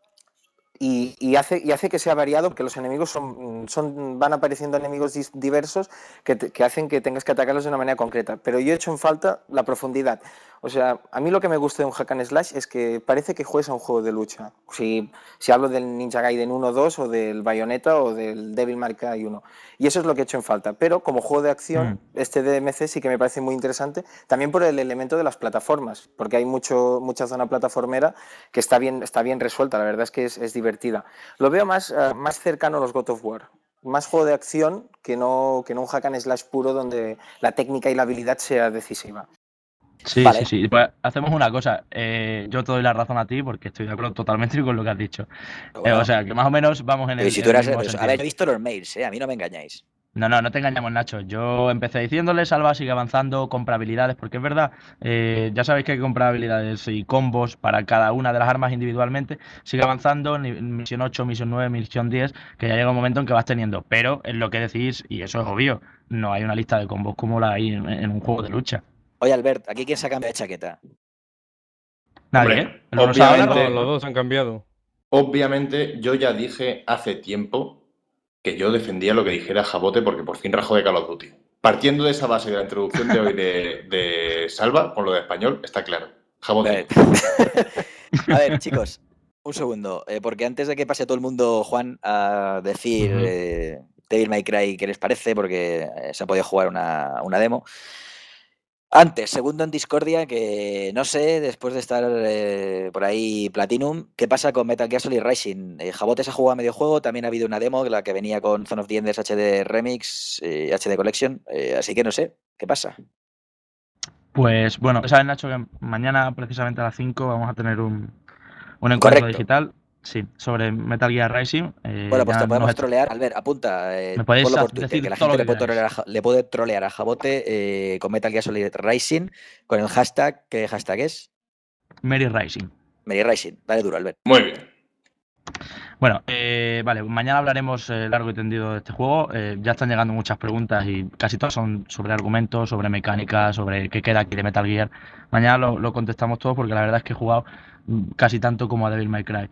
Y, y, hace, y hace que sea variado, porque los enemigos son, son, van apareciendo enemigos diversos que, te, que hacen que tengas que atacarlos de una manera concreta. Pero yo he hecho en falta la profundidad. O sea, a mí lo que me gusta de un Hack and Slash es que parece que juegas a un juego de lucha. Si, si hablo del Ninja Gaiden uno, dos, o del Bayonetta, o del Devil May Cry uno. Y eso es lo que he hecho en falta. Pero como juego de acción, mm. este D M C sí que me parece muy interesante, también por el elemento de las plataformas, porque hay mucho, mucha zona plataformera que está bien, está bien resuelta. La verdad es que es, es divertida. Lo veo más, uh, más cercano a los God of War. Más juego de acción que no, que no un Hack and Slash puro donde la técnica y la habilidad sea decisiva. Sí, vale. sí, sí. Pues hacemos una cosa. Eh, yo te doy la razón a ti porque estoy de acuerdo totalmente con lo que has dicho. Bueno, eh, o sea, que más o menos vamos en el. Si tú eras, el pues, a ver, he visto los mails, ¿eh? A mí no me engañáis. No, no, no te engañamos, Nacho. Yo empecé diciéndole, Salva sigue avanzando, compra habilidades, porque es verdad, eh, ya sabéis que hay que comprar habilidades y combos para cada una de las armas individualmente. Sigue avanzando, misión ocho, misión nueve, misión diez, que ya llega un momento en que vas teniendo. Pero es lo que decís, y eso es obvio, no hay una lista de combos como la hay en, en un juego de lucha. Oye, Albert, ¿aquí quién se ha cambiado de chaqueta? Nadie, ¿eh? Obviamente, los dos han cambiado. obviamente yo ya dije hace tiempo que yo defendía lo que dijera Jabote porque por fin rajó de Call of Duty. Partiendo de esa base de la introducción de hoy de, de Salva, con lo de español, está claro. Jabote. A ver, chicos, un segundo, eh, porque antes de que pase todo el mundo, Juan, a decir uh-huh. eh, Devil May Cry qué les parece, porque eh, se ha podido jugar una, una demo. Antes, segundo en Discordia, que no sé, después de estar eh, por ahí Platinum, ¿qué pasa con Metal Gear Solid Rising? Eh, Jabote se ha jugado a medio juego, también ha habido una demo, la que venía con Zone of the Enders H D Remix, eh, H D Collection, eh, así que no sé, ¿qué pasa? Pues bueno, sabes, Nacho, que mañana precisamente a las cinco vamos a tener un, un encuentro Correcto. digital. Sí, sobre Metal Gear Rising. Eh, bueno, pues te podemos nos... trolear. Albert, apunta. Eh, ¿Me podéis por Twitter, decir que la gente le puede, trolear a, le puede trolear a Jabote eh, con Metal Gear Solid Rising con el hashtag. ¿Qué hashtag es? Merry Rising. Merry Rising. Dale duro, Albert. Muy bien. Bueno, eh, vale, mañana hablaremos eh, largo y tendido de este juego. Eh, ya están llegando muchas preguntas y casi todas son sobre argumentos, sobre mecánica, sobre qué queda aquí de Metal Gear. Mañana lo, lo contestamos todo porque la verdad es que he jugado casi tanto como a Devil May Cry.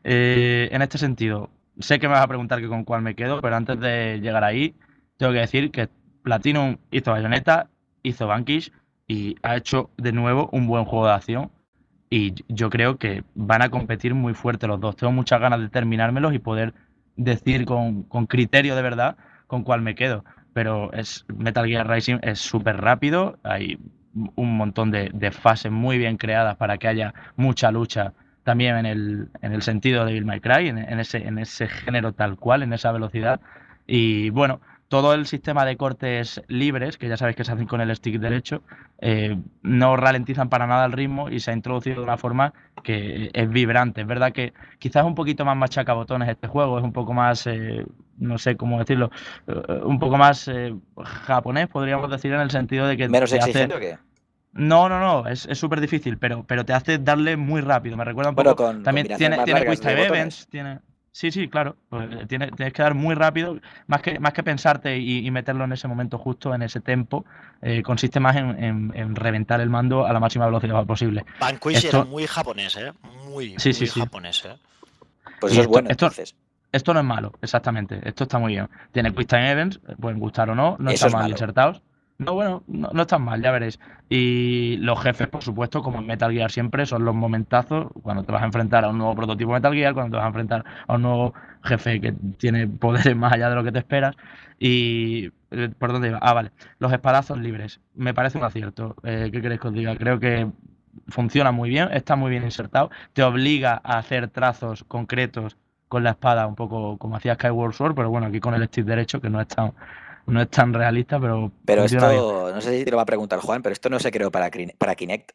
Eh, en este sentido, sé que me vas a preguntar que con cuál me quedo, pero antes de llegar ahí, tengo que decir que Platinum hizo Bayonetta, hizo Vanquish y ha hecho de nuevo un buen juego de acción. Y yo creo que van a competir muy fuerte los dos. Tengo muchas ganas de terminármelos y poder decir con, con criterio de verdad con cuál me quedo. Pero es Metal Gear Rising es súper rápido, hay un montón de, de fases muy bien creadas para que haya mucha lucha también en el, en el sentido de Devil May Cry, en, en, ese, en ese género tal cual, en esa velocidad. Y bueno, todo el sistema de cortes libres, que ya sabéis que se hacen con el stick derecho, eh, no ralentizan para nada el ritmo y se ha introducido de una forma que es vibrante. Es verdad que quizás es un poquito más machacabotones este juego, es un poco más, eh, no sé cómo decirlo, uh, un poco más eh, japonés, podríamos decir, en el sentido de que... ¿Menos exigente o qué? No, no, no, es súper difícil, pero, pero te hace darle muy rápido. Me recuerda un poco... Bueno, con, también tiene, tiene Quick Time Events, tiene... Sí, sí, claro. Pues tienes, tienes que dar muy rápido, más que, más que pensarte y, y meterlo en ese momento justo, en ese tempo, eh, consiste más en, en, en reventar el mando a la máxima velocidad posible. Vanquish Esto... era muy japonés, ¿eh? Muy, sí, muy sí, sí. japonés, ¿eh? Pues eso es bueno, esto, entonces. Esto no es malo, exactamente. Esto está muy bien. Tiene Quick Time Events, pueden gustar o no, no eso están es mal malo. insertados. No, bueno, no, no están mal, ya veréis. Y los jefes, por supuesto, como en Metal Gear siempre, son los momentazos cuando te vas a enfrentar a un nuevo prototipo de Metal Gear, cuando te vas a enfrentar a un nuevo jefe que tiene poderes más allá de lo que te esperas. Y... ¿por dónde iba? Ah, vale. Los espadazos libres. Me parece un acierto. Eh, ¿Qué queréis que os diga? Creo que funciona muy bien, está muy bien insertado. Te obliga a hacer trazos concretos con la espada, un poco como hacía Skyward Sword, pero bueno, aquí con el stick derecho, que no es tan... No es tan realista, pero... Pero esto, bien. No sé si te lo va a preguntar Juan, pero esto no se creó para, para Kinect.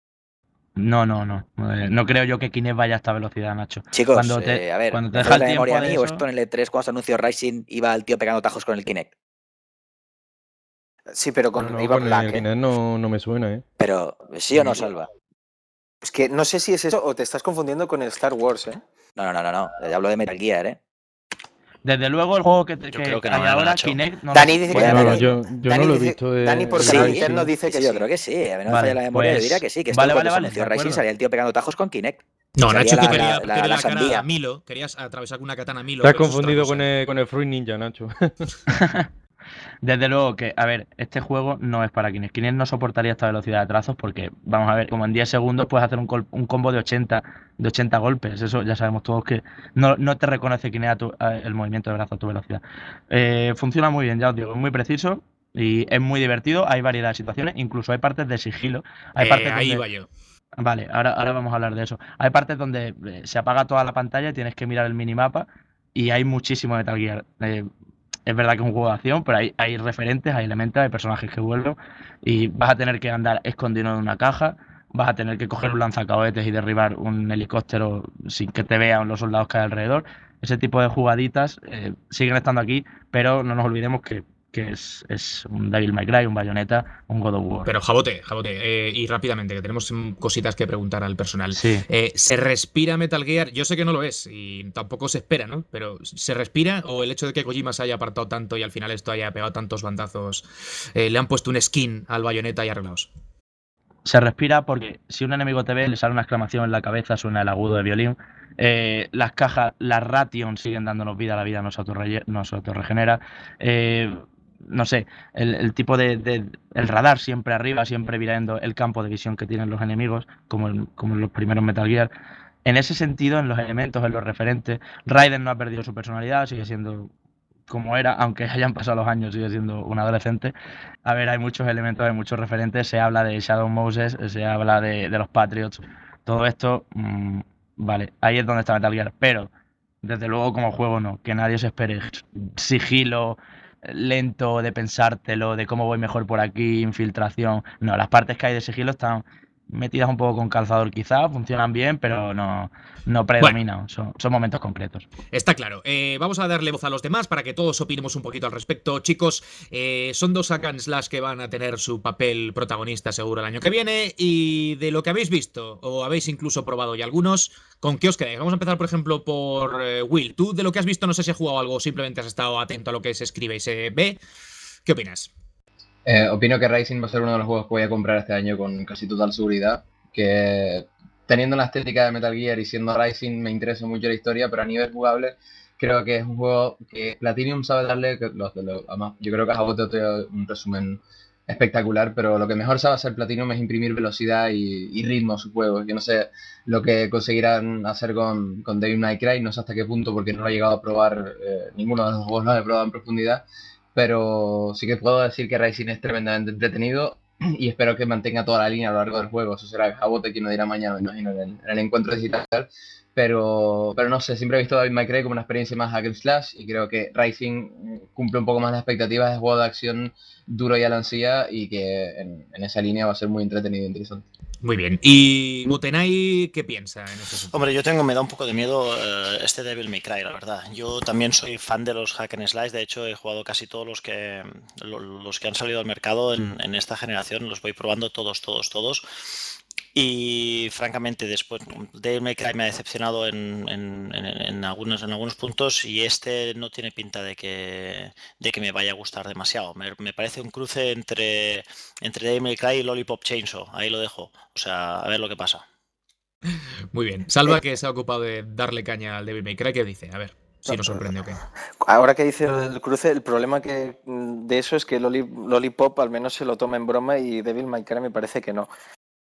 No, no, no. No creo yo que Kinect vaya a esta velocidad, Nacho. Chicos, cuando te, eh, a ver, cuando te deja el la tiempo memoria a mí, de o eso... esto en el E tres cuando se anunció Rising iba el tío pegando tajos con el Kinect. Sí, pero con, no, iba con Black, el ¿eh? Kinect no, no me suena, ¿eh? Pero, ¿sí o no, Salva? Es que no sé si es eso o te estás confundiendo con el Star Wars, ¿eh? No, no, no, no, no. Hablo de Metal Gear, ¿eh? Desde luego el juego que, te, Yo que, creo que hay no, ahora, Nacho. Kinect... No Dani lo... dice que Bueno, No, Dani, yo, yo Dani no lo he dice- visto de... Dani por de canal Rising. interno dice que Sí, yo sí. creo que sí. A mí no me Vale, falla la memoria, pues- yo diría que sí. Que esto vale, cuando vale, se vale, anunció de Rising acuerdo. salía el tío pegando tajos con Kinect. No, Salía Nacho, la- tú querías la- la, la- la, la cara sandía. a Milo. Querías atravesar con una katana a Milo. Te has pero eso es otra confundido cosa. con el, con el Fruit Ninja, Nacho. Desde luego que, a ver, este juego no es para Kinect. Kinect no soportaría esta velocidad de trazos porque, vamos a ver, como en diez segundos puedes hacer un, col- un combo de ochenta, de ochenta golpes. Eso ya sabemos todos que no, no te reconoce Kinect a tu- a el movimiento de brazo a tu velocidad. Eh, funciona muy bien, ya os digo, es muy preciso y es muy divertido. Hay variedad de situaciones, incluso hay partes de sigilo. Hay Eh, partes ahí donde... iba yo. Vale, ahora, ahora vamos a hablar de eso. Hay partes donde eh, se apaga toda la pantalla y tienes que mirar el minimapa y hay muchísimo Metal Gear. Eh, es verdad que es un juego de acción, pero hay, hay referentes, hay elementos, hay personajes que vuelven y vas a tener que andar escondido en una caja, vas a tener que coger un lanzacohetes y derribar un helicóptero sin que te vean los soldados que hay alrededor. Ese tipo de jugaditas eh, siguen estando aquí, pero no nos olvidemos que, que es, es un Devil May Cry, un Bayonetta, un God of War. Pero Jabote, Jabote, eh, y rápidamente, que tenemos mm, cositas que preguntar al personal. Sí. Eh, ¿Se respira Metal Gear? Yo sé que no lo es y tampoco se espera, ¿no? Pero ¿se respira o el hecho de que Kojima se haya apartado tanto y al final esto haya pegado tantos bandazos, eh, le han puesto un skin al Bayonetta y arreglados? se respira porque si un enemigo te ve, le sale una exclamación en la cabeza, suena el agudo de violín. Eh, las cajas, las Ration siguen dándonos vida, la vida no se autorre- no se autorregenera. Eh, no sé, el, el tipo de, de- el radar siempre arriba, siempre mirando el campo de visión que tienen los enemigos, como en, como en los primeros Metal Gear. En ese sentido, en los elementos, en los referentes, Raiden no ha perdido su personalidad, sigue siendo como era, aunque hayan pasado los años, sigue siendo un adolescente. A ver, hay muchos elementos, hay muchos referentes, se habla de Shadow Moses, se habla de, de los Patriots, todo esto, mmm, vale, ahí es donde está Metal Gear, pero desde luego como juego no, que nadie se espere sigilo lento, de pensártelo, de cómo voy mejor por aquí, infiltración, no, las partes que hay de sigilo están metidas un poco con calzador quizá, funcionan bien, pero no, no predominan, bueno, son, son momentos concretos. Está claro. Eh, vamos a darle voz a los demás para que todos opinemos un poquito al respecto. Chicos, eh, son dos hack and slash que van a tener su papel protagonista seguro el año que viene, y de lo que habéis visto, o habéis incluso probado ya algunos, ¿con qué os quedáis? Vamos a empezar, por ejemplo, por eh, Will. Tú de lo que has visto, no sé si has jugado algo o simplemente has estado atento a lo que se escribe y se ve. ¿Qué opinas? Eh, opino que Rising va a ser uno de los juegos que voy a comprar este año con casi total seguridad, que teniendo la estética de Metal Gear y siendo Rising me interesa mucho la historia, pero a nivel jugable creo que es un juego que Platinum sabe darle, que lo, lo, además, yo creo que a Jabote te doy un resumen espectacular, pero lo que mejor sabe hacer Platinum es imprimir velocidad y, y ritmo a sus juegos. Yo no sé lo que conseguirán hacer con, con Devil May Cry, no sé hasta qué punto porque no lo he llegado a probar, eh, ninguno de los juegos lo he probado en profundidad, pero sí que puedo decir que Rising es tremendamente entretenido y espero que mantenga toda la línea a lo largo del juego. Eso será Jabote quien nos dirá mañana, me imagino, en el, en el encuentro digital. Pero, pero no sé, siempre he visto a Devil May Cry como una experiencia más hack and slash y creo que Rising cumple un poco más las expectativas de juego de acción duro y a la ansía y que en, en esa línea va a ser muy entretenido e interesante. Muy bien. ¿Y Mutenai qué piensa en ese sentido? Hombre, yo tengo, me da un poco de miedo uh, este Devil May Cry, la verdad. Yo también soy fan de los hack and slash, de hecho he jugado casi todos los que los que han salido al mercado en, en esta generación, los voy probando todos, todos, todos. Y francamente después Devil May Cry me ha decepcionado en, en, en, en, algunos, en algunos puntos y este no tiene pinta de que, de que me vaya a gustar demasiado. Me, me parece un cruce entre, entre Devil May Cry y Lollipop Chainsaw, ahí lo dejo. O sea, a ver lo que pasa. Muy bien. Salva, que se ha ocupado de darle caña al Devil May Cry, ¿qué dice? A ver si nos sorprende o qué. Ahora que dice el cruce, el problema que de eso es que Lollipop al menos se lo toma en broma y Devil May Cry me parece que no.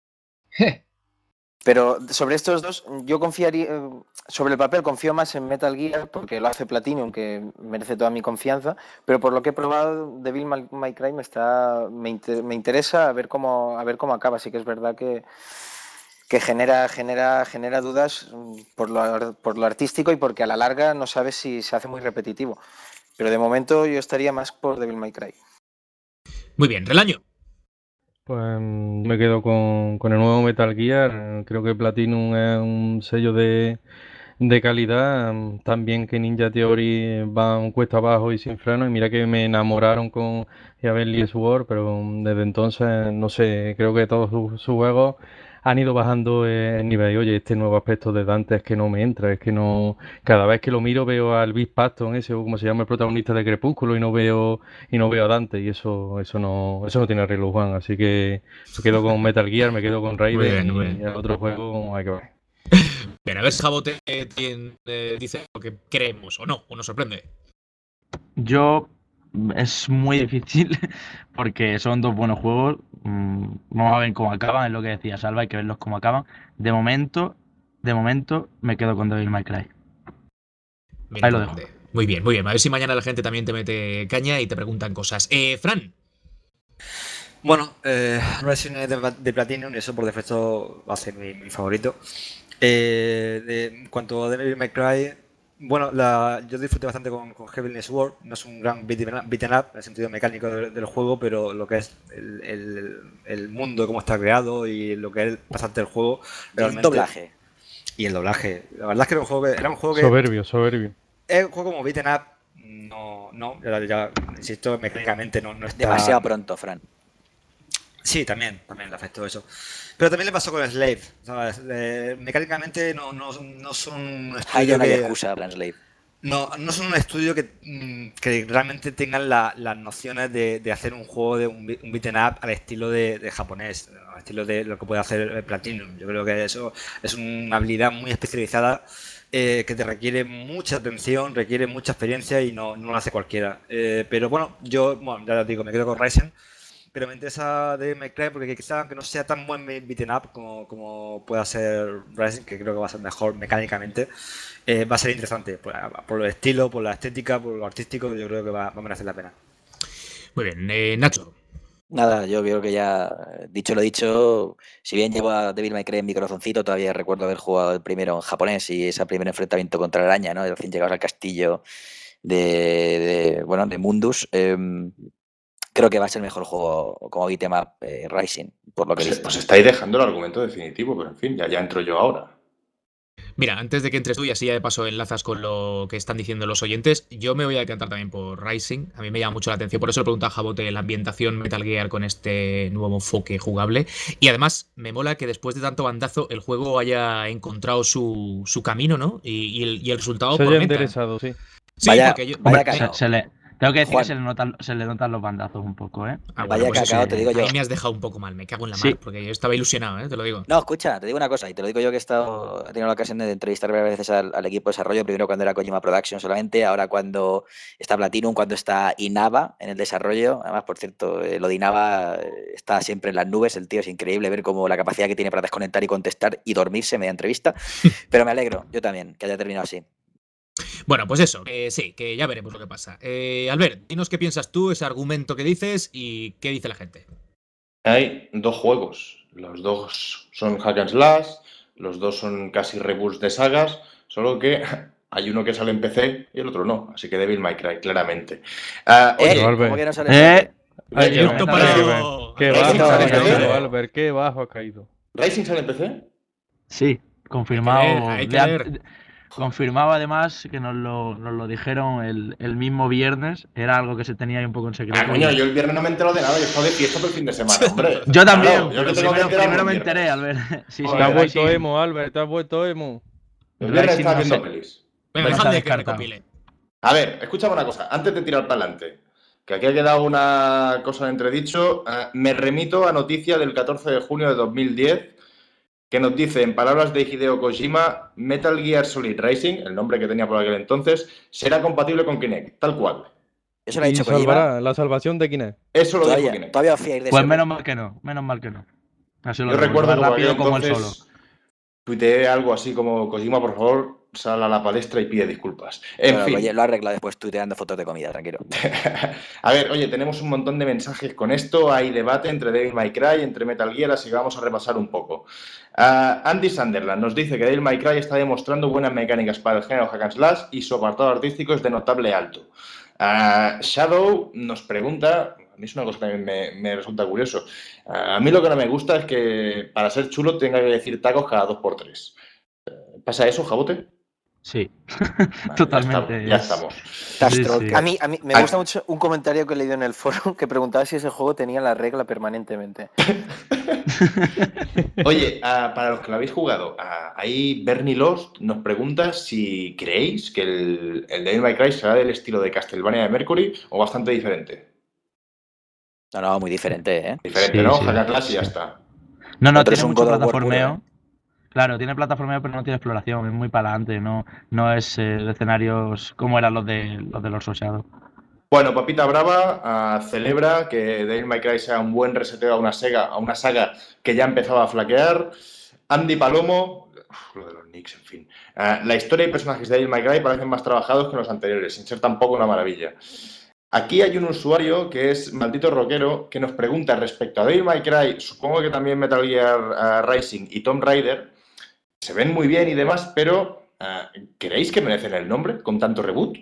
Pero sobre estos dos, yo confiaría, sobre el papel confío más en Metal Gear porque lo hace Platinum, que merece toda mi confianza, pero por lo que he probado, Devil May Cry me está, me, inter, me interesa a ver cómo, a ver cómo acaba. Así que es verdad que, que genera, genera, genera dudas por lo, por lo artístico y porque a la larga no sabes si se hace muy repetitivo. Pero de momento yo estaría más por Devil May Cry. Muy bien, Relaño. Pues me quedo con, con el nuevo Metal Gear. Creo que Platinum es un sello de, de calidad. También que Ninja Theory van cuesta abajo y sin freno. Y mira que me enamoraron con Heavenly Sword, pero desde entonces, no sé, creo que todos sus su juegos han ido bajando el nivel. Oye, este nuevo aspecto de Dante es que no me entra, es que no... Cada vez que lo miro veo al Big Paston ese, o como se llama el protagonista de Crepúsculo, y no veo y no veo a Dante, y eso eso no eso no tiene arreglo, Juan. Así que me quedo con Metal Gear, me quedo con Raiden, y, y el otro juego hay que ver. Bien, a ver si Jabote eh, dice lo que creemos o no, o nos sorprende. Yo... Es muy difícil porque son dos buenos juegos. Vamos a ver cómo acaban, es lo que decía Salva, hay que verlos cómo acaban. De momento, de momento me quedo con Devil May Cry. Mira, ahí lo dejo. Muy bien, muy bien. A ver si mañana la gente también te mete caña y te preguntan cosas. Eh, Fran. Bueno, eh, Resident Evil de, de Platinum, eso por defecto va a ser mi, mi favorito. Eh, de, en cuanto a Devil May Cry, bueno, la, yo disfruté bastante con, con Heavenly Sword. No es un gran beat'em up en el sentido mecánico del, del juego, pero lo que es el, el, el mundo, cómo está creado y lo que es bastante el juego. Realmente... El doblaje. Y el doblaje. La verdad es que era un juego que... Era un juego que soberbio, soberbio. Es un juego como beat'em up. No, no, ya, ya insisto, mecánicamente no, no está... Demasiado pronto, Fran. Sí, también, también le afectó eso. Pero también le pasó con Slave, ¿sabes? Eh, mecánicamente no, no, no son un estudio. Hay una que... excusa para Slave. No, no son un estudio que, que realmente tengan la, las nociones de, de hacer un juego de un, un beat'em up al estilo de, de japonés, al estilo de lo que puede hacer Platinum. Yo creo que eso es una habilidad muy especializada eh, que te requiere mucha atención, requiere mucha experiencia y no, no lo hace cualquiera. Eh, pero bueno, yo, bueno, ya te digo, me quedo con Ryzen. Pero me interesa Devil May Cry porque quizá aunque no sea tan buen beat'em up como, como pueda ser Rising, que creo que va a ser mejor mecánicamente, eh, va a ser interesante por, por el estilo, por la estética, por lo artístico. Yo creo que va, va a merecer la pena. Muy bien, eh, Nacho. Nada, yo creo que ya, dicho lo dicho, si bien llevo a Devil May Cry en mi corazoncito, todavía recuerdo haber jugado el primero en japonés y ese primer enfrentamiento contra la araña, ¿no? Recién llegados al castillo de, de bueno, de Mundus. Eh, creo que va a ser el mejor juego como beat'em up eh, Rising, por lo que he Pues, visto. pues estáis dejando el argumento definitivo, pero en fin, ya, ya entro yo ahora. Mira, antes de que entres tú y así ya de paso enlazas con lo que están diciendo los oyentes, yo me voy a decantar también por Rising. A mí me llama mucho la atención, por eso le pregunto a Jabote la ambientación Metal Gear con este nuevo enfoque jugable. Y además me mola que después de tanto bandazo el juego haya encontrado su, su camino, ¿no? Y, y, el, y el resultado se haya prometa. enderezado, sí. Sí, vaya, porque yo, vaya me, se, se le, tengo que decir Juan. que se le, notan, se le notan los bandazos un poco, ¿eh? Ah, bueno, Vaya pues cacao, eso, te digo yo. ahí me has dejado un poco mal, me cago en la Sí. mar, porque yo estaba ilusionado, ¿eh? Te lo digo. No, escucha, te digo una cosa, y te lo digo yo que he estado, he tenido la ocasión de entrevistar varias veces al, al equipo de desarrollo, primero cuando era Kojima Production solamente, ahora cuando está Platinum, cuando está Inaba en el desarrollo. Además, por cierto, eh, lo de Inaba eh, está siempre en las nubes, el tío es increíble ver cómo la capacidad que tiene para desconectar y contestar y dormirse media entrevista, pero me alegro, yo también, que haya terminado así. Bueno, pues eso, eh, sí, que ya veremos lo que pasa. Eh, Albert, dinos qué piensas tú, ese argumento que dices y qué dice la gente. Hay dos juegos, los dos son hack and slash, los dos son casi reboots de sagas, solo que hay uno que sale en P C y el otro no, así que Devil May Cry, claramente. Uh, ¿Eh? oye, ¿Cómo que no sale Eh, en P C? Ay, ¿qué Punto va? para- Qué Rising bajo ha sale en P C. caído, Albert, qué bajo ha caído. ¿Rising sale en P C? Sí, confirmado. Hay que ver, hay que de- ver. Confirmado además que nos lo, nos lo dijeron el, el mismo viernes. Era algo que se tenía ahí un poco en secreto. Ah, coño, y- yo el viernes no me entero de nada, yo he estado de fiesta todo el fin de semana, hombre. Yo también. Claro, yo que pero tengo que primero enterarme primero el me viernes. enteré, Albert. Sí, sí, Joder, Te has Rising- vuelto emo, Albert, te has vuelto emo. El viernes Rising estaba no viendo sé. pelis. Venga, No se ha dejadme que descartado. recopile. A ver, escúchame una cosa, antes de tirar para adelante, que aquí ha quedado una cosa de entredicho, eh, me remito a noticia del catorce de junio de dos mil diez, que nos dice, en palabras de Hideo Kojima, Metal Gear Solid Rising, el nombre que tenía por aquel entonces, será compatible con Kinect, tal cual. Eso lo ha Y dicho Kojima. salvará la salvación de Kinect. Eso lo dijo Todavía, Kinect. todavía os fiáis de Pues ese menos hombre. mal que no. Menos mal que no. Así lo Yo digo, recuerdo más que por aquel rápido como él solo. entonces tuiteé algo así como, Kojima, por favor, sal a la palestra y pide disculpas. En Bueno, fin. oye, lo ha arreglado después tuiteando fotos de comida, tranquilo. A ver, oye, tenemos un montón de mensajes con esto, hay debate entre Devil May Cry, entre Metal Gear, así que vamos a repasar un poco. Uh, Andy Sunderland nos dice que Devil May Cry está demostrando buenas mecánicas para el género hack and slash y su apartado artístico es de notable alto. Uh, Shadow nos pregunta, a mí es una cosa que también me, me resulta curioso, uh, a mí lo que no me gusta es que para ser chulo tenga que decir tacos cada dos por tres. ¿Pasa eso, Jabote? Sí, Vale, totalmente. Ya es- estamos. Estás Sí, troll. sí. A mí, a mí me Ah. gusta mucho un comentario que he leído en el foro que preguntaba si ese juego tenía la regla permanentemente. Oye, uh, para los que lo habéis jugado, uh, ahí Bernie Lost nos pregunta si creéis que el, el Devil May Cry será del estilo de Castlevania de Mercury o bastante diferente. No, no, muy diferente, ¿eh? Diferente, Sí, ¿no? sí, Hack and slash y sí. ya está. No, no, Otro es tiene un mucho God of War plataformeo. puro, Claro, tiene plataformeo, pero no tiene exploración. Es muy para adelante. No, no es eh, de escenarios como eran los de los de Lords of Shadow. Bueno, Papita Brava uh, celebra que Devil May Cry sea un buen reseteo a una, sega, a una saga que ya empezaba a flaquear. Andy Palomo, uf, lo de los nicks, en fin. Uh, la historia y personajes de Devil May Cry parecen más trabajados que los anteriores, sin ser tampoco una maravilla. Aquí hay un usuario que es Maldito Rockero que nos pregunta respecto a Devil May Cry, supongo que también Metal Gear uh, Rising y Tomb Raider, se ven muy bien y demás, pero uh, ¿creéis que merecen el nombre con tanto reboot?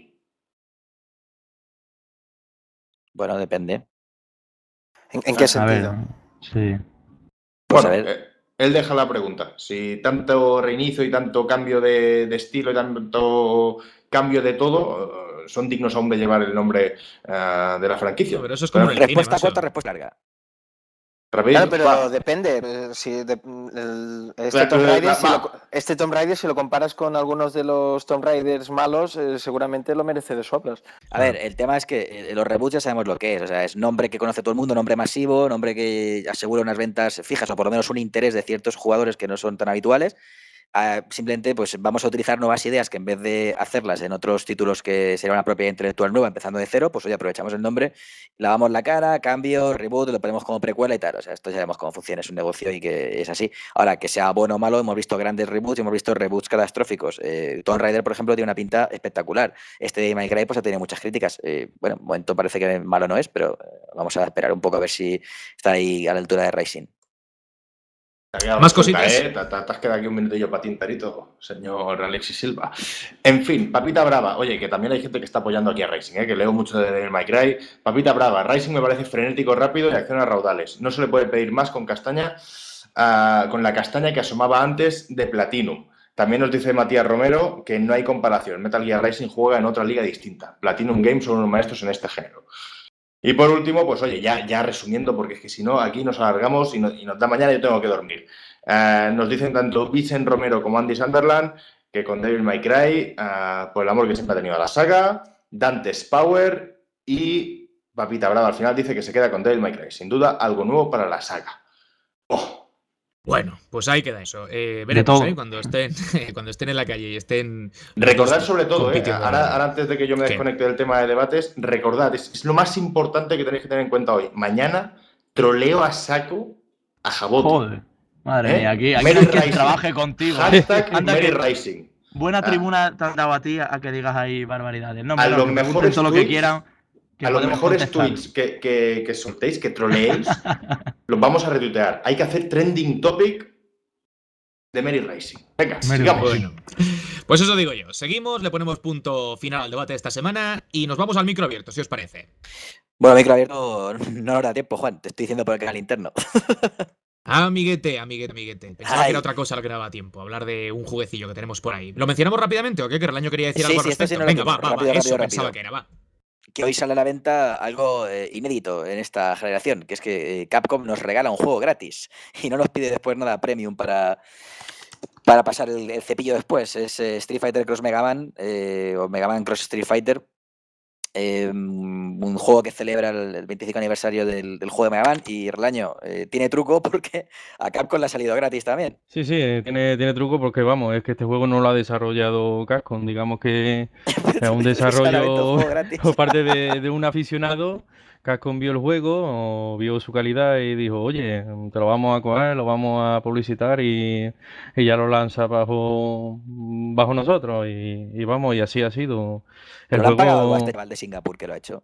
Bueno, depende. ¿En, en qué A sentido? ver, sí. Pues Bueno, a ver. eh, él deja la pregunta. Si tanto reinicio y tanto cambio de, de estilo y tanto cambio de todo eh, son dignos aún de llevar el nombre eh, de la franquicia. No, pero eso es como en el cine, Respuesta macho. corta, respuesta larga. Rapidito, Claro, pero va. depende. eh, Si de- el- este, Va, Tomb va, Raider, va, si va. lo, este Tomb Raider, si lo comparas con algunos de los Tomb Raiders malos, eh, seguramente lo merece de sobras. A ver, el tema es que eh, los reboots ya sabemos lo que es. O sea, es nombre que conoce todo el mundo, nombre masivo, nombre que asegura unas ventas fijas o por lo menos un interés de ciertos jugadores que no son tan habituales. Ah, simplemente pues vamos a utilizar nuevas ideas que en vez de hacerlas en otros títulos que sería una propiedad intelectual nueva, empezando de cero, pues hoy aprovechamos el nombre, lavamos la cara, cambio, reboot, lo ponemos como precuela y tal. O sea, esto ya sabemos cómo funciona, es un negocio y que es así. Ahora, que sea bueno o malo, hemos visto grandes reboots y hemos visto reboots catastróficos. Eh, Tomb Raider, por ejemplo, tiene una pinta espectacular. Este de My Cry pues ha tenido muchas críticas. Eh, bueno, de momento parece que malo no es, pero eh, vamos a esperar un poco a ver si está ahí a la altura de Rising. Más cositas. ¿Eh? Te, te, te has quedado aquí un minutillo para tintar y todo, señor Alexis Silva. En fin, Papita Brava. Oye, que también hay gente que está apoyando aquí a Rising, ¿eh? Que leo mucho de Devil May Cry. Papita Brava. Rising me parece frenético, rápido y acciona raudales. No se le puede pedir más con castaña, uh, con la castaña que asomaba antes de Platinum. También nos dice Matías Romero que no hay comparación. Metal Gear Rising juega en otra liga distinta. Platinum Games son unos maestros en este género. Y por último, pues oye, ya, ya resumiendo, porque es que si no, aquí nos alargamos y, no, y nos da mañana y yo tengo que dormir. Uh, nos dicen tanto Vicent Romero como Andy Sunderland que con Devil May Cry, uh, por el amor que siempre ha tenido a la saga, Dante's Power y Papita Brava al final dice que se queda con Devil May Cry. Sin duda, algo nuevo para la saga. Oh. Bueno, pues ahí queda eso. Eh, veremos, ¿eh? Cuando estén, cuando estén en la calle y estén... Recordad sobre todo, ¿eh? compitiendo. ahora, ahora antes de que yo me ¿Qué? desconecte del tema de debates, recordad, es, es lo más importante que tenéis que tener en cuenta hoy. Mañana troleo a saco a Jabote. Joder, madre ¿Eh? mía, aquí, aquí Mary no hay quien Rising. trabaje contigo. Hashtag Anda Mary que- Rising. Buena Ah. tribuna te han dado a ti a que digas ahí barbaridades. No, A hombre, no, los que pregunten mejores todo lo que tweets- quieran. Que a los podemos mejores contestar. tweets que, que, que soltéis, que troleéis, los vamos a retuitear. Hay que hacer trending topic de Mary Rising. Venga, Mary sigamos. Bueno, pues eso digo yo. Seguimos, le ponemos punto final al debate de esta semana y nos vamos al micro abierto, si os parece. Bueno, micro abierto no nos da tiempo, Juan. Te estoy diciendo por el canal interno. Amiguete, amiguete, amiguete. Pensaba Ay. que era otra cosa lo que no daba tiempo. Hablar de un jueguecillo que tenemos por ahí. ¿Lo mencionamos rápidamente o qué? Que el año quería decir Sí, algo sí, al esto sí respecto. no lo Venga, va, tengo. va, va. Rápido, Eso rápido, pensaba rápido. que era, va. Que hoy sale a la venta algo eh, inédito en esta generación, que es que eh, Capcom nos regala un juego gratis y no nos pide después nada premium para, para pasar el, el cepillo después. Es eh, Street Fighter Cross Mega Man eh, o Mega Man Cross Street Fighter. Eh, un juego que celebra el, el veinticinco aniversario del, del juego de Mega Man y Relaño eh, tiene truco porque a Capcom le ha salido gratis también. Sí, sí, eh, tiene, tiene truco porque vamos, es que este juego no lo ha desarrollado Capcom, digamos que es un desarrollo Juego gratis. por parte de, de un aficionado. Capcom vio el juego, o vio su calidad y dijo, oye, te lo vamos a coger, lo vamos a publicitar y, y ya lo lanza bajo, bajo nosotros y, y vamos, y así ha sido. El Pero le han pagado algo a juego, este chaval de Singapur que lo ha hecho.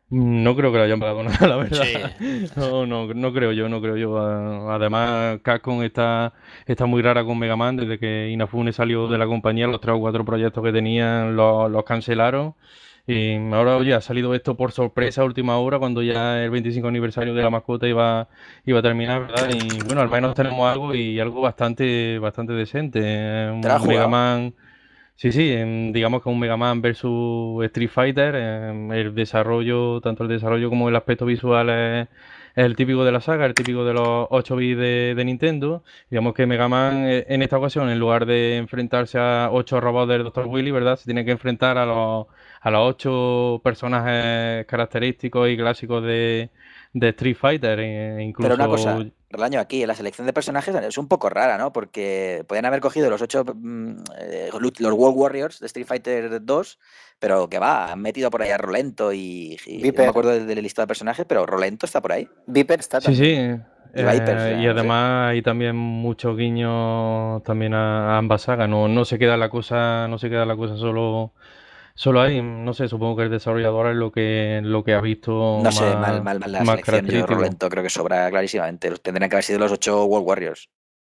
no creo que le hayan pagado nada, la verdad. Sí. No, no, no creo yo, no creo yo. Ah, Además, Capcom está, está muy rara con Mega Man. Desde que Inafune salió de la compañía, los tres o cuatro proyectos que tenían los, los cancelaron. Y ahora, oye, ha salido esto por sorpresa a última hora, cuando ya el veinticinco aniversario de la mascota iba, iba a terminar, ¿verdad? Y bueno, al menos tenemos algo y algo bastante, bastante decente. Un ¿Te lo has Mega jugado? Man. Sí, sí, em, digamos que un Mega Man versus Street Fighter, em, el desarrollo, tanto el desarrollo como el aspecto visual es, es el típico de la saga, el típico de los ocho bits de, de Nintendo. Digamos que Mega Man eh, en esta ocasión, en lugar de enfrentarse a ocho robots del doctor Willy, ¿verdad? Se tiene que enfrentar a los, a los ocho personajes característicos y clásicos de, de Street Fighter. E incluso... Pero una cosa, Relaño, aquí la selección de personajes es un poco rara, ¿no? Porque podían haber cogido los ocho, mm, eh, los World Warriors de Street Fighter dos, pero que va, han metido por ahí a Rolento y, y no Viper. me acuerdo del, del listado de personajes, pero Rolento está por ahí. Viper está Sí, también. sí. Y Vipers, eh, ya, y no además hay también muchos guiños también a, a ambas sagas. No, no se queda la cosa, no se queda la cosa solo, solo ahí. No sé, supongo que el desarrollador es lo que, lo que ha visto No sé, más, mal, mal, mal la más selección. Yo característico. Rolento creo que sobra clarísimamente. Los tendrían que haber sido los ocho World Warriors.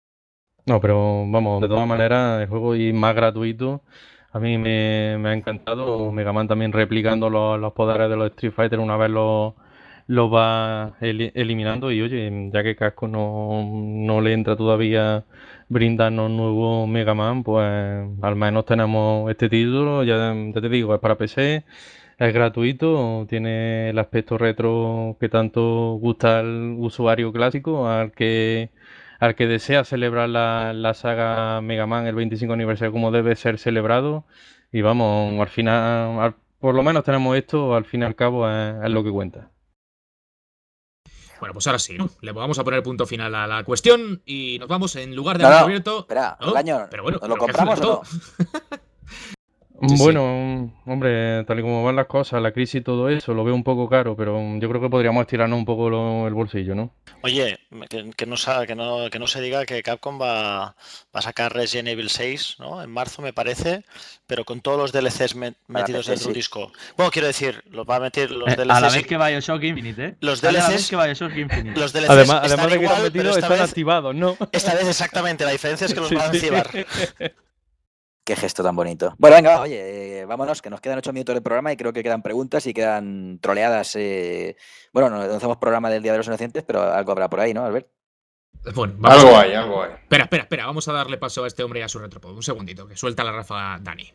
No, pero vamos, de todas maneras, el juego y más gratuito. A mí me, me ha encantado. Mega Man también replicando los, los poderes de los Street Fighter una vez los lo va eli- eliminando. Y oye, ya que Casco no, no le entra todavía brindarnos un nuevo Mega Man, pues al menos tenemos este título. Ya, ya te digo, es para P C. es gratuito, tiene el aspecto retro que tanto gusta al usuario clásico, al que al que desea celebrar la, la saga Mega Man el veinticinco aniversario como debe ser celebrado. Y vamos, al final, al, por lo menos tenemos esto, al fin y al cabo es, es lo que cuenta. Bueno, pues ahora sí, ¿no? Le vamos a poner punto final a la cuestión y nos vamos en lugar de no, haber no, abierto. Espera, ¿no? el año, pero bueno, ¿nos lo pero compramos o no? Sí, bueno, sí. Hombre, tal y como van las cosas, la crisis y todo eso, lo veo un poco caro, pero yo creo que podríamos estirarnos un poco lo, el bolsillo, ¿no? Oye, que, que, no, que, no, que no se diga que Capcom va, va a sacar Resident Evil seis, ¿no? En marzo me parece, pero con todos los D L Cs met, metidos dentro del disco. Bueno, quiero decir, los va a meter los eh, D L Cs. A la vez que Bioshock Infinite, ¿eh? Los D L Cs, a la vez que Bioshock Infinite. Los D L Cs además, además de que igual, están metidos, están vez, activados, ¿no? Esta vez exactamente, la diferencia es que los sí, van a activar. Sí. Qué gesto tan bonito. Bueno, venga, oye, eh, vámonos, que nos quedan ocho minutos de programa y creo que quedan preguntas y quedan troleadas. Eh... Bueno, no, no hacemos programa del Día de los Inocentes, pero algo habrá por ahí, ¿no, Albert? Bueno, vamos algo a... hay, algo hay. Espera, espera, espera, vamos a darle paso a este hombre y a su retropod. Un segundito, que suelta la ráfaga Dani.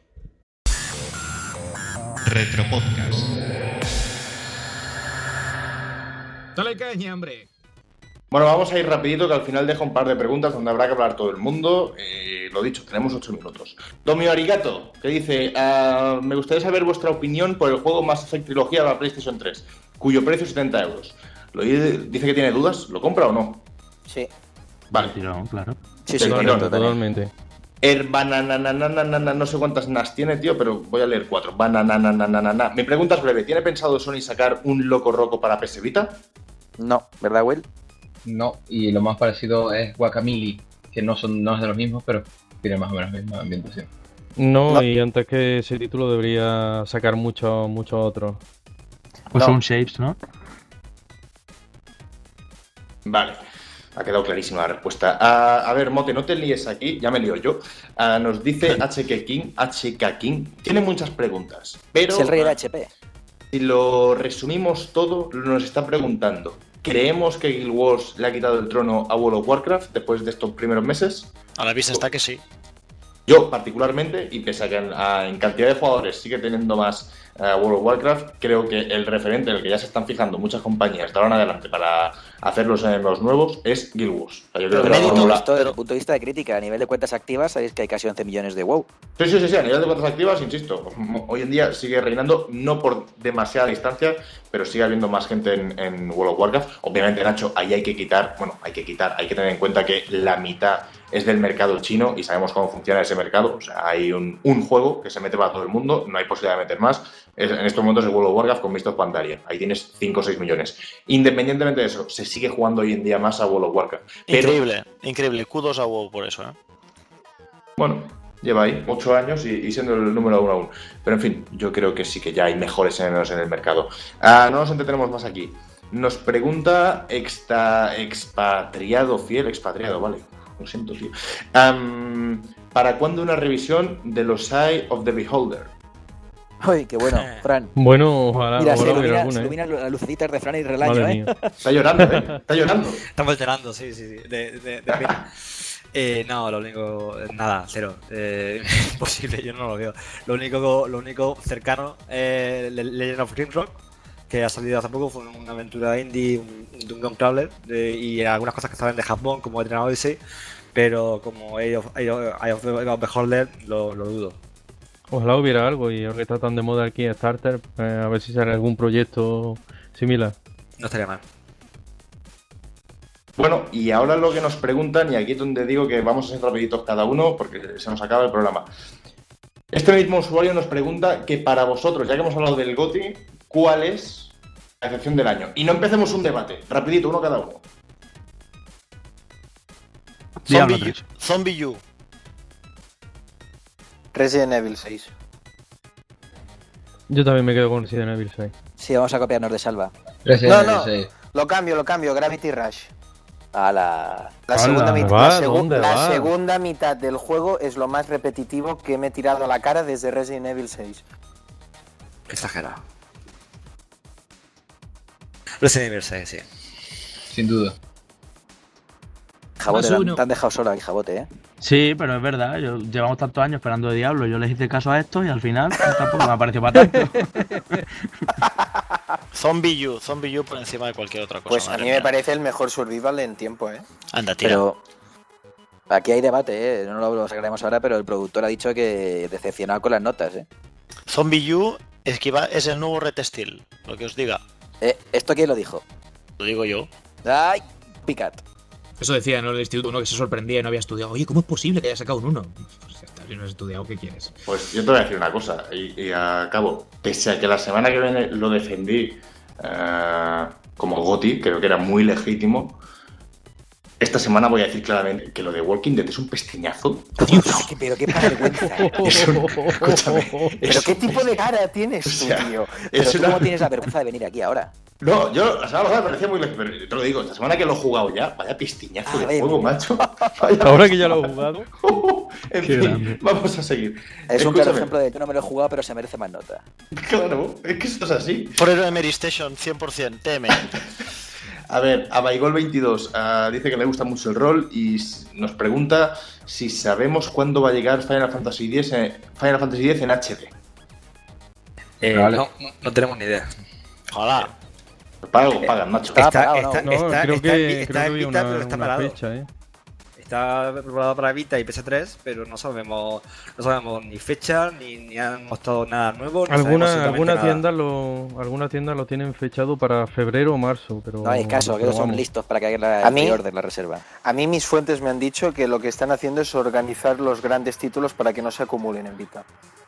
Retropodcast. Dale caña, hombre. Bueno, vamos a ir rapidito, que al final dejo un par de preguntas donde habrá que hablar todo el mundo. Eh, lo dicho, tenemos ocho minutos. Tomio Arigato, que dice, uh, me gustaría saber vuestra opinión por el juego Mass Effect Trilogía de la PlayStation tres, cuyo precio es setenta euros. Lo dice que tiene dudas, ¿lo compra o no? Sí. Vale. Tirón, claro. Sí, sí, totalmente. totalmente. El banananananana, no sé cuántas nas tiene, tío, pero voy a leer cuatro. Banananananana. Mi pregunta es breve, ¿tiene pensado Sony sacar un Loco Roco para P S Vita? No, ¿verdad, Will? No, y lo más parecido es Guacamole, que no son no es de los mismos, pero tiene más o menos la misma ambientación. No, No. y antes que ese título debería sacar muchos muchos otros. Pues No. son shapes, ¿no? Vale, ha quedado clarísima la respuesta. A, a ver, Mote, no te líes aquí, ya me lío yo. Ah, nos dice H K King, H K King, tiene muchas preguntas, pero Es el rey de H P. si lo resumimos todo, nos está preguntando, ¿creemos que Guild Wars le ha quitado el trono a World of Warcraft después de estos primeros meses? A la vista está que sí. Yo, particularmente, y pese a que en, a, en cantidad de jugadores sigue teniendo más uh, World of Warcraft, creo que el referente en el que ya se están fijando muchas compañías de ahora en adelante para hacerlos en los nuevos es Guild Wars. O sea, yo creo que la Pero fórmula... esto, desde el punto de vista de crítica, a nivel de cuentas activas, sabéis que hay casi once millones de WoW. Sí, sí, sí, sí, a nivel de cuentas activas, insisto, hoy en día sigue reinando, no por demasiada distancia, pero sigue habiendo más gente en, en World of Warcraft. Obviamente, Nacho, ahí hay que quitar, bueno, hay que quitar, hay que tener en cuenta que la mitad es del mercado chino y sabemos cómo funciona ese mercado. O sea, hay un, un juego que se mete para todo el mundo, no hay posibilidad de meter más. Es, en estos momentos es World of Warcraft con vistos pantalla. Ahí tienes cinco o seis millones. Independientemente de eso, se sigue jugando hoy en día más a World of Warcraft. Pero, Increíble, increíble. Kudos a WoW por eso, ¿eh? bueno, lleva ahí ocho años y, y siendo el número uno aún. Pero en fin, yo creo que sí que ya hay mejores enemigos en el mercado. Ah, no nos entretenemos más aquí. Nos pregunta exta, expatriado fiel, expatriado, vale. Lo siento, tío. Um, ¿Para cuándo una revisión de los Eye of the Beholder? Uy, qué bueno, Fran. Bueno, ojalá, Mira, se ojalá hubiera ilumina, alguna, se ¿eh? iluminan las lucecitas de Fran y Relaño, Madre ¿eh? mía. Está llorando, ¿eh? Está llorando. Estamos alterando, sí, sí, sí. De, de, de pena. Eh, no, lo único, nada, cero. Eh, imposible, yo no lo veo. Lo único, lo único cercano es eh, Legend of Grimrock, que ha salido hace poco, fue una aventura indie, un Dungeon Crawler, de, y algunas cosas que salen de Japón, como Eternal Odyssey, pero como Eye of, Eye of, Eye of the Beholder, lo, lo dudo. Ojalá hubiera algo, y ahora que está tan de moda aquí Starter, eh, a ver si sale algún proyecto similar. No estaría mal. Bueno, y ahora lo que nos preguntan, y aquí es donde digo que vamos a ser rapiditos cada uno, porque se nos acaba el programa. Este mismo usuario nos pregunta que para vosotros, ya que hemos hablado del GOTY, ¿cuál es la excepción del año? Y no empecemos un debate, rapidito, uno cada uno. Zombie, Zombie U. Resident Evil seis. Yo también me quedo con Resident Evil seis. Sí, vamos a copiarnos de Salva. Resident No, Evil no, seis. lo cambio, lo cambio, Gravity Rush. A la... La, Hala, segunda, mit- va, la, segu- ¿dónde la va? segunda mitad del juego es lo más repetitivo que me he tirado a la cara desde Resident Evil seis. Exagerado. Resident Evil seis, sí. Sin duda. Jabote, Más te han- uno. te han dejado solo aquí, Jabote, ¿eh? Sí, pero es verdad, yo, llevamos tantos años esperando de Diablo, yo les hice caso a esto y al final tampoco me ha parecido para tanto. Zombie U, Zombie U por encima de cualquier otra cosa. Pues a mí mía. me parece el mejor survival en tiempo, ¿eh? Anda, tira. Pero aquí hay debate, ¿eh? No lo sacaremos ahora, pero el productor ha dicho que decepcionado con las notas, ¿eh? Zombie U es, que va, es el nuevo Red Steel, lo que os diga. Eh, ¿Esto quién lo dijo? Lo digo yo. ¡Ay! Picat. Eso decía, ¿no? El instituto, uno que se sorprendía y no había estudiado. Oye, ¿cómo es posible que haya sacado un uno? Pues ya está, si no has estudiado, ¿qué quieres? Pues yo te voy a decir una cosa, y, y acabo. Pese a que la semana que viene lo defendí uh, como GOTY, creo que era muy legítimo, esta semana voy a decir claramente que lo de Walking Dead es un pestiñazo. Dios, qué, pero qué vergüenza. Es un, escúchame. Pero es qué un- tipo de cara tienes tú, O sea, tío. Pero es tú una- cómo tienes la vergüenza de venir aquí ahora. No, yo la semana pasada me parecía muy legítimo, pero te lo digo, esta semana que lo he jugado ya, vaya pistiñazo Ah, de vaya, juego, mira. macho. Vaya Ahora que ya lo he jugado. En Qué fin, grande. vamos a seguir. Es un claro Escúchame, ejemplo de yo no me lo he jugado, pero se merece más nota. Claro, es que esto es así. Por el Memory Station, cien por ciento, T M. A ver, a Baigol veintidós uh, dice que le gusta mucho el rol y s- nos pregunta si sabemos cuándo va a llegar Final Fantasy X en, Final Fantasy X en H D. Eh, Vale. no, no tenemos ni idea. Hola. Paga o pagan, macho. Está Está, parado, ¿no? está, No, está, creo está en- que, está creo que en había Vita, una, pero está una parado. fecha, ¿eh? Está preparado para Vita y P S tres, pero no sabemos no sabemos ni fecha, ni, ni han mostrado nada nuevo. Ni sabemos Alguna, absolutamente alguna nada. tienda lo, alguna tienda lo tienen fechado para febrero o marzo, pero No hay caso, que pero no son vamos. listos para que haga la A mí- pre-order, la reserva. A mí mis fuentes me han dicho que lo que están haciendo es organizar los grandes títulos para que no se acumulen en Vita.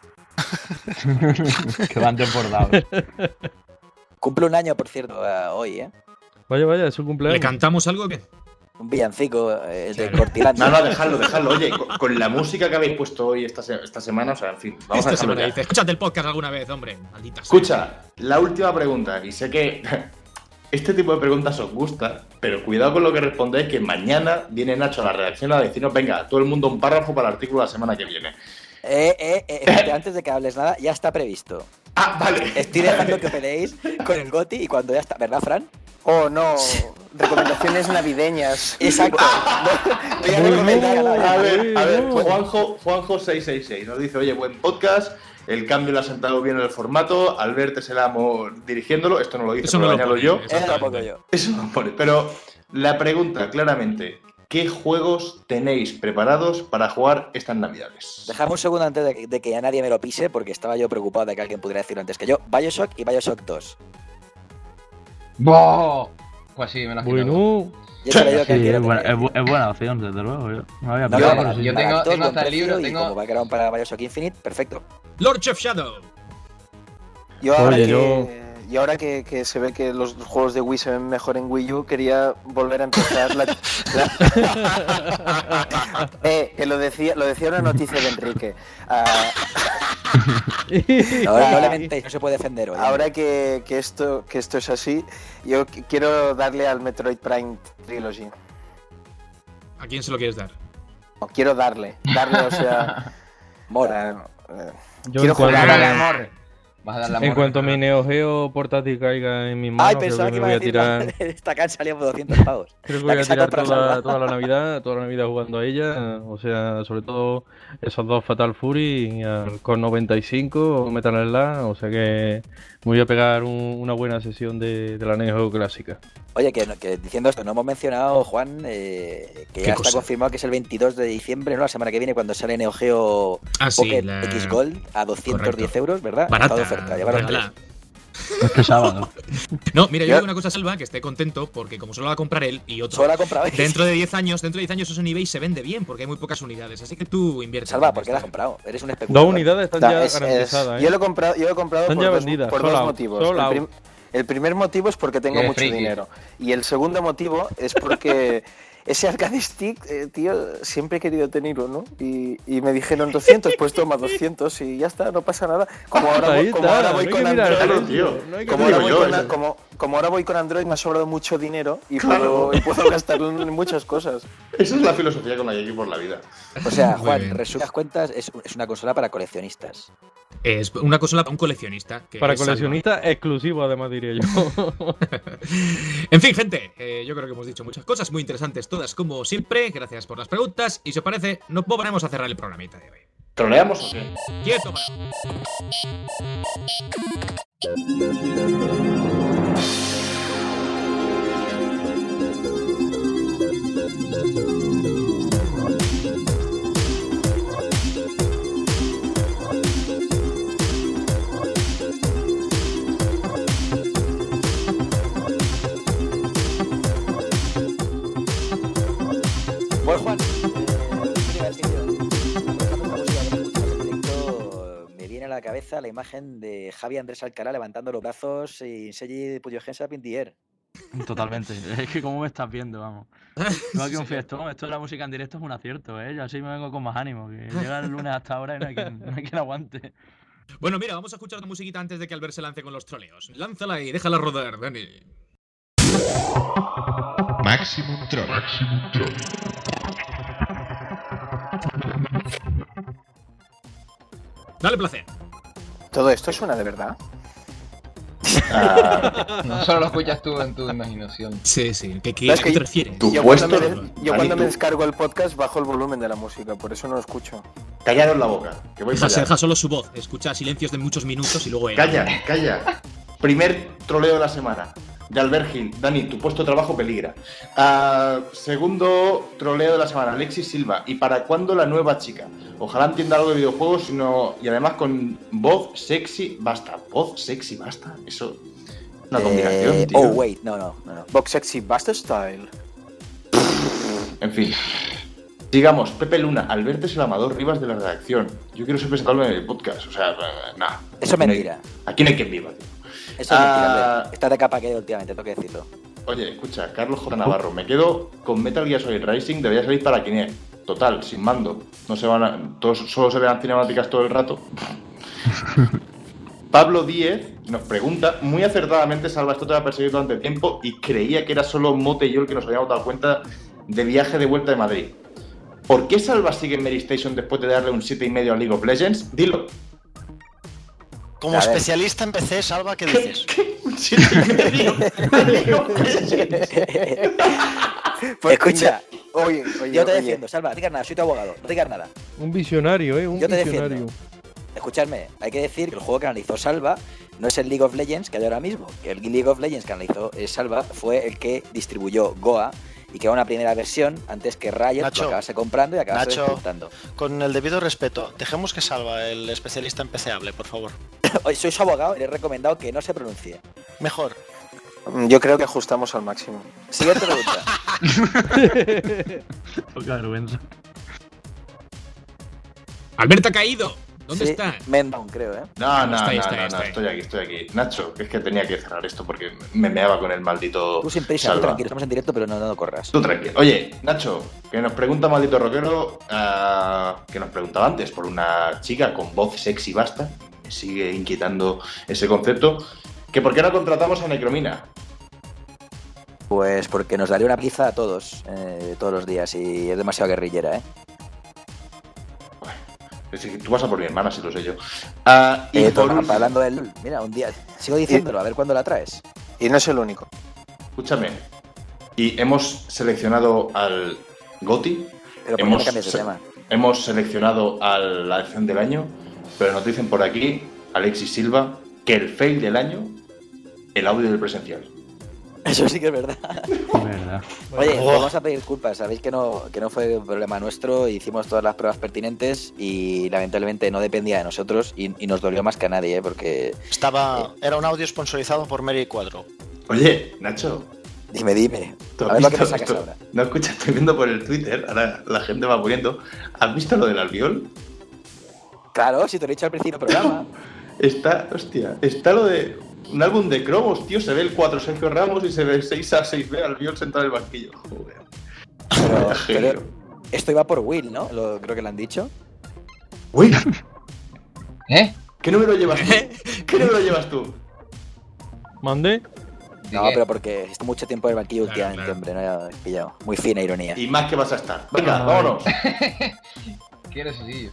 Que van desbordados. Cumple un año, por cierto, eh, hoy, ¿eh? Vaya, vaya, es su ¿Le cumpleaños. cantamos algo o qué? Un villancico, eh, el de Claro. Cortilandia. No, no, dejadlo, dejadlo. Oye, con, con la música que habéis puesto hoy esta, se- esta semana, o sea, en fin, vamos a Esta dejarlo semana ya. dice, escúchate el podcast alguna vez, hombre. Maldita sea. Escucha, la última pregunta, y sé que este tipo de preguntas os gusta, pero cuidado con lo que respondéis, que mañana viene Nacho a la redacción a decirnos, venga, todo el mundo un párrafo para el artículo la semana que viene. Eh, eh, eh, espérate, antes de que hables nada, ya está previsto. Ah, vale. Estoy dejando que peleéis con el GOTY y cuando ya está, ¿verdad, Fran? Oh, no. Recomendaciones navideñas. Exacto. Voy a recomendar a la A ver, a ver, no. Juanjo, Juanjo seiscientos sesenta y seis nos dice, oye, buen podcast, el cambio lo ha sentado bien en el formato, Albert es el amo dirigiéndolo, esto no lo dice, Eso pero no lo lo añado pone, yo. eso. Eso lo pongo yo. Eso lo pone. Pero la pregunta, claramente, ¿qué juegos tenéis preparados para jugar estas navidades? Dejamos un segundo antes de, de que ya nadie me lo pise, porque estaba yo preocupado de que alguien pudiera decirlo antes que yo. Bioshock y Bioshock dos. ¡Boh! Pues sí, me lo has quitado. Bueno, Yo te lo digo que Sí, quiero es buena, tener. es, bu- es buena opción, desde luego. Yo no había No, pensado, no, pero sí. yo para tengo- todos, tengo buen hasta el precio, libro, y tengo- como background para Bioshock Infinite, perfecto. Lord Chef Shadow. Yo ahora, Oye, que, yo- y ahora que, que se ve que los juegos de Wii se ven mejor en Wii U, quería volver a empezar la... la- eh, que lo decía, lo decía una noticia de Enrique. Ah, No, no le mentéis, no se puede defender hoy. ahora que, que, esto, que esto es así, yo qu- quiero darle al Metroid Prime Trilogy. ¿A quién se lo quieres dar? No, quiero darle, darle, o sea... Mora. eh, yo Quiero en cuanto, jugar Vas a darle amor. Vas a darle amor. en cuanto mi Neo Geo portátil caiga en mis manos, Ay, creo pensaba que que me iba a voy a decir, tirar. esta can salía por doscientos pavos. Creo que La voy a que se ha tirar comprado toda, Salva. toda la Navidad, toda la Navidad jugando a ella. O sea, sobre todo esos dos Fatal Fury y al Core noventa y cinco o Metal Slug. O sea que me voy a pegar un- una buena sesión de, de la Neo Geo clásica. Oye, que, que diciendo esto, no hemos mencionado, Juan, eh, que ¿Qué ya cosa? está confirmado que es el veintidós de diciembre, ¿no? La semana que viene, cuando sale Neo Geo Ah, sí, Pocket la- X Gold a doscientos diez Correcto. euros, ¿verdad? Barata. Está de oferta, llevaros regala. tres. Este sábado. No, mira, yo Ya. digo una cosa, Salva, que esté contento, porque como solo va a comprar él y otro. Solo la comprado. Dentro de diez años, dentro de diez años eso en eBay se vende bien, porque hay muy pocas unidades. Así que tú inviertes. Salva, en ¿por qué la has esto. comprado? Eres un especulador. Dos unidades están Da, ya es- es- garantizadas, yo ¿eh? lo he comprado, yo lo he comprado Están por, ya dos, vendidas, por sold dos out, motivos. sold El, out. prim- el primer motivo es porque tengo Qué mucho friki. dinero. Y el segundo motivo es porque ese arcade stick, eh, tío, siempre he querido tener uno. Y, y me dijeron doscientos, pues toma doscientos y ya está, no pasa nada. Como ahora, Ahí voy- como está, ahora voy no hay con que mirar Android, Claro, eso, tío. no hay que como Digo ahora voy yo, con, eso. a- como, como ahora voy con Android me ha sobrado mucho dinero y, claro. puedo, y puedo gastarlo en muchas cosas. Esa es la filosofía con la que hay que ir por la vida. O sea, Juan, resumidas cuentas, es, es una consola para coleccionistas. Es una consola para un coleccionista. Que para coleccionista exclusivo, además, diría yo. En fin, gente, eh, yo creo que hemos dicho muchas cosas muy interesantes, todas como siempre. Gracias por las preguntas. Y si os parece, nos volveremos a cerrar el programita de hoy. ¿Troleamos o qué? ¡Quieto! Bueno, Juan, eh, ¿qué iba a decir yo? Aprovechando esta música que me escuchas en directo, me viene a la cabeza la imagen de Javi Andrés Alcalá levantando los brazos y Sergi Puyo Gens up in the air. Totalmente. Es que como me estás viendo, vamos. No aquí un fiestón. Esto de la música en directo es un acierto, ¿eh? Yo así me vengo con más ánimo. Que llega el lunes hasta ahora y no hay quien, no hay quien aguante. Bueno, mira, vamos a escuchar una musiquita antes de que Albert se lance con los troleos. Lánzala y déjala rodar, Dani. Maximum Troll. Maximum Troll. Dale placer. ¿Todo esto suena de verdad? Ah, no solo lo escuchas tú en tu imaginación. Sí, sí. ¿Qué, qué, No, ¿a es qué que te refieres? Tu Yo puesto, cuando, me, yo Dani, cuando me tú. descargo el podcast bajo el volumen de la música, por eso no lo escucho. Callaros la boca, que voy Deja, para allá. deja solo su voz. Escucha silencios de muchos minutos y luego él. Calla, calla. Primer troleo de la semana. De Albert Gil. Dani, tu puesto de trabajo peligra. Uh, segundo troleo de la semana. Alexis Silva. ¿Y para cuándo la nueva chica? Ojalá entienda algo de videojuegos sino... y además con voz sexy basta. Voz sexy basta. Eso es una combinación, Eh, tío. oh, wait, no, no, no. no. Box Sexy Buster Style. En fin. Sigamos. Pepe Luna. Alberto es el amador Rivas de la redacción. Yo quiero ser presentable en el podcast. O sea, nada. Eso es mentira. Aquí no hay quien viva, tío. Eso es mentira, Ah. Albert. Está de capa que últimamente, tengo que decirlo. Oye, escucha, Carlos J. Navarro, me quedo con Metal Gear Solid Rising, debería salir para Kinect. Total, sin mando. No se van a, todos, solo se vean cinemáticas todo el rato. Pablo Díez nos pregunta, muy acertadamente, Salva, esto te va a perseguir durante tiempo y creía que era solo Mote y yo el que nos habíamos dado cuenta de viaje de vuelta de Madrid. ¿Por qué Salva sigue en Mary Station después de darle un siete y medio a League of Legends? Dilo. Como A ver. especialista en P C, Salva, ¿qué dices? Un siete y medio a League of Legends. Pues, Escucha, Oye, oye, yo te oye. defiendo, Salva, no digas nada, soy tu abogado, no digas nada. Un visionario, ¿eh? Un Yo te visionario. defiendo. Escuchadme, hay que decir que el juego que analizó Salva no es el League of Legends que hay ahora mismo. Que el League of Legends que analizó eh, Salva fue el que distribuyó Goa y que era una primera versión antes que Riot Nacho, lo acabase comprando y acabase Nacho. disfrutando. Con el debido respeto, dejemos que Salva, el especialista en P C, hable, por favor. Hoy soy su abogado y le he recomendado que no se pronuncie. Mejor. Yo creo que ajustamos al máximo. Siguiente pregunta. Poca vergüenza. Albert ha caído. ¿Dónde Sí, está? Mendown, creo, ¿eh? No, no, Está ahí, no, está ahí, no, está no, ahí. estoy aquí, estoy aquí. Nacho, que es que tenía que cerrar esto porque me meaba con el maldito Tú sin prisa, tú Salva. tranquilo, estamos en directo, pero no, no corras. Tú tranquilo. Oye, Nacho, que nos pregunta maldito rockero, ah, que nos preguntaba antes por una chica con voz sexy basta, me sigue inquietando ese concepto, que por qué no contratamos a Necromina. Pues porque nos daría una pizza a todos, eh, todos los días, y es demasiado guerrillera, ¿eh? Es decir, tú vas a por mi hermana, si lo sé yo. Ah, y Eh, por toma, último- hablando del LOL, mira, un día, sigo diciéndolo, a ver cuándo la traes. Y no es el único. Escúchame, y hemos seleccionado al Goti, Pero ¿por qué hemos, no cambias de se- tema? hemos seleccionado a la elección del año, pero nos dicen por aquí, Alexis Silva, que el fail del año, el audio del presencial. Eso sí que es verdad. Es verdad. Oye, Oh. vamos a pedir disculpas. Sabéis que no, que no fue un problema nuestro. Hicimos todas las pruebas pertinentes y lamentablemente no dependía de nosotros y, y nos dolió más que a nadie, ¿eh? Porque... Estaba, era un audio sponsorizado por Mary Cuadro. Oye, Nacho, Dime, dime. ¿tú A has ver lo que visto me sacas esto? ahora. No, escucha, estoy viendo por el Twitter, ahora la gente va poniendo. ¿Has visto lo del albiol? Claro, si te lo he dicho al principio del programa. Está, hostia, está lo de un álbum de cromos, tío. Se ve el cuatro Sergio Ramos y se ve el seis A seis B albiol sentado en el banquillo. Joder. Pero, Vaya genio. pero esto iba por Will, ¿no? Lo, creo que lo han dicho. Uy, ¿Eh? ¿qué número llevas tú? ¿Qué número llevas tú? ¿Mande? No, pero porque estoy mucho tiempo en el banquillo Claro, últimamente, claro. hombre, no he pillado. Muy fina ironía. Y más que vas a estar. Venga, Ay. vámonos. ¿Quieres sí?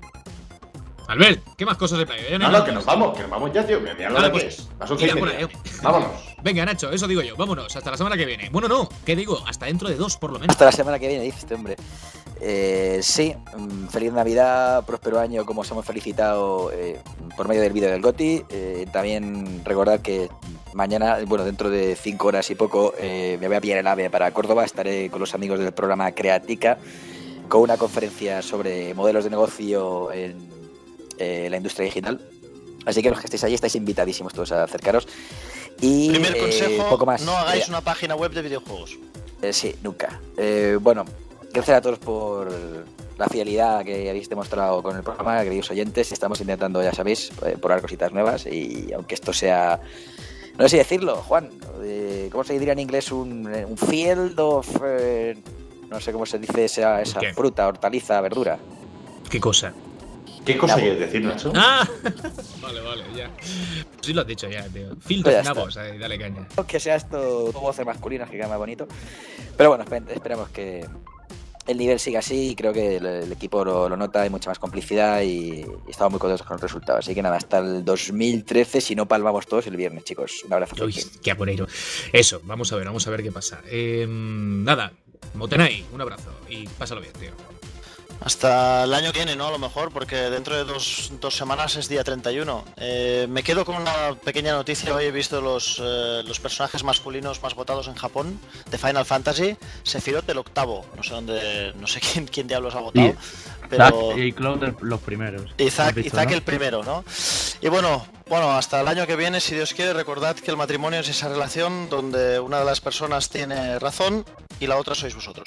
Albert, ¿qué más cosas de playa? No, no, que nos vamos, que nos vamos ya, tío. Que mira lo Vale, de pues, que es. Las once y mira, por media. ahí. Vámonos. Venga, Nacho, eso digo yo. Vámonos, hasta la semana que viene. Bueno, no, ¿qué digo? Hasta dentro de dos, por lo menos. Hasta la semana que viene, dice este hombre. Eh, sí, mm, feliz Navidad, próspero año, como os hemos felicitado eh, por medio del vídeo del GOTY. Eh, también recordad que mañana, bueno, dentro de cinco horas y poco, eh, me voy a pillar el AVE para Córdoba. Estaré con los amigos del programa Creatica con una conferencia sobre modelos de negocio en eh, la industria digital. Así que los que estéis allí estáis invitadísimos todos a acercaros. Y Primer eh, consejo, poco más. no hagáis Eh, una página web de videojuegos. Eh, sí, nunca. Eh, bueno, gracias a todos por la fidelidad que habéis demostrado con el programa, queridos oyentes. Estamos intentando, ya sabéis, eh, probar cositas nuevas y aunque esto sea, no sé si decirlo, Juan, eh, ¿cómo se diría en inglés? Un, un field of... eh, no sé cómo se dice esa, esa ¿Qué? fruta, hortaliza, verdura. ¿Qué cosa? ¿Qué cosa Nabo. quieres decir, Nacho? Ah, vale, vale, ya. Sí lo has dicho ya, tío. Pues Filtros ya está. nabos, eh, dale caña. Que sea esto voces masculinas, que queda más bonito. Pero bueno, espe- esperemos que el nivel siga así y creo que el, el equipo lo, lo nota, hay mucha más complicidad y, y estamos muy contentos con el resultado. Así que nada, hasta el dos mil trece, si no palmamos todos el viernes, chicos. Un abrazo. Uy, fuerte. qué apureiro. Eso, vamos a ver, vamos a ver qué pasa. Eh, nada, Motenay, un abrazo y pásalo bien, tío. Hasta el año que viene, ¿no? A lo mejor, porque dentro de dos, dos semanas es día treinta y uno. Eh, me quedo con una pequeña noticia. Hoy he visto los, eh, los personajes masculinos más votados en Japón de Final Fantasy. Sephiroth el octavo. No sé dónde, no sé quién, quién diablos ha votado. Y pero... Zack y Cloud el- los primeros. Y ¿Has Zack, y visto, Zack no? el primero, ¿no? Y bueno, bueno, hasta el año que viene, si Dios quiere, recordad que el matrimonio es esa relación donde una de las personas tiene razón y la otra sois vosotros.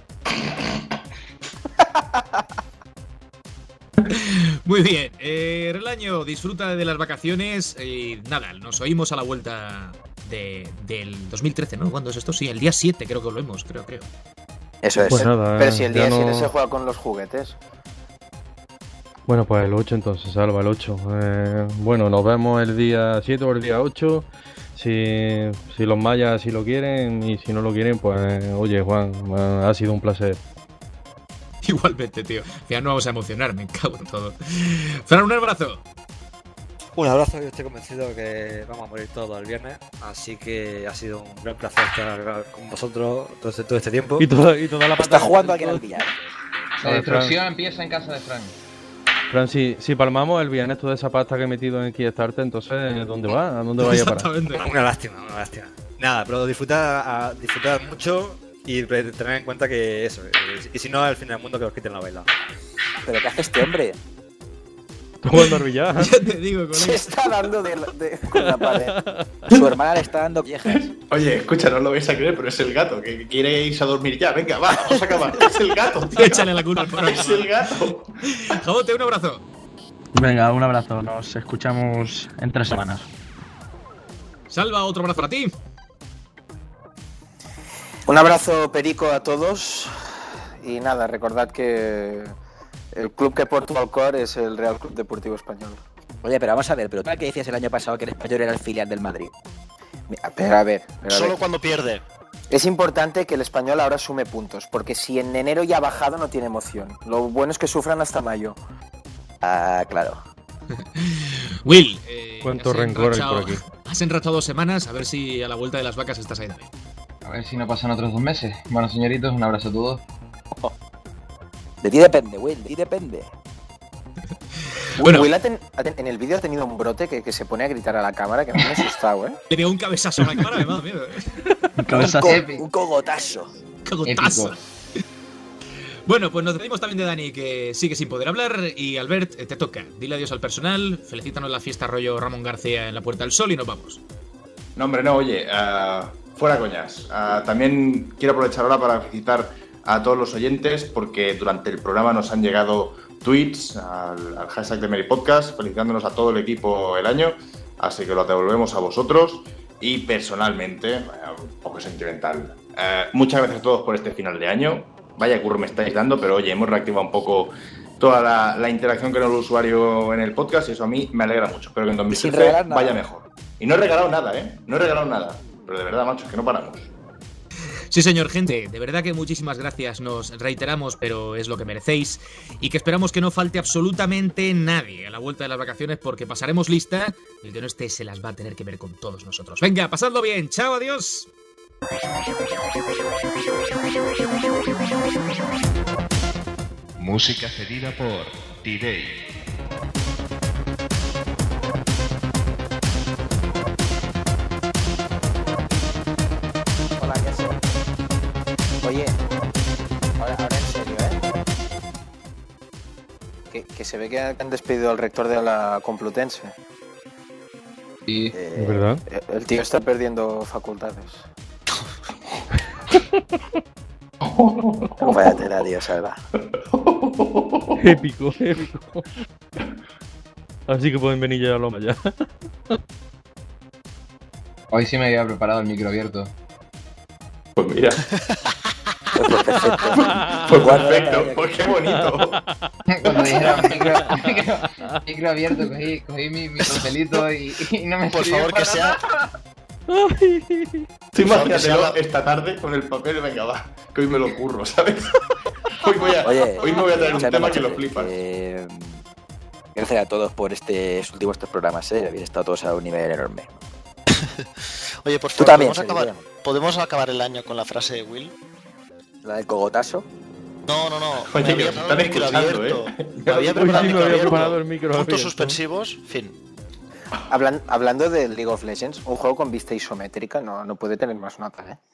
Muy bien, eh, Relaño, disfruta de las vacaciones y nada, nos oímos a la vuelta de, del dos mil trece, ¿no? ¿Cuándo es esto? Sí, el día siete creo que volvemos, creo, creo. Eso es. Pues nada, Pero eh, si el ya día siete no- se juega con los juguetes. Bueno, pues el ocho entonces, Salva, el ocho. Eh, bueno, nos vemos el día siete o el día ocho. Si, si los mayas si lo quieren y si no lo quieren, pues oye, Juan, eh, ha sido un placer. Igualmente, tío. Ya no vamos a emocionar, me cago en todo. Fran, un abrazo. Un abrazo, yo estoy convencido que vamos a morir todos el viernes, así que ha sido un gran placer estar con vosotros todo este, todo este tiempo. Y toda, y toda la Está pantalla- jugando alguien al billar. La A ver, destrucción empieza en casa de Frank. Fran, si, si palmamos el viernes toda esa pasta que he metido en Kickstarter, entonces ¿dónde va? ¿A dónde vaya a parar? Exactamente. Una lástima, una lástima. Nada, pero disfrutar, a- disfrutar mucho y re- tener en cuenta que eso, eh, y si no, al fin del mundo que os quiten la baila. ¿Pero qué hace este hombre? Está jugando al billar. Ya te digo, Se colega. está dando de, de- con la pared. Su hermana le está dando viejas. Oye, escucha, no lo vais a creer, pero es el gato que quiere irse a dormir ya. Venga, va, vamos a acabar. Es el gato, tío. Échale la culpa al programa. Es el gato. Jabote, un abrazo. Venga, un abrazo. Nos escuchamos en tres semanas. Salva, otro abrazo para ti. Un abrazo perico a todos y nada, recordad que el club que porta Alcor es el Real Club Deportivo Español. Oye, pero vamos a ver, pero tú que decías el año pasado que el Español era el filial del Madrid. Mira, Pero a ver, pero a Solo ver. cuando pierde. Es importante que el Español ahora sume puntos, porque si en enero ya ha bajado no tiene emoción. Lo bueno es que sufran hasta mayo. Ah, claro. Will, eh, Cuánto has rencor hay enrachado- por aquí. Has enrachado dos semanas, a ver si a la vuelta de las vacas estás ahí también. A ver si no pasan otros dos meses. Bueno, señoritos, un abrazo a todos. De ti depende, Will, de ti depende. Bueno. Will ha ten- ha ten- en el vídeo ha tenido un brote que, que se pone a gritar a la cámara que a mí me ha asustado, ¿eh? Le pegó un cabezazo a la cámara, me da miedo. eh. Un, Cabezazo. co- un cogotazo. Cogotazo. Bueno, pues nos despedimos también de Dani, que sigue sin poder hablar. Y Albert, eh, te toca. Dile adiós al personal, felicítanos la fiesta rollo Ramón García en la Puerta del Sol y nos vamos. No, hombre, no, oye, ah, fuera coñas. Ah, también quiero aprovechar ahora para felicitar a todos los oyentes porque durante el programa nos han llegado tweets al, al hashtag de Merry Podcast felicitándonos a todo el equipo el año, así que lo devolvemos a vosotros y personalmente, eh, un poco sentimental. Eh, muchas gracias a todos por este final de año. Vaya curro me estáis dando, pero oye, hemos reactivado un poco toda la, la interacción con el usuario en el podcast y eso a mí me alegra mucho. Espero que en dos mil Sin trece regalar nada. vaya mejor. Y no he regalado nada, ¿eh? No he regalado nada. pero de verdad, macho, que no paramos. Sí, señor, gente, de verdad que muchísimas gracias, nos reiteramos, pero es lo que merecéis, y que esperamos que no falte absolutamente nadie a la vuelta de las vacaciones, porque pasaremos lista, y el que no esté se las va a tener que ver con todos nosotros. Venga, pasadlo bien, chao, adiós. Música cedida por D-Day. Hola, ¿qué haces? Oye, ahora, ahora en serio, ¿eh? Que, que se ve que han despedido al rector de la Complutense. Sí, Eh, ¿Es verdad? El tío está perdiendo facultades. Vaya tela, tío, salva. Épico, épico. Así que pueden venir ya a Loma ya. Hoy sí me había preparado el micro abierto. Pues mira. Pues perfecto. Pues perfecto, pues qué bonito. Cuando dijeron micro, micro, micro abierto, cogí, cogí mi, mi papelito y, y no me Por sirvió favor, para que sea. Tú imagínatelo esta tarde con el papel, venga, va, que hoy me lo curro, ¿sabes? Hoy, voy a, Oye, hoy me voy a traer un escuchadme, tema que lo machotes, flipas. que, gracias a todos por este últimos tres programas, ¿eh? Habéis estado todos a un nivel enorme. Oye, por Tú favor, también, ¿podemos acabar, Sergio. ¿podemos acabar el año con la frase de Will? La del cogotazo. No, no, no. Oye, me que había os preparado están el micro escuchando, abierto. ¿eh? Me había Hoy preparado sí el me micro había abierto. preparado el micro Puntos abierto. suspensivos, fin. Hablan- hablando de League of Legends, un juego con vista isométrica no, no puede tener más nota, ¿eh?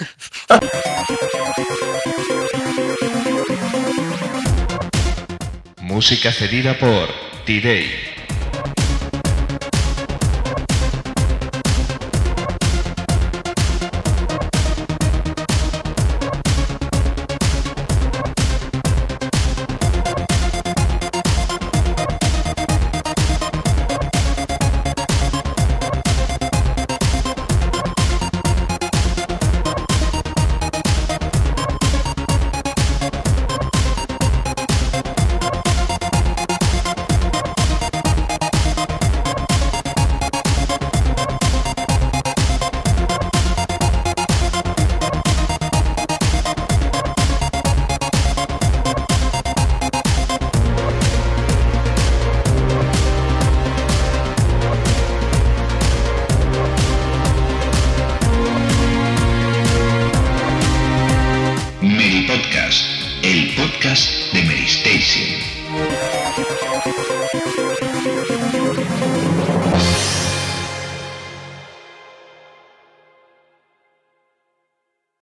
Música cedida por D-Day. Meri Podcast, el podcast de Meri Station.